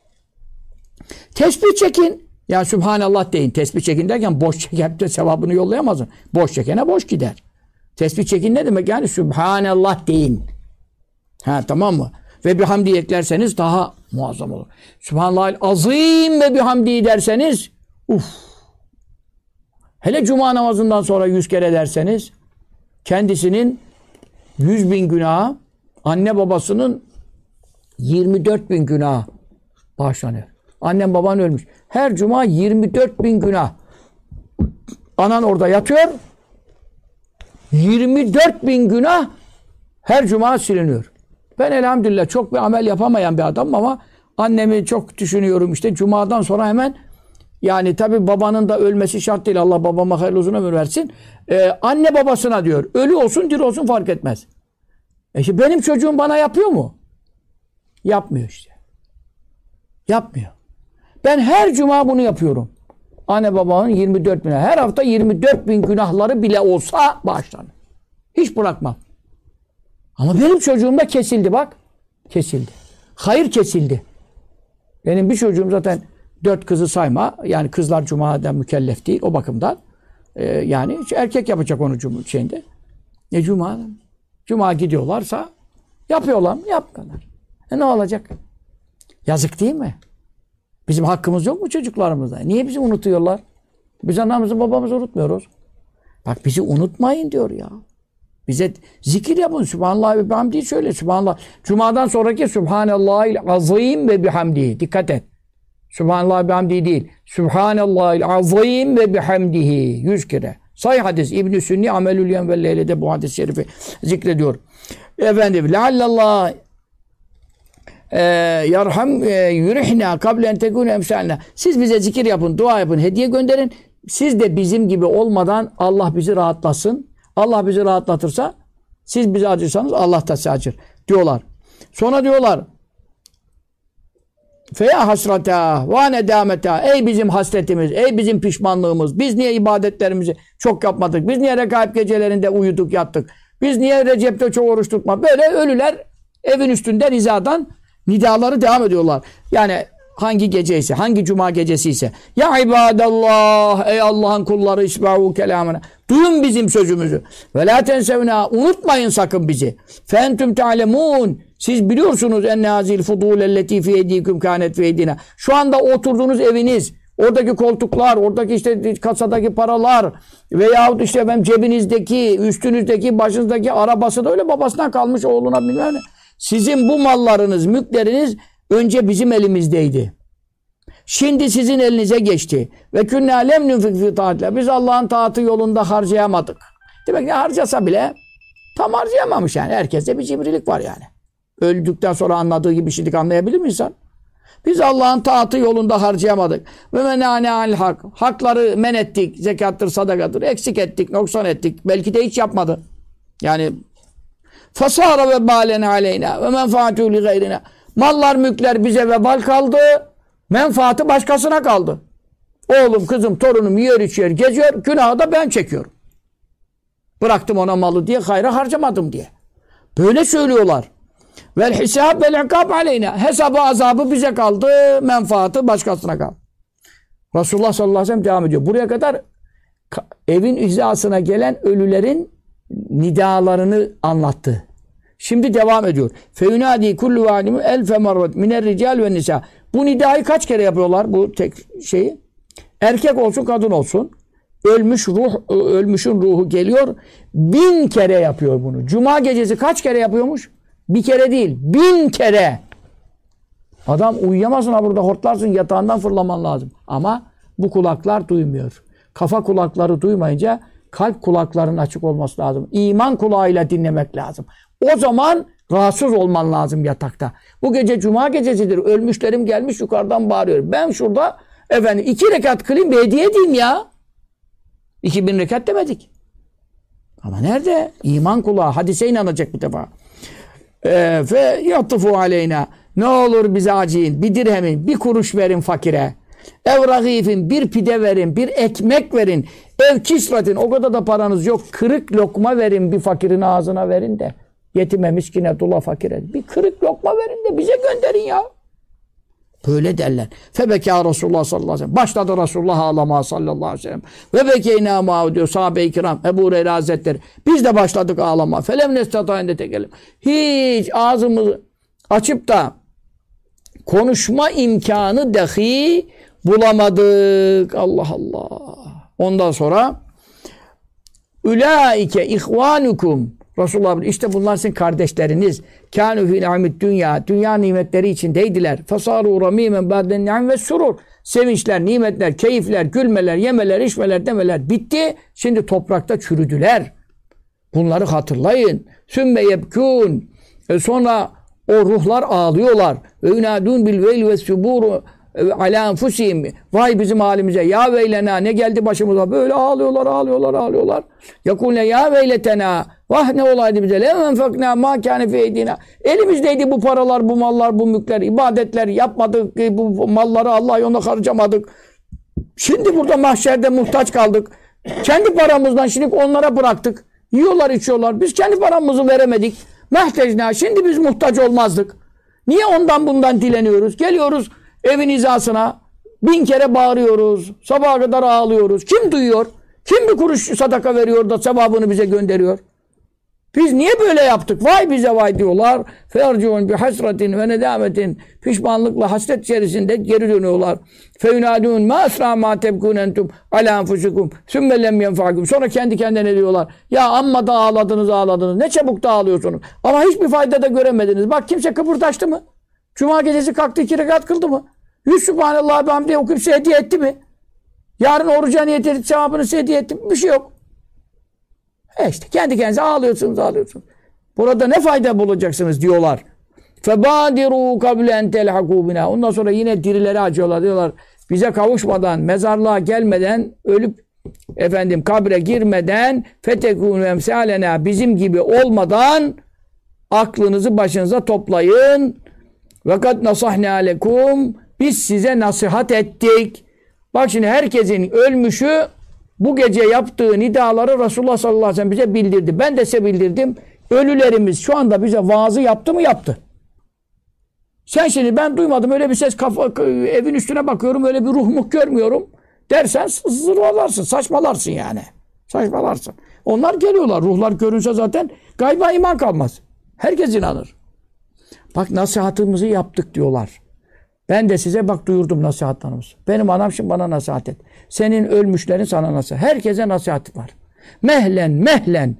Tesbih çekin. Ya Sübhanallah deyin. Tesbih çekin derken boş çekip de sevabını yollayamazsın. Boş çekene boş gider. Tesbih çekin ne demek? Yani Sübhanallah deyin. Tamam mı? Ve bihamdi eklerseniz daha muazzam olur. Sübhanallahil azim ve bihamdi derseniz hele cuma namazından sonra 100 kere derseniz kendisinin 100.000 günahı, anne babasının 24.000 günahı bağışlanıyor. Annem baban ölmüş. Her cuma 24.000 günah. Anan orada yatıyor. 24.000 günah her cuma siliniyor. Ben elhamdülillah çok bir amel yapamayan bir adamım ama annemi çok düşünüyorum işte. Cumadan sonra hemen yani tabii babanın da ölmesi şart değil. Allah babama hayırlı uzun ömür versin. Anne babasına diyor. Ölü olsun diri olsun fark etmez. İşte benim çocuğum bana yapıyor mu? Yapmıyor işte. Yapmıyor. Ben her cuma bunu yapıyorum. Anne babanın 24.000. Her hafta 24.000 günahları bile olsa bağışlanır. Hiç bırakmam. Ama benim çocuğum da kesildi bak. Kesildi. Hayır kesildi. Benim bir çocuğum zaten 4 kızı sayma. Yani kızlar cumada mükellef değil o bakımdan. Yani erkek yapacak onu şeyinde. Cuma. Cuma gidiyorlarsa yapıyorlar mı? Yapmıyorlar. Ne olacak? Yazık değil mi? Bizim hakkımız yok mu çocuklarımızda? Niye bizi unutuyorlar? Biz anamızı babamızı unutmuyoruz. Bak bizi unutmayın diyor ya. Bize zikir yapın. Sübhanallah ve bihamdihi söyle. Sübhanallah. Cuma'dan sonraki Sübhanallahil azim ve bihamdihi. Dikkat et. Sübhanallah ve bihamdihi değil. Sübhanallahil azim ve bihamdihi. 100 kere. Sahih hadis. İbn-i Sünni Amelül Yevm ve Leyle'de bu hadis-i şerifi zikrediyor. Efendim. Leallallah yarham yurihna kable en tekune emsalna. Siz bize zikir yapın, dua yapın, hediye gönderin. Siz de bizim gibi olmadan Allah bizi rahatlasın. Allah bizi rahatlatırsa siz bize acırsanız Allah da size acır diyorlar. Sonra diyorlar feya hasrata ve nedameta, ey bizim hasretimiz, ey bizim pişmanlığımız. Biz niye ibadetlerimizi çok yapmadık? Biz niye rekaip gecelerinde uyuduk yattık? Biz niye Recep'te çok oruç tutmadık? Böyle ölüler evin üstünde rizadan nidaları devam ediyorlar. Yani hangi geceyse, hangi cuma gecesi ise. Ya ibadallah, ey Allah'ın kulları, isma'u kelamına. Duyun bizim sözümüzü. Ve la tensevna, unutmayın sakın bizi. Fentüm ta'lemun, siz biliyorsunuz enne hazil fudul elleti fi yedikum kanet fi yedina. Şu anda oturduğunuz eviniz, oradaki koltuklar, oradaki işte kasadaki paralar veyahut işte benim cebinizdeki, üstünüzdeki, başınızdaki arabası da öyle babasından kalmış oğluna bilmem ne. Sizin bu mallarınız, mülkleriniz önce bizim elimizdeydi. Şimdi sizin elinize geçti. Ve künnâ lem nunfik fî taatillah. Biz Allah'ın taatı yolunda harcayamadık. Demek ki harcasa bile tam harcayamamış yani. Herkeste bir cimrilik var yani. Öldükten sonra anladığı gibi şimdi anlayabilir mi insan? Biz Allah'ın taatı yolunda harcayamadık. Ve menâne anil hak. Hakları men ettik. Zekattır, sadakattır. Eksik ettik, noksan ettik. Belki de hiç yapmadı. Yani fasâra ve bâlen aleyna ve menfaatû li gayrina. Mallar, mülkler bize vebal kaldı. Menfaati başkasına kaldı. Oğlum, kızım, torunum yiyor içiyor, geziyor. Günahı da ben çekiyorum. Bıraktım ona malı diye, hayra harcamadım diye. Böyle söylüyorlar. Vel hisab vel ikab aleyna. Hesabı, azabı bize kaldı. Menfaati başkasına kaldı. Resulullah sallallahu aleyhi ve sellem devam ediyor. Buraya kadar evin hizasına gelen ölülerin nidalarını anlattı. Şimdi devam ediyor. Feynadi kullu valimu elfe marrat miner rical ve nisa. Bu nidayı kaç kere yapıyorlar bu tek şeyi? Erkek olsun, kadın olsun. Ölmüşün ruhu geliyor. 1000 kere yapıyor bunu. Cuma gecesi kaç kere yapıyormuş? Bir kere değil, 1000 kere. Adam uyuyamazsın ha burada, hortlarsın, yatağından fırlaman lazım. Ama bu kulaklar duymuyor. Kafa kulakları duymayınca kalp kulaklarının açık olması lazım. İman kulağıyla dinlemek lazım. O zaman rahatsız olman lazım yatakta. Bu gece cuma gecesidir. Ölmüşlerim gelmiş yukarıdan bağırıyor. Ben şurada 2 rekat kılayım, bir hediye edeyim ya. 2000 rekat demedik. Ama nerede? İman kulağı. Hadise inanacak bir defa. Fe yattıfu aleyna. Ne olur bize acıyın. Bir dirhemin, bir kuruş verin fakire. Ev ragifin, bir pide verin, bir ekmek verin. Ev kisratin, o kadar da paranız yok. Kırık lokma verin, bir fakirin ağzına verin de. Yetime, miskine, dula, fakire. Bir kırık lokma verin de bize gönderin ya. Böyle derler. Febekâ Resulullah sallallahu aleyhi ve sellem. Başladı Resulullah ağlamaya sallallahu aleyhi ve sellem. Ve bekeynâ mâhu diyor sahabe-i kiram. Ebu Hureyre Hazretleri. Biz de başladık ağlamaya. Felem nestatâinde tekelim. Hiç ağzımızı açıp da konuşma imkanı dahi bulamadık. Allah Allah. Ondan sonra ulaike ihvanukum. Resulullah işte bunlar sizin kardeşleriniz. Kânû fî ni'amid dünya. Dünya nimetleri içindeydiler. Fasârû ramîmen ba'den ni'am ve surur. Sevinçler, nimetler, keyifler, gülmeler, yemeler, içmeler, demeler bitti. Şimdi toprakta çürüdüler. Bunları hatırlayın. Sümme yebkûn. Sonra o ruhlar ağlıyorlar. Ve yunâdûn bil veyl ve subûru alâ enfusihim. Vay bizim halimize. Ya veylena, ne geldi başımıza. Böyle ağlıyorlar. Yakûne ya veyletena. Vah ne olaydı bize. Le menfeknâ mâ kâne fî eydînâ. Elimizdeydi bu paralar, bu mallar, bu mülkler, ibadetler yapmadık. Bu malları Allah yolunda harcamadık. Şimdi burada mahşerde muhtaç kaldık. Kendi paramızdan şimdi onlara bıraktık. Yiyorlar, içiyorlar. Biz kendi paramızı veremedik. Mehtecnâ. Şimdi biz muhtaç olmazdık. Niye ondan bundan dileniyoruz? Geliyoruz evin hizasına. 1000 kere bağırıyoruz. Sabaha kadar ağlıyoruz. Kim duyuyor? Kim bir kuruş sadaka veriyor da sevabını bize gönderiyor? Biz niye böyle yaptık? Vay bize vay diyorlar. Fercuun bi hasretin ve nedametin. Pişmanlıkla hasret içerisinde geri dönüyorlar. Feynadun ma asra ma tebkun entum ala enfusikum sümme lem yenfa'kum. Sonra kendi kendine diyorlar. Ya amma da ağladınız. Ne çabuk da ağlıyorsunuz. Ama hiçbir fayda da göremediniz. Bak kimse kıpırdaştı mı? Cuma gecesi kalktı 2 rekat kıldı mı? 100 Sübhanallah ve hamdiye okuyup size hediye etti mi? Yarın oruca niyet edip sevabını size hediye etti mi? Bir şey yok. İşte kendi kendinize ağlıyorsunuz. Burada ne fayda bulacaksınız diyorlar. فَبَادِرُوا قَبْلَ اَنْ تَلْحَقُوا بِنَا. Ondan sonra yine dirileri acıyorlar diyorlar. Bize kavuşmadan, mezarlığa gelmeden, ölüp kabre girmeden فَتَكُونُ اَمْسَالَنَا bizim gibi olmadan aklınızı başınıza toplayın. وَقَدْ نَصَحْنَا لَكُمْ biz size nasihat ettik. Bak şimdi herkesin ölmüşü bu gece yaptığı nidaları Resulullah sallallahu aleyhi ve sellem bize bildirdi. Ben de size bildirdim. Ölülerimiz şu anda bize vaazı yaptı mı? Yaptı. Sen şimdi ben duymadım öyle bir ses evin üstüne bakıyorum öyle bir ruh görmüyorum dersen zırvalarsın, saçmalarsın yani. Saçmalarsın. Onlar geliyorlar. Ruhlar görünse zaten gayba iman kalmaz. Herkes inanır. Bak nasihatımızı yaptık diyorlar. Ben de size bak duyurdum nasihatlarımızı. Benim anam şimdi bana nasihat et. Senin ölmüşlerin sana nasihat. Herkese nasihat var. Mehlen.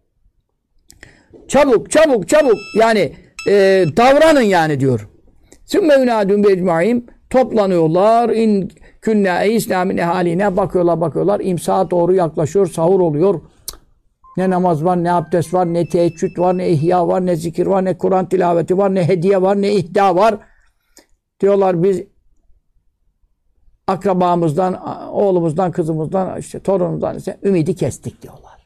Çabuk. Yani davranın yani diyor. Sümme yunadun becmaim. Toplanıyorlar. İn künne İslam'ın ehaline bakıyorlar. İmsaha doğru yaklaşıyor. Sahur oluyor. Ne namaz var, ne abdest var, ne teheccüd var, ne ihya var, ne zikir var, ne Kur'an tilaveti var, ne hediye var, ne ihda var. Diyorlar biz akrabamızdan, oğlumuzdan, kızımızdan, işte torunumuzdan ümidi kestik diyorlar.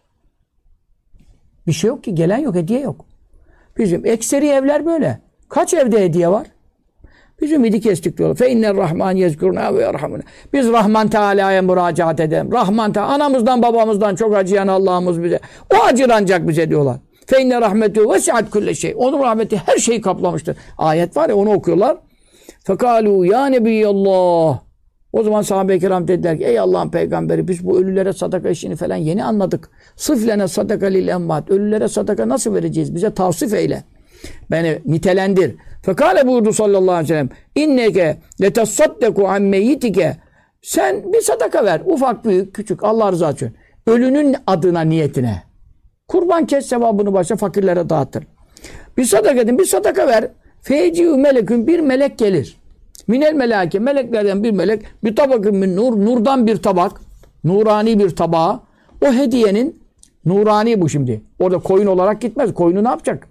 Bir şey yok ki, gelen yok, hediye yok. Bizim ekseri evler böyle. Kaç evde hediye var? Biz ümidi kestik diyorlar. Fe inner rahman yezkuruna ve yerhamuna. Biz Rahman Teala'ya müracaat edelim. Rahman Teala, anamızdan babamızdan çok acıyan Allah'ımız bize. O acır ancak bize diyorlar. Fe inne rahmetu vesiat kulle şey. Onun rahmeti her şeyi kaplamıştır. Ayet var ya onu okuyorlar. Fekalu ya Nebiyallah. O zaman sahabe-i kiram dediler ki ey Allah'ın peygamberi biz bu ölülere sadaka işini falan yeni anladık. Sıflene sadaka lil emmat. Ölülere sadaka nasıl vereceğiz? Bize tavsif eyle. Beni nitelendir. Fekale buyurdu sallallahu aleyhi ve sellem inneke letesaddeku an meyyitike. Sen bir sadaka ver. Ufak büyük küçük Allah rızası için. Ölünün adına niyetine. Kurban kes sevabını başa fakirlere dağıtır. Bir sadaka edin bir sadaka ver. Feci'ü melekün bir melek gelir. Minel melake meleklerden bir melek bir tabakın min nur nurdan bir tabak nurani bir tabağa o hediyenin nurani bu şimdi. Orada koyun olarak gitmez. Koyunu ne yapacak?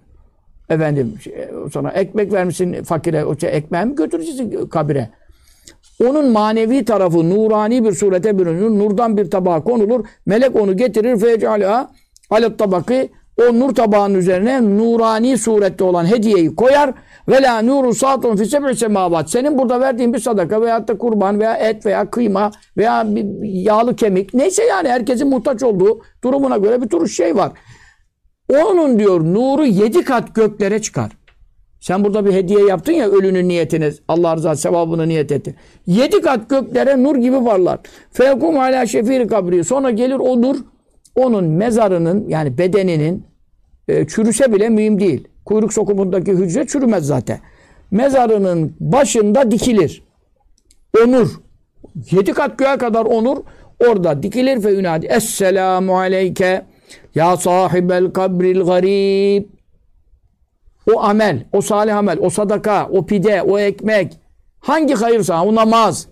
Sonra ekmek vermişsin fakire. O ekmeği mi götüreceksin kabire? Onun manevi tarafı nurani bir surete bürünür. Nurdan bir tabağa konulur. Melek onu getirir. Fec'alâ alet tabakı o nur tabağının üzerine nurani surette olan hediyeyi koyar. Ve la nuru satun fi seb'i semavat. Senin burada verdiğin bir sadaka veyahut da kurban veya et veya kıyma veya bir yağlı kemik neyse yani herkesin muhtaç olduğu durumuna göre bir tür şey var. Onun diyor nuru 7 kat göklere çıkar. Sen burada bir hediye yaptın ya ölünün niyetine Allah rızası sevabını niyet etti. 7 kat göklere nur gibi varlar. Fekum ala şefiri kabri. Sonra gelir o nur onun mezarının yani bedeninin çürüse bile mühim değil. Kuyruk sokumundaki hücre çürümez zaten. Mezarının başında dikilir. Onur. 7 kat göğe kadar onur orada dikilir fe ünadi. Esselamu aleyke ya sahibel kabril garib. O amel, o salih amel, o sadaka, o pide, o ekmek. Hangi hayırsa, o namaz.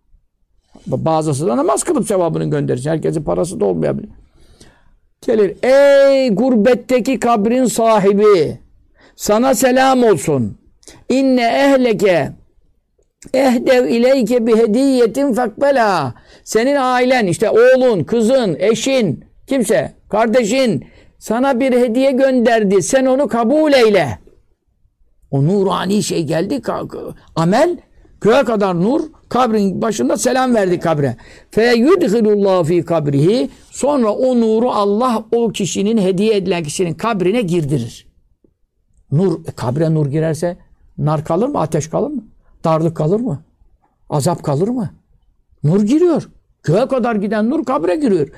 Bazısı da namaz kılıp sevabını gönderir. Herkesin parası da olmayabilir. Gelir. Ey gurbetteki kabrin sahibi. Sana selam olsun. İnne ehleke ehdev ileyke bi hediyetin fakbela. Senin ailen, işte oğlun, kızın, eşin, kimse, kardeşin sana bir hediye gönderdi. Sen onu kabul eyle. O nurani şey geldi. Amel, göğe kadar nur, kabrin başında selam verdi kabre. Fe yudhilullahu fi kabrihi. Sonra o nuru Allah o kişinin hediye edilen kişinin kabrine girdirir. Nur, kabre nur girerse nar kalır mı? Ateş kalır mı? Darlık kalır mı? Azap kalır mı? Nur giriyor. Göğe kadar giden nur kabre giriyor.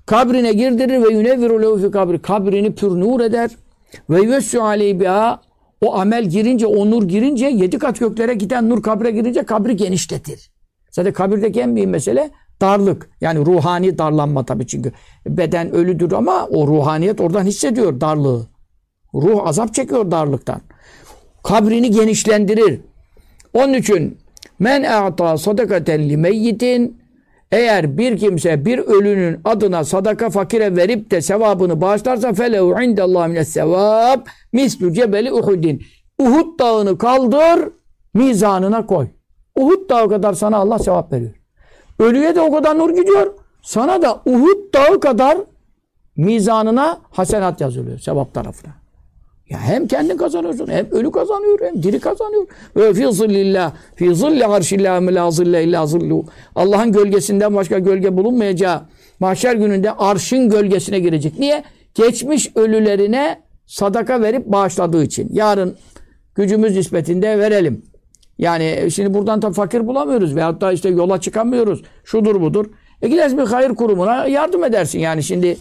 Kabrine girdirir ve yunevviru lehu fi kabri. Kabrini pür nur eder. Ve yuvessu aleyhi biha. O amel girince, o nur girince 7 kat göklere giden nur kabre girince kabri genişletir. Zaten kabirdeki en büyük mesele darlık. Yani ruhani darlanma tabii çünkü. Beden ölüdür ama o ruhaniyet oradan hissediyor darlığı. Ruh azap çekiyor darlıktan. Kabrini genişlendirir. Onun için men a'ta sadakaten li meyyitin, eğer bir kimse bir ölünün adına sadaka fakire verip de sevabını bağışlarsa felehu indallah mines sevab mislu cebeli Uhud'in. Uhud dağını kaldır, mizanına koy. Uhud dağı kadar sana Allah sevap veriyor. Ölüye de o kadar nur gidiyor. Sana da Uhud dağı kadar mizanına hasenat yazılıyor sevap tarafına. Ya hem kendin kazanıyorsun, hem ölü kazanıyor, hem diri kazanıyor. Ve fi zillillah, fi zilli arşillah la zille illa zillu. Allah'ın gölgesinden başka gölge bulunmayacağı mahşer gününde arşın gölgesine girecek. Niye? Geçmiş ölülerine sadaka verip bağışladığı için. Yarın gücümüz nispetinde verelim. Yani şimdi buradan da fakir bulamıyoruz veyahut da işte yola çıkamıyoruz. Şudur budur. Gidersin bir hayır kurumuna yardım edersin. Yani şimdi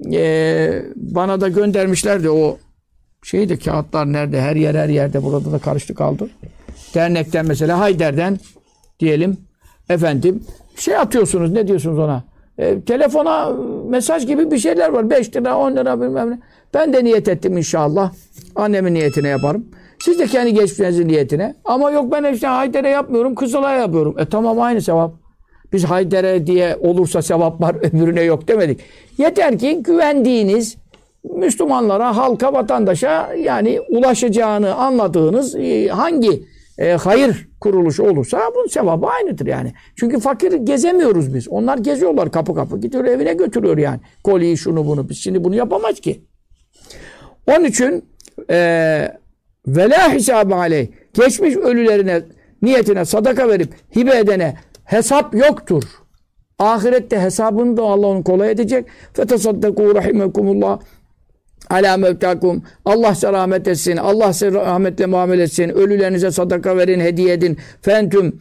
bana da göndermişlerdi o şeydi, kağıtlar nerede? Her yerde burada da karıştı kaldı. Dernekten mesela Hayder'den diyelim efendim şey atıyorsunuz, ne diyorsunuz ona? Telefona mesaj gibi bir şeyler var. 5 lira 10 lira bilmem ne. Ben de niyet ettim inşallah. Annemin niyetine yaparım. Siz de kendi geçmişinizin niyetine. Ama yok ben işte Hayder'e yapmıyorum, Kızılay'a yapıyorum. Tamam aynı sevap. Biz Hayder'e diye olursa sevap var, öbürüne yok demedik. Yeter ki güvendiğiniz Müslümanlara, halka, vatandaşa yani ulaşacağını anladığınız hangi hayır kuruluşu olursa bunun sevabı aynıdır yani. Çünkü fakir gezemiyoruz biz. Onlar geziyorlar kapı kapı. Gidiyor evine götürüyor yani. Koliyi şunu bunu. Biz şimdi bunu yapamayız ki. Onun için ve la hesabı aleyh. Geçmiş ölülerine niyetine sadaka verip hibe edene hesap yoktur. Ahirette hesabını da Allah onu kolay edecek. Fetesaddekû rahimekumullah alâ mevtâkum. Allah size rahmet etsin. Allah size rahmetle muamele etsin. Ölülerinize sadaka verin, hediye edin. Fentüm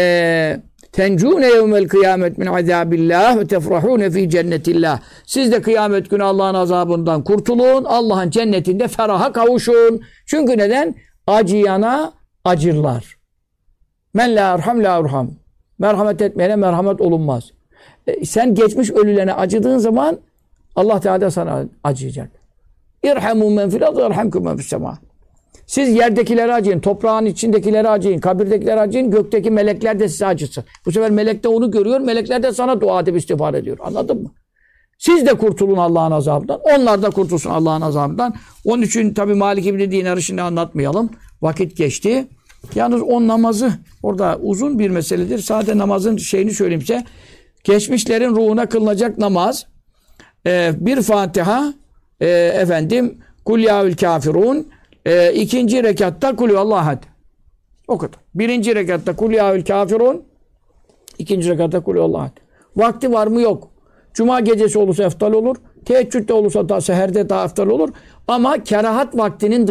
tencûne yevmel kıyamet min azâbillâh ve tefrahûne fî cennetillah. Siz de kıyamet günü Allah'ın azabından kurtulun. Allah'ın cennetinde feraha kavuşun. Çünkü neden? Acıyana acırlar. Men la erham la erham. Merhamet etmeyene merhamet olunmaz. Sen geçmiş ölülerine acıdığın zaman Allah Teala sana acıyacak. İrhamu men fil ardı yerhamkum men fis sema. Siz yerdekileri acıyın, toprağın içindekileri acıyın, kabirdekileri acıyın, gökteki melekler de size acısın. Bu sefer melek de onu görüyor, melekler de sana dua edip istiğfar ediyor. Anladın mı? Siz de kurtulun Allah'ın azabından, onlar da kurtulsun Allah'ın azabından. Onun için tabi Malik İbni Dinar'ı şimdi anlatmayalım. Vakit geçti. Yalnız o namazı orada uzun bir meseledir. Sadece namazın şeyini söyleyeyim size. Geçmişlerin ruhuna kılınacak namaz. Bir Fatiha, efendim Kul yâül kafirun. İkinci rekatta Kul huvallahu ahad. O kadar. Birinci rekatta Kul yâül kafirun. İkinci rekatta Kul huvallahu ahad. Vakti var mı? Yok. Cuma gecesi olursa eftal olur. Teheccüde olursa da seherde daha eftal olur. Ama kerahat vaktinin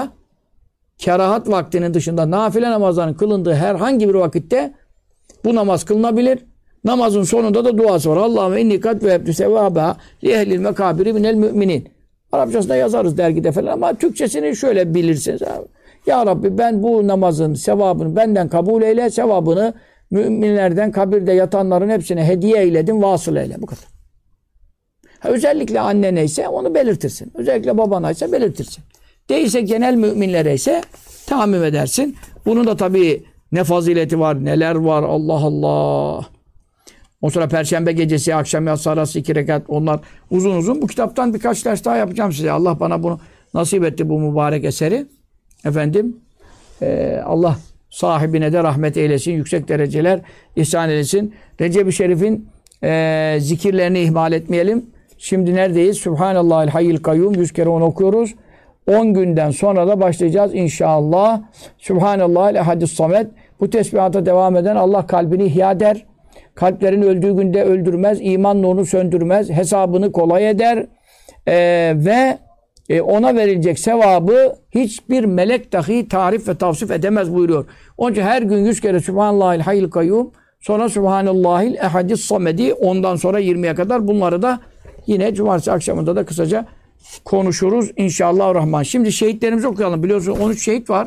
dışında nafile namazların kılındığı herhangi bir vakitte bu namaz kılınabilir. Namazın sonunda da duası var. Allahümme inni kad ve ebdü sevâbâ li ehlil mekâbiri minel müminin. Arapçasında yazarız dergide falan ama Türkçesini şöyle bilirsiniz. Ya Rabbi ben bu namazın sevabını benden kabul eyle, sevabını müminlerden kabirde yatanların hepsine hediye eyledin, vasıl eyle. Bu kadar. Özellikle annene ise onu belirtirsin. Özellikle babana ise belirtirsin. Değilse genel müminlere ise tahammüm edersin. Bunun da tabii ne fazileti var, neler var. Allah Allah. O sonra Perşembe gecesi, akşam yatsı arası 2 rekat. Onlar uzun uzun. Bu kitaptan birkaç ders daha yapacağım size. Allah bana bunu nasip etti, bu mübarek eseri. Efendim, Allah sahibine de rahmet eylesin. Yüksek dereceler ihsan eylesin. Recep-i Şerif'in zikirlerini ihmal etmeyelim. Şimdi neredeyiz? Subhanallahil hayyil kayyum. 100 kere onu okuyoruz. 10 günden sonra da başlayacağız inşallah. Subhanallahil ehadis samet. Bu tesbihata devam eden Allah kalbini ihya eder. Kalplerin öldüğü günde öldürmez. İman nurunu söndürmez. Hesabını kolay eder. Ve ona verilecek sevabı hiçbir melek dahi tarif ve tavsif edemez buyuruyor. Onun için her gün 100 kere Subhanallahil hayyil kayyum. Sonra Subhanallahil ehadis samedi. Ondan sonra 20'ye kadar bunları da Yine cumartesi akşamında da kısaca konuşuruz inşallahurrahman. Şimdi şehitlerimizi okuyalım. Biliyorsunuz 13 şehit var.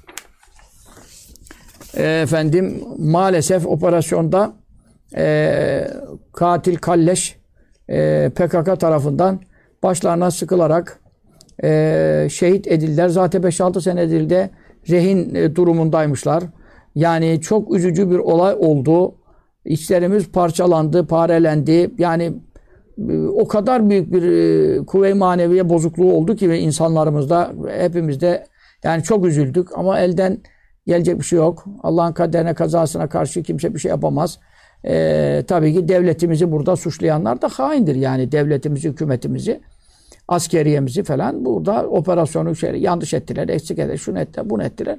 Efendim maalesef operasyonda katil Kalleş PKK tarafından başlarına sıkılarak şehit edildiler. Zaten 5-6 senedir de rehin durumundaymışlar. Yani çok üzücü bir olay oldu. İçlerimiz parçalandı, parelendi. Yani o kadar büyük bir kuvve-i maneviye bozukluğu oldu ki insanlarımızda, hepimizde yani çok üzüldük ama elden gelecek bir şey yok. Allah'ın kaderine, kazasına karşı kimse bir şey yapamaz. Tabii ki devletimizi burada suçlayanlar da haindir. Yani devletimizi, hükümetimizi, askeriyemizi falan burada operasyonu yanlış ettiler, eksik ettiler, şunu ettiler, bunu ettiler.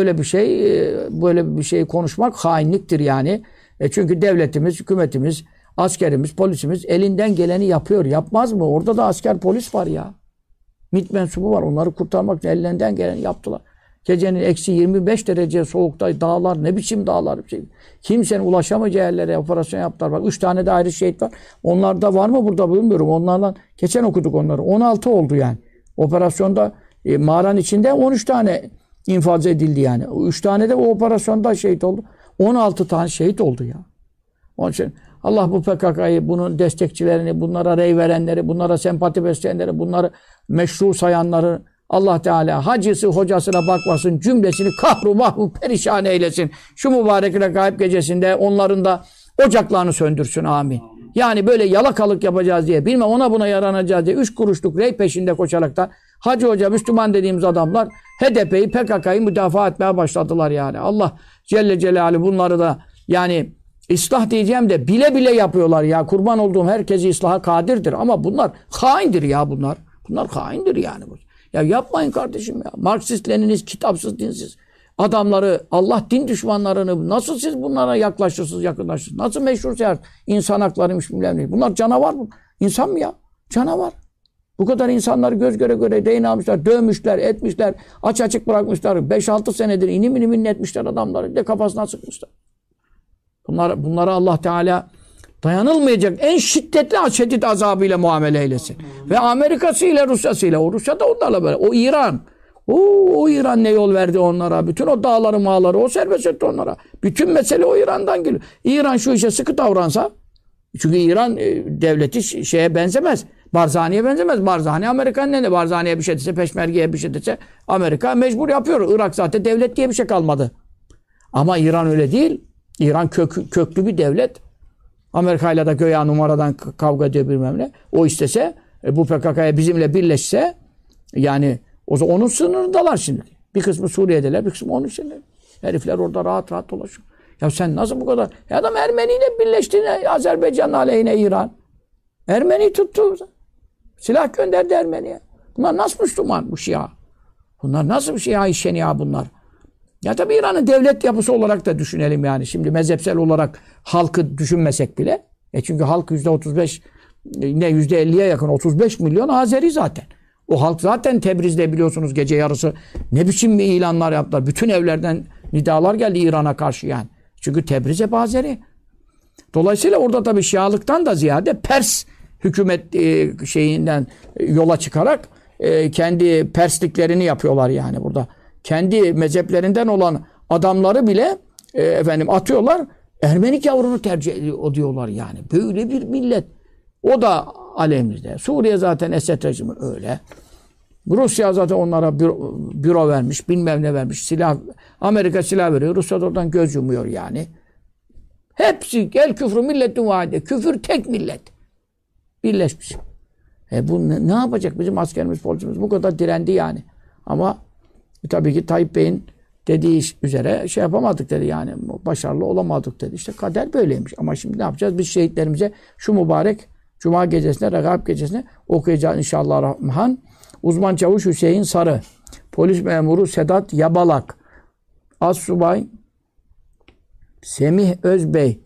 Böyle bir şey konuşmak hainliktir yani. Çünkü devletimiz, hükümetimiz, askerimiz, polisimiz elinden geleni yapıyor. Yapmaz mı? Orada da asker, polis var ya. MİT mensubu var. Onları kurtarmak için ellerinden geleni yaptılar. Gecenin eksi 25 derece soğukta dağlar, ne biçim dağlar. Kimsenin ulaşamayacağı yerlere operasyon yaptılar. Bak 3 tane de ayrı şehit var. Onlar da var mı burada bilmiyorum. Onlarla geçen okuduk onları. 16 oldu yani. Operasyonda mağaranın içinde 13 tane infaz edildi yani. 3 tane de o operasyonda şehit oldu. 16 tane şehit oldu ya. Onun için Allah bu PKK'yı, bunun destekçilerini, bunlara rey verenleri, bunlara sempati besleyenleri, bunları meşru sayanları Allah Teala hacısı hocasına bakmasın, cümlesini kahru mahvu perişan eylesin. Şu mübarek regaib gecesinde onların da ocaklarını söndürsün. Amin. Yani böyle yalakalık yapacağız diye, bilmem ona buna yaranacağız diye 3 kuruşluk rey peşinde koşarak da Hacı Hoca, Müslüman dediğimiz adamlar HDP'yi, PKK'yı müdafaa etmeye başladılar yani. Allah Celle Celaluhu bunları da yani ıslah diyeceğim de bile bile yapıyorlar ya. Kurban olduğum herkesi ıslaha kadirdir ama bunlar haindir ya bunlar. Bunlar haindir yani. Ya yapmayın kardeşim ya. Marksist, Leninist, kitapsız, dinsiz adamları, Allah din düşmanlarını nasıl siz bunlara yaklaşırsınız, yakınlaşırsınız? Nasıl meşru sayarsınız? İnsan haklarıymış bilmem ne. Bunlar canavar mı? İnsan mı ya? Canavar. Bu kadar insanları göz göre göre rehin almışlar, dövmüşler, etmişler, aç açık bırakmışlar. 5-6 senedir inim inim etmişler adamları. De kafasına sıkmışlar. Bunlara Allah Teala dayanılmayacak en şiddetli, şiddet azabıyla muamele eylesin. Ve Amerika'sıyla, Rusya'sıyla. O Rusya da onlarla böyle. O İran. O İran ne yol verdi onlara. Bütün o dağları, mağları o serbest etti onlara. Bütün mesele o İran'dan geliyor. İran şu işe sıkı davransa, çünkü İran devleti şeye benzemez. Barzani'ye benzemez. Barzani Amerika'nın ne? Barzani'ye bir şey dese, Peşmerge'ye bir şey dese Amerika mecbur yapıyor. Irak zaten devlet diye bir şey kalmadı. Ama İran öyle değil. İran köklü bir devlet. Amerika ile de göya numaradan kavga ediyor bilmem ne. O istese bu PKK'ya bizimle birleşse yani onun sınırındalar şimdi. Bir kısmı Suriye'deler, bir kısmı onun içinde. Herifler orada rahat rahat dolaşıyor. Ya sen nasıl bu kadar? Ya adam Ermeni ile birleşti Azerbaycan'ın aleyhine İran. Ermeni tuttu. Silah gönderdi Ermeni'ye. Bunlar nasıl Müslüman bu Şia? Bunlar nasıl bir Şia işeni ya bunlar? Ya tabii İran'ın devlet yapısı olarak da düşünelim yani. Şimdi mezhepsel olarak halkı düşünmesek bile. Çünkü halk %35, ne %50'ye yakın 35 milyon Azeri zaten. O halk zaten Tebriz'de biliyorsunuz gece yarısı ne biçim ilanlar yaptılar. Bütün evlerden nidalar geldi İran'a karşı yani. Çünkü Tebriz hep Azeri. Dolayısıyla orada tabii Şialıktan da ziyade Pers hükümet şeyinden yola çıkarak kendi Persliklerini yapıyorlar yani burada. Kendi mezheplerinden olan adamları bile atıyorlar. Ermenik yavrunu tercih ediyorlar yani. Böyle bir millet. O da aleyhimizde. Suriye zaten Esed rejimi öyle. Rusya zaten onlara büro vermiş, bilmem ne vermiş. Silah, Amerika silah veriyor. Rusya da oradan göz yumuyor yani. Hepsi el küfrü milletin vaadi. Küfür tek millet. Birleşmiş. Bu ne yapacak bizim askerimiz, polisimiz? Bu kadar direndi yani. Ama tabii ki Tayyip Bey'in dediği üzere şey yapamadık dedi yani. Başarılı olamadık dedi. İşte kader böyleymiş. Ama şimdi ne yapacağız? Biz şehitlerimize şu mübarek Cuma gecesine, Regaib gecesine okuyacağız inşallah Rahman. Uzman çavuş Hüseyin Sarı, polis memuru Sedat Yabalak, Assubay Semih Özbey,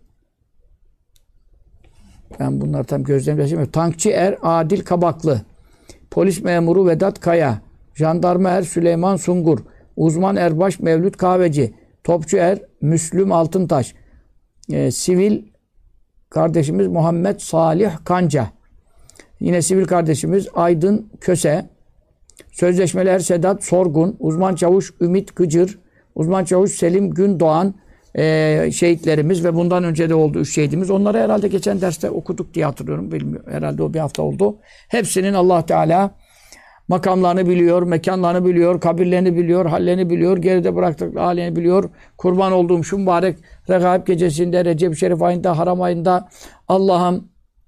ben bunlar tam gözlerimde yaşamıyorum. Tankçı Er Adil Kabaklı, polis memuru Vedat Kaya, jandarma Er Süleyman Sungur, uzman erbaş Mevlüt Kahveci, topçu er Müslüm Altıntaş, sivil kardeşimiz Muhammed Salih Kanca, Yine sivil kardeşimiz Aydın Köse, sözleşmeler Sedat Sorgun, uzman çavuş Ümit Gıcır, uzman çavuş Selim Gündoğan, şehitlerimiz ve bundan önce de oldu 3 şehidimiz. Onları herhalde geçen derste okuduk diye hatırlıyorum. Bilmiyorum. Herhalde o bir hafta oldu. Hepsinin Allah Teala makamlarını biliyor, mekanlarını biliyor, kabirlerini biliyor, hallerini biliyor, geride bıraktıkları halini biliyor. Kurban olduğum şu mübarek Regaib gecesinde, Recep-i Şerif ayında, Haram ayında Allah'ım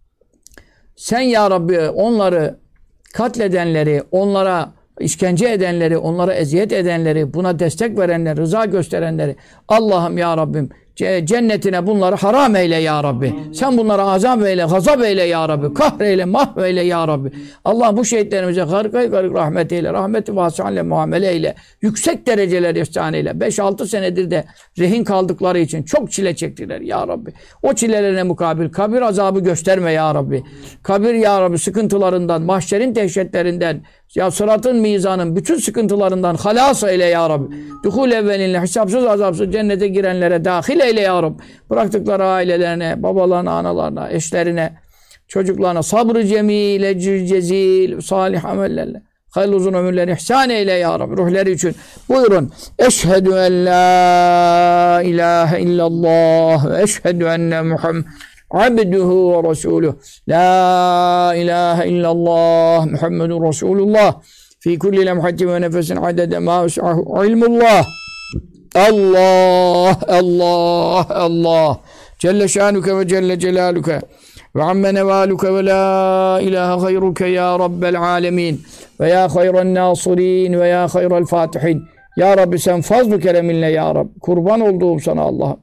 sen ya Rabbi onları katledenleri, onlara işkence edenleri, onlara eziyet edenleri, buna destek verenleri, rıza gösterenleri Allah'ım ya Rabbim cennetine bunları haram eyle ya Rabbi. Sen bunlara azap eyle, gazap eyle ya Rabbi. Kahreyle, mahveyle ya Rabbi. Allah bu şehitlerimize gargay rahmet eyle. Rahmeti vasianle muamele eyle. Yüksek dereceler ihsan eyle. 5-6 senedir de rehin kaldıkları için çok çile çektiler ya Rabbi. O çilelerine mukabil kabir azabı gösterme ya Rabbi. Kabir ya Rabbi sıkıntılarından, mahşerin dehşetlerinden, ya sıratın, mizanın bütün sıkıntılarından halas eyle ya Rabbi. Duhul evvelinle hesapsız azapsız cennete girenlere dahil eyle ya Rabbi. Bıraktıkları ailelerine, babalarına, analarına, eşlerine, çocuklarına sabrı cemil, ecr cezil, salih amellerle hayırlı uzun ömürler ihsan eyle ya Rabbi. Ruhları için. Buyurun. Eşhedü en la ilahe illallah ve eşhedü enne Muhammed abduhu ve resuluhu. La ilahe illallah Muhammedun Resulullah. Fi kulli lemhatin ve nefesin adede ma us'ahu ilmullah. Allah, Allah, Allah. Celle şanuke ve celle celaluke. Ve amme nevaluke ve la ilahe gayruke ya Rabbel alemin. Ve ya hayran nasirin ve ya hayral fatihin. Ya Rabbi sen fazl-ı kereminle ya Rabbi. Kurban olduğum sana Allah'ım.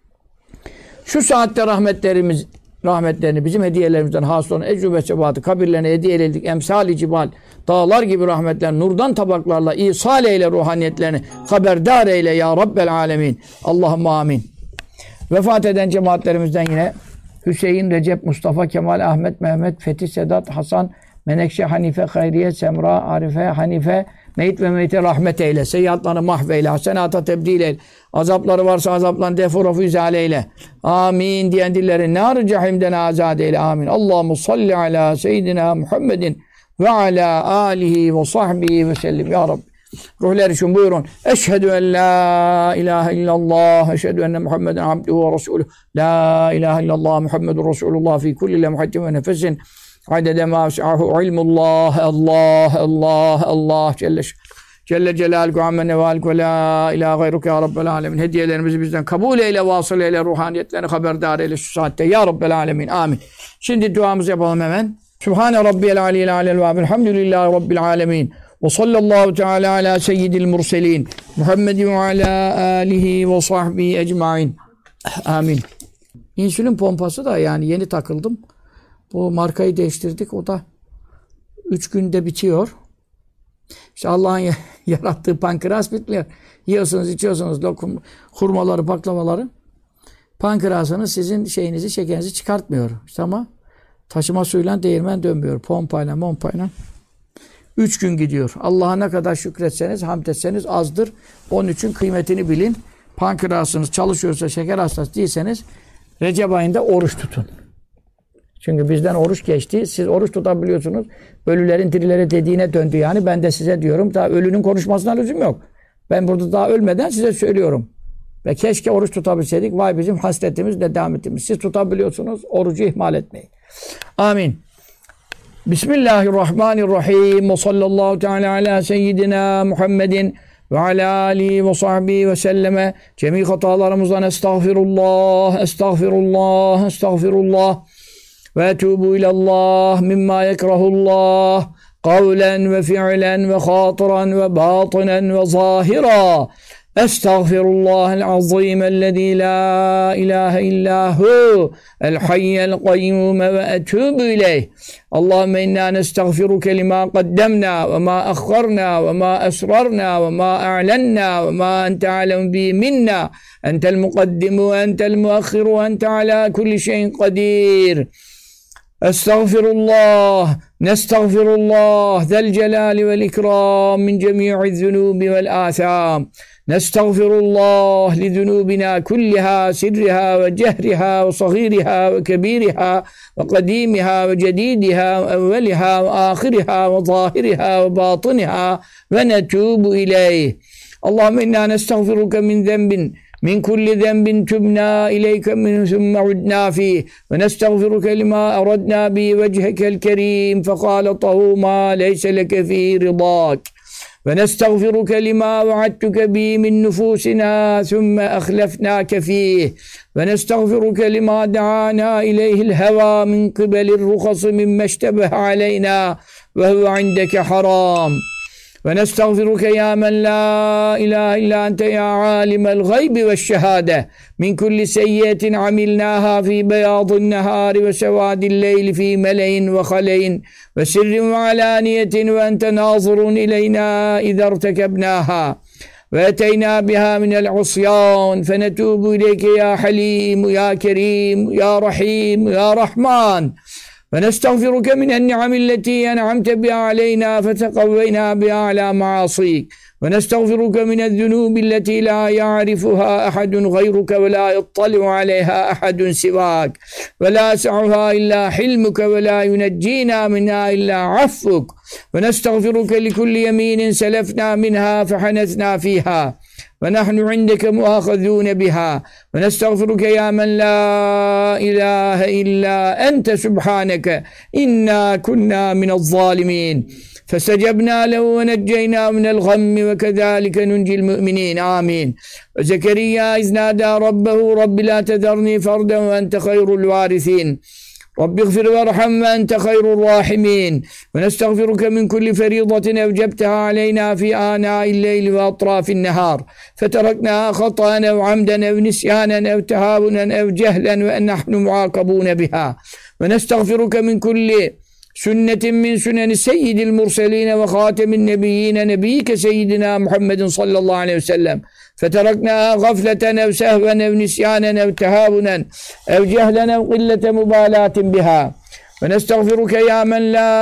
Şu saatte rahmetlerini bizim hediyelerimizden hasıl olan ecrübe sebatı kabirlerine hediye edildik. Emsal-i cibal, dağlar gibi rahmetler, nurdan tabaklarla ihsal eyle ruhaniyetlerini, haberdar eyle ya Rabbel alemin. Allahümme amin. Vefat eden cemaatlerimizden yine Hüseyin, Recep, Mustafa, Kemal, Ahmet, Mehmet, Fethi, Sedat, Hasan, Menekşe, Hanife, Hayriye, Semra, Arife, Hanife, meyit ve meyite rahmet eyle. Seyyiatlarını mahveyle. Hasenata tebdil eyle. Azapları varsa azaplarını deforofu izale eyle. Amin diyen dillerin nar-ı cehimden azad eyle. Amin. Allahumme salli ala seyyidina Muhammedin ve ala alihi ve sahbihi ve sellim. Ya Rabbi. Ruhlar için buyurun. Eşhedü en la ilahe illallah. Eşhedü enne Muhammeden abduhu ve resuluhu. La ilahe illallah Muhammedun Resulullah fi kulli lemhatin ve nefesin. Adede ma us'ahu ilmullah. Allah, Allah, Allah. Celle Celaluhu amme nevaluhu ve la ilahe gayruke ya Rabbel alemin. Hediyelerimizi bizden kabul eyle, vasıl eyle, ruhaniyetlerini haberdar eyle şu saatte ya Rabbel alemin. Amin. Şimdi duamızı yapalım hemen. Sübhane Rabbiyel aliyyil alel ve elhamdülillahi Rabbil alemin. Ve sallallahu teala ala seyyidil murselin. Muhammedin ve ala alihi ve sahbihi ecmain. Amin. İnsülin pompası da yani yeni takıldım. Bu markayı değiştirdik. O da 3 günde bitiyor. İşte Allah'ın yarattığı pankreas bitmiyor. Yiyorsunuz, içiyorsunuz lokum, hurmaları, baklavaları. Pankreasınız sizin şeyinizi, şekerinizi çıkartmıyor. İşte ama taşıma suyuyla değirmen dönmüyor. Pompayla, mompayla. 3 gün gidiyor. Allah'a ne kadar şükretseniz, hamd etseniz azdır. Onun için kıymetini bilin. Pankreasınız çalışıyorsa, şeker hastası değilseniz Recep ayında oruç tutun. Çünkü bizden oruç geçti. Siz oruç tutabiliyorsunuz. Ölülerin dirilere dediğine döndü yani. Ben de size diyorum. Daha ölünün konuşmasına lüzum yok. Ben burada daha ölmeden size söylüyorum. Ve keşke oruç tutabilseydik. Vay bizim hasretimiz, nedametimiz. Siz tutabiliyorsunuz. Orucu ihmal etmeyin. Amin. Bismillahirrahmanirrahim. Ve sallallahu teala ala seyyidina Muhammedin ve ala alihi ve sahbihi ve selleme. Cemi hatalarımızdan estağfirullah, estağfirullah, estağfirullah. Ve etûbü ilallah mimma yekrahullah kavlen ve fi'len ve hâtıran ve bâtınen ve zâhira. Estağfirullahel azîm ellezî lâ ilâhe illâhu el hayyel kayyûme ve etûbü ileyh. Allahümme innâ nestağfiruke limâ qaddemnâ ve mâ akharnâ ve mâ esrarnâ ve mâ a'lennâ ve mâ ente alem bi minnâ. Entel mukaddimu ve entel muakhiru ve ente alâ kulli şeyin kadîr. Estağfirullah, nestağfirullah, zel celali vel ikram min cemi'i zunubi vel âthâm. Nestağfirullah li zunubina kulliha sirriha ve cehriha ve sagiriha ve kebiriha ve kadimiha ve cedidiha ve evveliha ve ahiriha ve zahiriha ve batiniha ve netubu ileyh. Allahümme inna nestağfiruke min zenbin min kulli zenbin tübna ileyke min sümme udna fih ve nestağfiruke lima eradna bi vecehekel kerim fekaletahu ma leyse leke fi ridak ve nestağfiruke lima vaadtuke bi min nufusina sümme ahlefnake fih ve nestağfiruke lima da'ana ileyhil heva min kıbelir ruhası mimme iştebeh aleyna ve huve indeke haram. Ve nestağfiruke ya men la ilahe illa ente ya alimel gaybi ve şehade min kulli seyyiyetin amilnaha fi beyadın nehari ve sevadil leyli fi meleyin ve haleyin ve sirrin ve alaniyetin ve ente nazırun ileyna izertekebnaha ve eteyna biha minel usyan fenetubu ileyke ya halim ya kerim ya rahim ya rahman. ونستغفرك من النعم التي أنعمت بها علينا فتقوينا بها على معاصيك ونستغفرك من الذنوب التي لا يعرفها أحد غيرك ولا يطلع عليها أحد سواك ولا يسعها إلا حلمك ولا ينجينا منها إلا عفوك ونستغفرك لكل يمين سلفنا منها فحنثنا فيها ونحن عندك مؤاخذون بها ونستغفرك يا من لا إله إلا أنت سبحانك إنا كنا من الظالمين فاستجبنا له ونجينا من الغم وكذلك ننجي المؤمنين آمين. وزكريا إذ نادى ربه رب لا تذرني فردا وأنت خير الوارثين رب اغفر وارحم وأنت خير الراحمين. ونستغفرك من كل فريضة أوجبتها علينا في آناء الليل وأطراف النهار فتركناها خطأ أو عمدا أو نسيانا أو تهاونا أو جهلا ونحن معاقبون بها. ونستغفرك من كل سنة من سنن سيد المرسلين وخاتم النبيين نبيك سيدنا محمد صلى الله عليه وسلم فتركناها غفلة أو سهوا أو نسيانا أو تهاونا أو جهلا أو قلة مبالاة بها. ونستغفرك يا من لا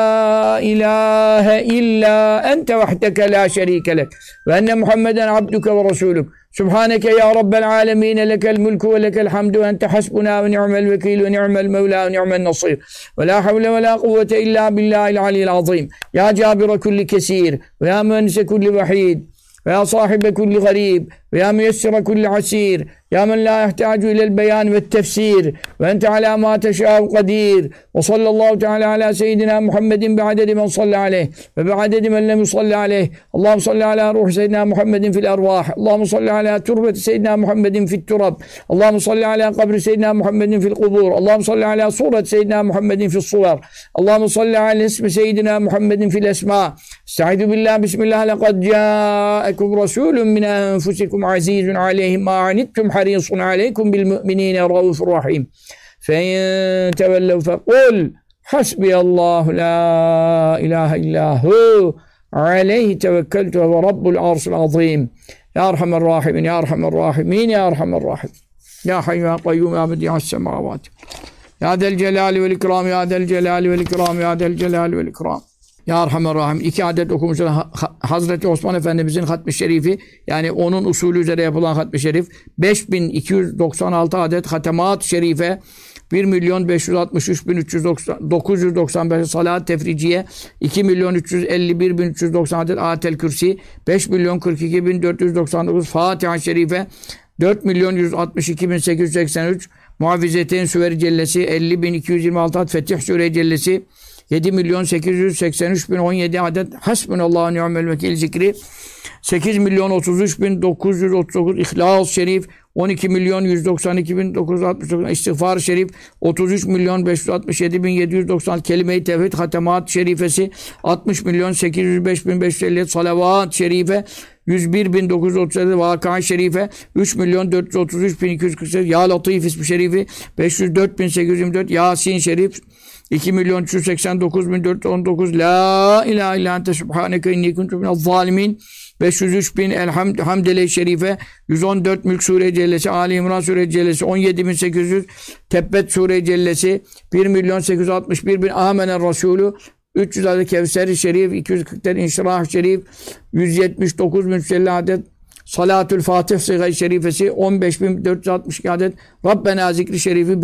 إله إلا أنت وحدك لا شريك لك وأن محمدا عبدك ورسولك سبحانك يا رب العالمين لك الملك ولك الحمد وأنت حسبنا ونعم الوكيل ونعم المولى ونعم النصير ولا حول ولا قوة إلا بالله العلي العظيم. يا جابر كل كسير ويا مؤنس كل وحيد ويا صاحب كل غريب ويا ميسر كل عسير يا من لا يحتاج إلى البيان والتفسير وأنت على ما تشاء قدير. وصلى الله تعالى على سيدنا محمد بعدد من صلى عليه وبعدد من لم يصلى عليه. اللهم صل على روح سيدنا محمد في الأرواح. اللهم صل على تربة سيدنا محمد في الترب. اللهم صل على قبر سيدنا محمد في القبور. اللهم صل على صورة سيدنا محمد في الصور. اللهم صل على اسم سيدنا محمد في الأسماء. استعيذ بالله بسم الله لقد جاءكم رسول من أنفسكم عزيز عليه ما عنتم حريص عليكم بالمؤمنين رؤوف رحيم فإن تولوا فقل حسبي الله لا إله إلا هو عليه توكلت وهو رب العرش العظيم. يا أرحم الراحمين يا أرحم الراحمين يا أرحم الراحمين يا حي يا قيوم يا بديع السماوات يا ذا الجلال والإكرام يا ذا الجلال والإكرام يا ذا الجلال والإكرام. Ya Erhamer Rahim. 2 adet okumuşlar. Hazreti Osman Efendimizin hatmi şerifi, yani onun usulü üzere yapılan hatmi şerif. 5296 adet hatemat şerife. 1.563.995 salat tefriciye. 2.351.390 adet ayetel kürsi. 5.042.499 Fatiha şerife. 4.162.883 Muavvizeteyn Süveri Cellesi. 50.226 adet Fetih Süre Cellesi. 7.883.017 adet Hasbunallahu ni'mel vekil zikri, 8.033.939 İhlas Şerif, 12.192.969 İstiğfar Şerif, 33.567.790 Kelime-i Tevhid Hatemat Şerifesi, 60.805.550 Salavat Şerife, 101.937 Vaka Şerife, 3.433.248 Ya Latif İsmi Şerifi, 504.824 Yasin Şerif, 2.389.419 La ilahe illa ente subhaneke inni kuntu minel zalimin. 503.000 Elhamdülillah Şerife, 114 Mülk Sure Cellesi, Ali İmran Sure Cellesi, 17.800 Tebbet Sure Cellesi, 1.861.000 Amener Resulü, 300 adet Kevser-i Şerif, 240 adet İnşirah Şerif, 179.350 adet Salatül Fatih Sıgay Şerifesi 15.462 adet. Rabbena Zikri Şerifi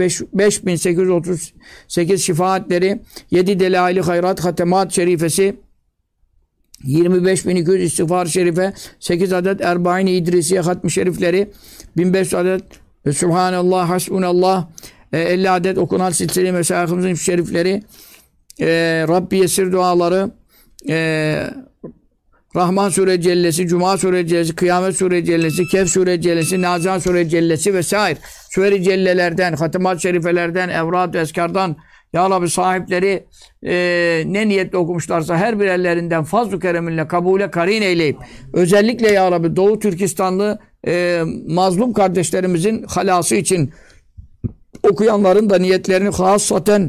5.838 şifaatleri. 7 Delail-i Hayrat Hatemat Şerifesi 25.200 istiğfar şerife, 8 adet Erbain-i İdrisiye hatmi şerifleri, 1500 adet Sübhanallah, Hasbunallah, 50 adet okunan silsile meşayihimizin şerifleri, Rabbi Yesir duaları, Rahman Sure Cellesi, Cuma Sure Cellesi, Kıyamet Sure Cellesi, Kehf Sure Cellesi, Nazihan Sure Cellesi vesaire. Sure Cellelerden, Hatemat Şerifelerden, Evrad-ı Eskar'dan, Ya Rabbi sahipleri ne niyetle okumuşlarsa her bir ellerinden fazl-ı kereminle kabule karin eyleyip özellikle Ya Rabbi Doğu Türkistanlı mazlum kardeşlerimizin halası için okuyanların da niyetlerini hasaten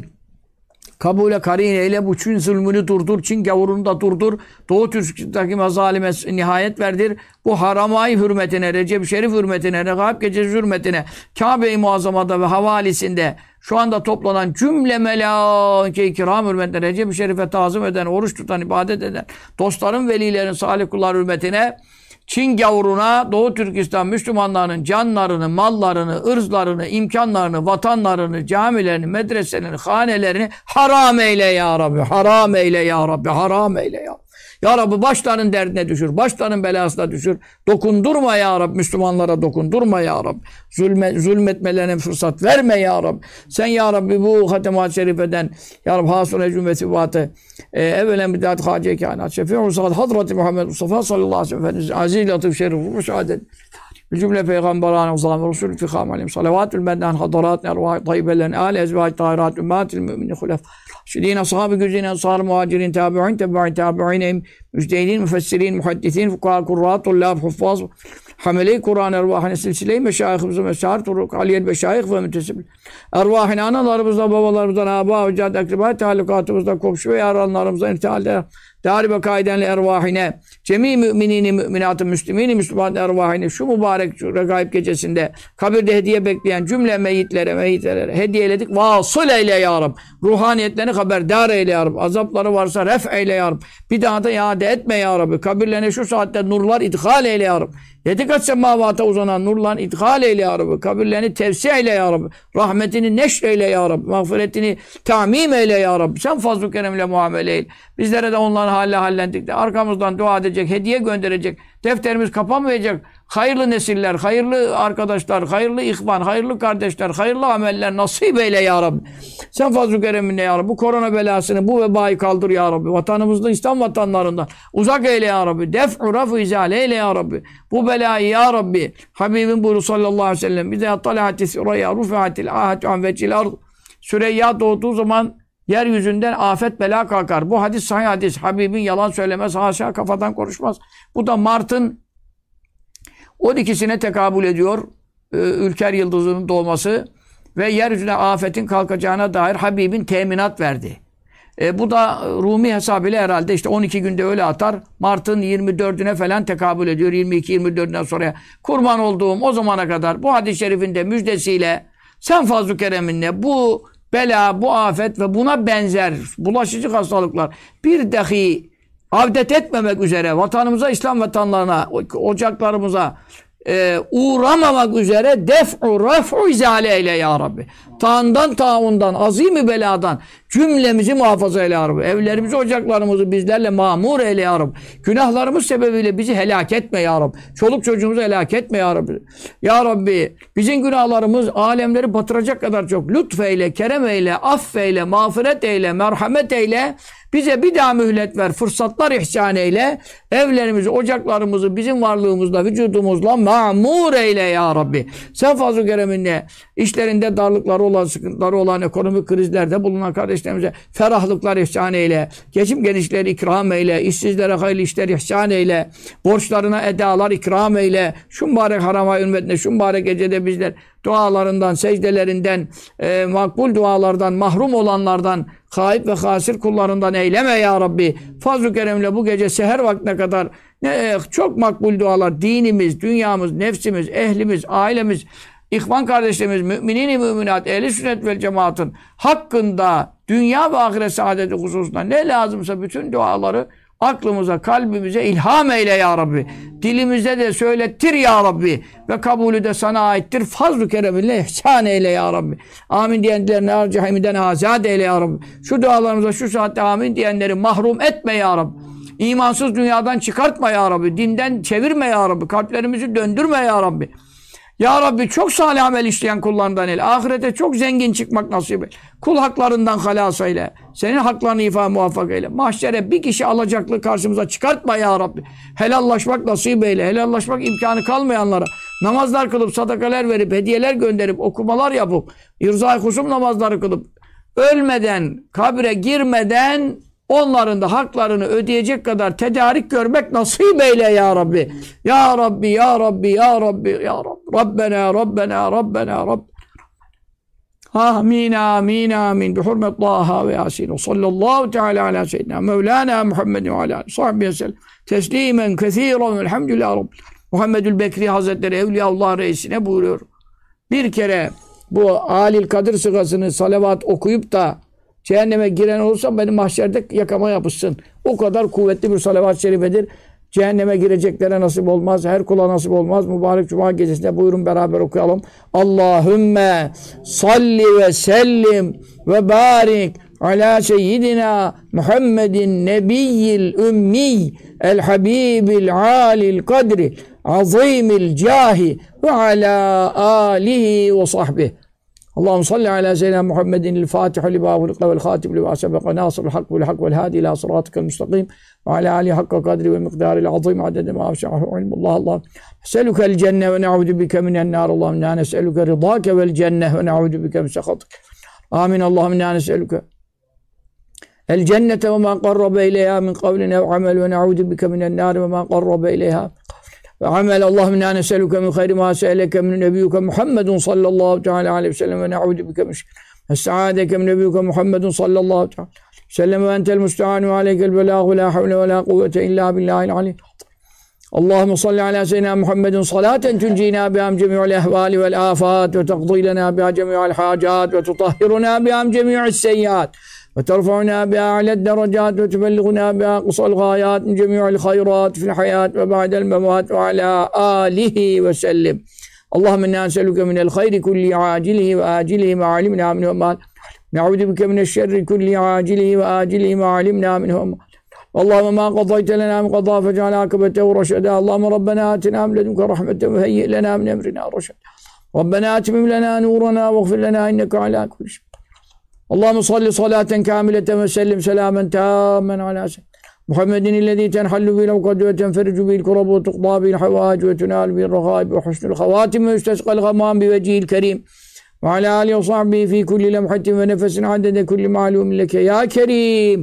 kabule karin eyle, bu Çin zulmünü durdur, Çin gavurunu da durdur, Doğu Türkistan'daki mazalime nihayet verdir. Bu haram-ı hürmetine, Recep-i Şerif hürmetine, Regaib Gecesi hürmetine, Kabe-i Muazzama'da ve havalisinde şu anda toplanan cümle melâike-i kiram hürmetine, Recep-i Şerif'e tazım eden, oruç tutan, ibadet eden, dostların, velilerin, salih kullar hürmetine, Çin gavuruna, Doğu Türkistan Müslümanlarının canlarını, mallarını, ırzlarını, imkanlarını, vatanlarını, camilerini, medreselerini, hanelerini haram eyle ya Rabbi, haram eyle ya Rabbi, haram eyle ya Rabbi. Ya Rabbi başlarının derdine düşür, başlarının belasına düşür. Dokundurma ya Rabbi, Müslümanlara dokundurma ya Rabbi. Zulmetmelerine fırsat verme ya Rabbi. Sen ya Rabbi bu Hatemat-ı Şerife'den ya Rabbi hasune cümleti vatı evvelen bidat hâce kânat şefi'u sakat Hazreti Muhammed Mustafa sallallahu aleyhi ve sellem aziz latif şerif müşahadet cümle peygamberâne uzâme Resulü fîkhâm aleyhim salavatül medden hadaratne ervâhi tayyibelen âle ezvâhi tahirat ümmatil mümini hulef Şidîn ashâb-ı güzîn ensâr muhacirin tâbi'in tâbi'ineyim müjdeydin müfessirin muhaddisin fukâ kurrâ tullâb huffâz hamele-i Kur'an ervâhine silsile-i meşâihimize meşâhir turuk aliyel beşâih ve mütesib ervâhine analarımızdan babalarımızdan âbâ ve câd akribâ teallukatımızdan komşu ve yaranlarımızdan irtihalde Dar-ı kaidenle ervahine, cemi müminini, müminatı, müslümini, müslüman ervahine, şu mübarek regaib gecesinde kabirde hediye bekleyen cümle meyitlere hediyeledik. Vasıl eyle ya Rab. Ruhaniyetlerini haberdar eyle ya Rab. Azapları varsa ref eyle ya Rab. Bir daha da iade etme ya Rabbi. Kabirlerine şu saatte nurlar idhal eyle ya Rab. 7 kat semavata uzanan nurlan idhal eyle ya Rabbi. Kabirlerini tevsi eyle ya Rabbi. Rahmetini neşreyle ya Rabbi. Mağfiretini tamim eyle ya Rabbi. Sen fazl-ı keremle muamele eyle. Bizlere de onların halle hallendik de arkamızdan dua edecek, hediye gönderecek. Defterimiz kapanmayacak. Hayırlı nesiller, hayırlı arkadaşlar, hayırlı ihvan, hayırlı kardeşler, hayırlı ameller nasip eyle ya Rabbi. Sen fazl-ı kereminle ya Rabbi. Bu korona belasını, bu vebayı kaldır ya Rabbi. Vatanımızda, İslam vatanlarından uzak eyle ya Rabbi. Def'u raf'u izale eyle ya Rabbi. Bu belayı ya Rabbi. Habibin buyuruyor sallallahu aleyhi ve sellem. Bize talahati süreyya rufiatil ahatu an vecil ard. Süreyya doğduğu zaman yeryüzünden afet bela kalkar. Bu hadis sahih hadis. Habibin yalan söylemez, haşa kafadan konuşmaz. Bu da Mart'ın 12'sine tekabül ediyor. Ülker yıldızının doğması ve yeryüzüne afetin kalkacağına dair Habibin teminat verdi. Bu da Rumi hesabıyla herhalde işte 12 günde öyle atar. Mart'ın 24'üne falan tekabül ediyor. 22-24'ünden sonra kurban olduğum o zamana kadar bu hadis-i şerifin de müjdesiyle sen fazl-ı kereminle bu bela, bu afet ve buna benzer bulaşıcı hastalıklar bir dahi avdet etmemek üzere vatanımıza, İslam vatanlarına, ocaklarımıza uğramamak üzere def'u raf'u izale eyle ya Rabbi. Tağından, taundan, azim-i beladan cümlemizi muhafaza eyle ya Rabbi. Evlerimizi, ocaklarımızı bizlerle mamur eyle ya Rabbi. Günahlarımız sebebiyle bizi helak etme ya Rabbi. Çoluk çocuğumuzu helak etme ya Rabbi. Ya Rabbi bizim günahlarımız alemleri batıracak kadar çok. Lütfeyle, kerem eyle, affeyle, mağfiret eyle, merhamet eyle. Bize bir daha mühlet ver, fırsatlar ihsan eyle. Evlerimizi, ocaklarımızı bizim varlığımızla, vücudumuzla mamur eyle ya Rabbi. Sen fazl-ı kereminle işlerinde darlıkları olan, sıkıntıları olan, ekonomik krizlerde bulunan kardeşlerimize ferahlıklar ihsan eyle. Geçim genişleri ikram eyle. İşsizlere hayırlı işler ihsan eyle. Borçlarına edalar ikram eyle. Şu mübarek harama hürmetine, şu mübarek gecede bizler dualarından, secdelerinden, makbul dualardan, mahrum olanlardan, haib ve hasir kullarından eyleme ya Rabbi. Fazl-ı keremle bu gece seher vaktine kadar çok makbul dualar, dinimiz, dünyamız, nefsimiz, ehlimiz, ailemiz, İhvan kardeşlerimiz, müminin-i müminat, ehl-i sünnet vel cemaatın hakkında dünya ve ahiret saadeti hususunda ne lazımsa bütün duaları Aklımıza, kalbimize ilham eyle ya Rabbi. Dilimize de söylettir ya Rabbi. Ve kabulü de sana aittir. Fazl-ı kereminle ihsan eyle ya Rabbi. Amin diyenlerini nar cehiminden azad eyle ya Rabbi. Şu dualarımıza şu saatte amin diyenleri mahrum etme ya Rabbi. İmansız dünyadan çıkartma ya Rabbi. Dinden çevirme ya Rabbi. Kalplerimizi döndürme ya Rabbi. Ya Rabbi çok salih amel işleyen kullarından eyle. Ahirete çok zengin çıkmak nasip eyle. Kul haklarından halas eyle. Senin haklarını ifa muvaffak eyle. Mahşere bir kişi alacaklı karşımıza çıkartma ya Rabbi. Helallaşmak nasip eyle. Helallaşmak imkanı kalmayanlara namazlar kılıp, sadakalar verip, hediyeler gönderip, okumalar yapıp, irzai husum namazları kılıp, ölmeden, kabre girmeden onların da haklarını ödeyecek kadar tedarik görmek nasip eyle ya Rabbi. Ya Rabbi, ya Rabbi, ya Rabbi, ya Rabbi. Rabbena, Rabbena, Rabbena, Rabbena. Amin, amin, amin. Bi hurmet Taha ve Yasin. Ve sallallahu teala ala seyyidina Mevlana Muhammed ve ala sahbihi sellem. Teslimen kethiren velhamdülillah Rabbil. Muhammedül Bekri Hazretleri Evliyaullah Reisine buyuruyor. Bir kere bu Alil Kadir sıgasını salavat okuyup da cehenneme giren olursa benim mahşerde yakama yapışsın. O kadar kuvvetli bir salavat-ı şerifedir. Cehenneme gireceklere nasip olmaz. Her kula nasip olmaz. Mübarek Cuma gecesinde buyurun beraber okuyalım. Allahümme salli ve sellim ve barik ala seyyidina Muhammedin nebiyyil ümmi el habibil alil kadri azimil cahi ve ala alihi ve sahbihi. اللهم صل على سيدنا محمد الفاتح لما أغلق والخاتم لما سبق ناصر الحق بالحق والهادي إلى صراطك المستقيم وعلى آله حق قدره ومقداره العظيم عدد ما أوسعه علم الله. اللهم نسألك الجنة ونعوذ بك من النار. اللهم إنا نسألك رضاك والجنة ونعوذ بك من سخطك. آمين. اللهم إنا نسألك الجنة وما قرب إليها من قول أو عمل ونعوذ بك من النار وما قرب إليها وعمل. اللهم إنا نسألك من خير ما سألك من نبيك محمد صلى الله تعالى عليه وسلم ونعوذ بك من السعادة من نبيك محمد صلى الله تعالى عليه وسلم وأنت المستعان وعليك البلاغ ولا حول ولا قوة إلا بالله العلي. اللهم صل على سيدنا محمد صلاة تنجينا بها من جميع الأهوال والآفات وتقضي لنا بها جميع الحاجات وتطهرنا بها من جميع السيئات وترفعنا بها أعلى الدرجات وتبلغنا بها أقصى الغايات من جميع الخيرات في الحياة وبعد الممات وعلى آله وسلم. اللهم إنا نسألك من الخير كل عاجله وآجله ما علمنا منه وما نعوذ بك من الشر كل عاجله وآجله ما علمنا منه وما. اللهم ما قضيت لنا من قضاء فاجعل عاقبته رشدا. اللهم ربنا آتنا من لدنك رحمة وهيئ لنا من أمرنا رشدا. ربنا أتمم لنا نورنا واغفر لنا إنك على كل شيء. اللهم صل صلاة كاملة وسلم سلاما تاما على سيدنا محمد الذي تنحل به العقد وتنفرج به الكرب وتقضى به الحوائج وتنال به الرغائب وحسن الخواتم ويستسقى الغمام بوجهه الكريم وعلى آله وصحبه في كل لمحة ونفس عدد كل معلوم لك يا كريم.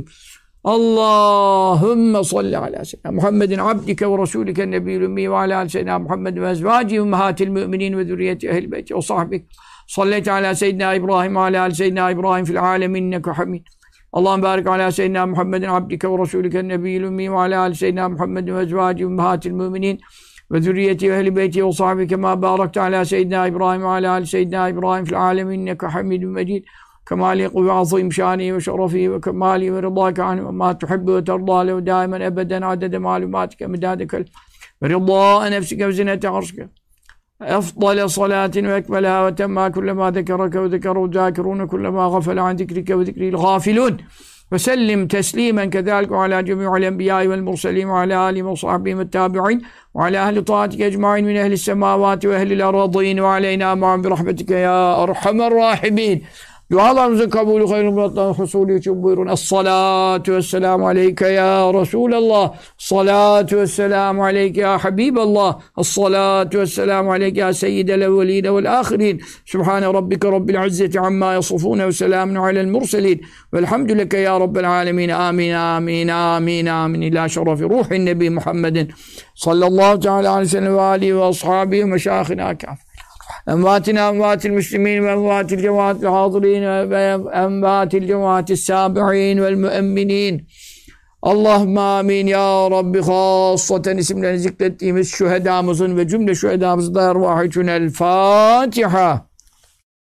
اللهم صل على سيدنا محمد عبدك ورسولك النبي الأمي وعلى آل سيدنا محمد وأزواجه أمهات المؤمنين وذرية أهل بيته وصحبه. صليت على سيدنا إبراهيم وعلى آل سيدنا إبراهيم في العالمين إنك حميد. اللهم بارك على سيدنا محمد عبدك ورسولك النبي الأمي وعلى آل سيدنا محمد وأزواجه أمهات المؤمنين وذرية أهل بيته وصحبه كما باركت على سيدنا إبراهيم وعلى آل سيدنا إبراهيم في العالمين إنك حميد مجيد. كما يليق بعظيم شانه وشرفه وكماله ورضاك عنه وما تحب وترضى له دائما أبدا عدد معلوماتك مدادك ورضاء نفسك وزنة عرشك. أفضل صلاة وأكملها وتمها كلما ذكرك وذكروا الذاكرون كلما غفل عن ذكرك وذكر الغافلون. وسلم تسليما كذلك على جميع الأنبياء والمرسلين وعلى آلهم وصحبهم التابعين وعلى أهل طاعتك أجمعين من أهل السماوات وأهل الأراضين وعلينا معهم برحمتك يا أرحم الراحمين. Dualarımızın kabulü, hayırlı muratların husulü için buyurun. Es-salatu vesselamu aleyke ya Resulallah. Es-salatu vesselamu aleyke ya Habiballah. Es-salatu vesselamu aleyke ya seyyidel evveline vel ahirin. Sübhane rabbike rabbil izzeti amma yasifune ve selamun alel murselin. Velhamdüleke ya Rabbel alemin. Amin, amin, amin, amin. İlâ şerefi ruhin nebi Muhammedin. Sallallahu teala aleyhi ve sellem ve alihi ve ashabihi ve meşâhina kâf. أمواتنا أموات المسلمين وأموات الجماعة الحاضرين وأموات الجماعة السابعين والمؤمنين. Allahümme amin ya Rabbi, hasaten isimlerini zikrettiğimiz şühedamızın ve cümle şühedamızın da ervahı için el Fatiha.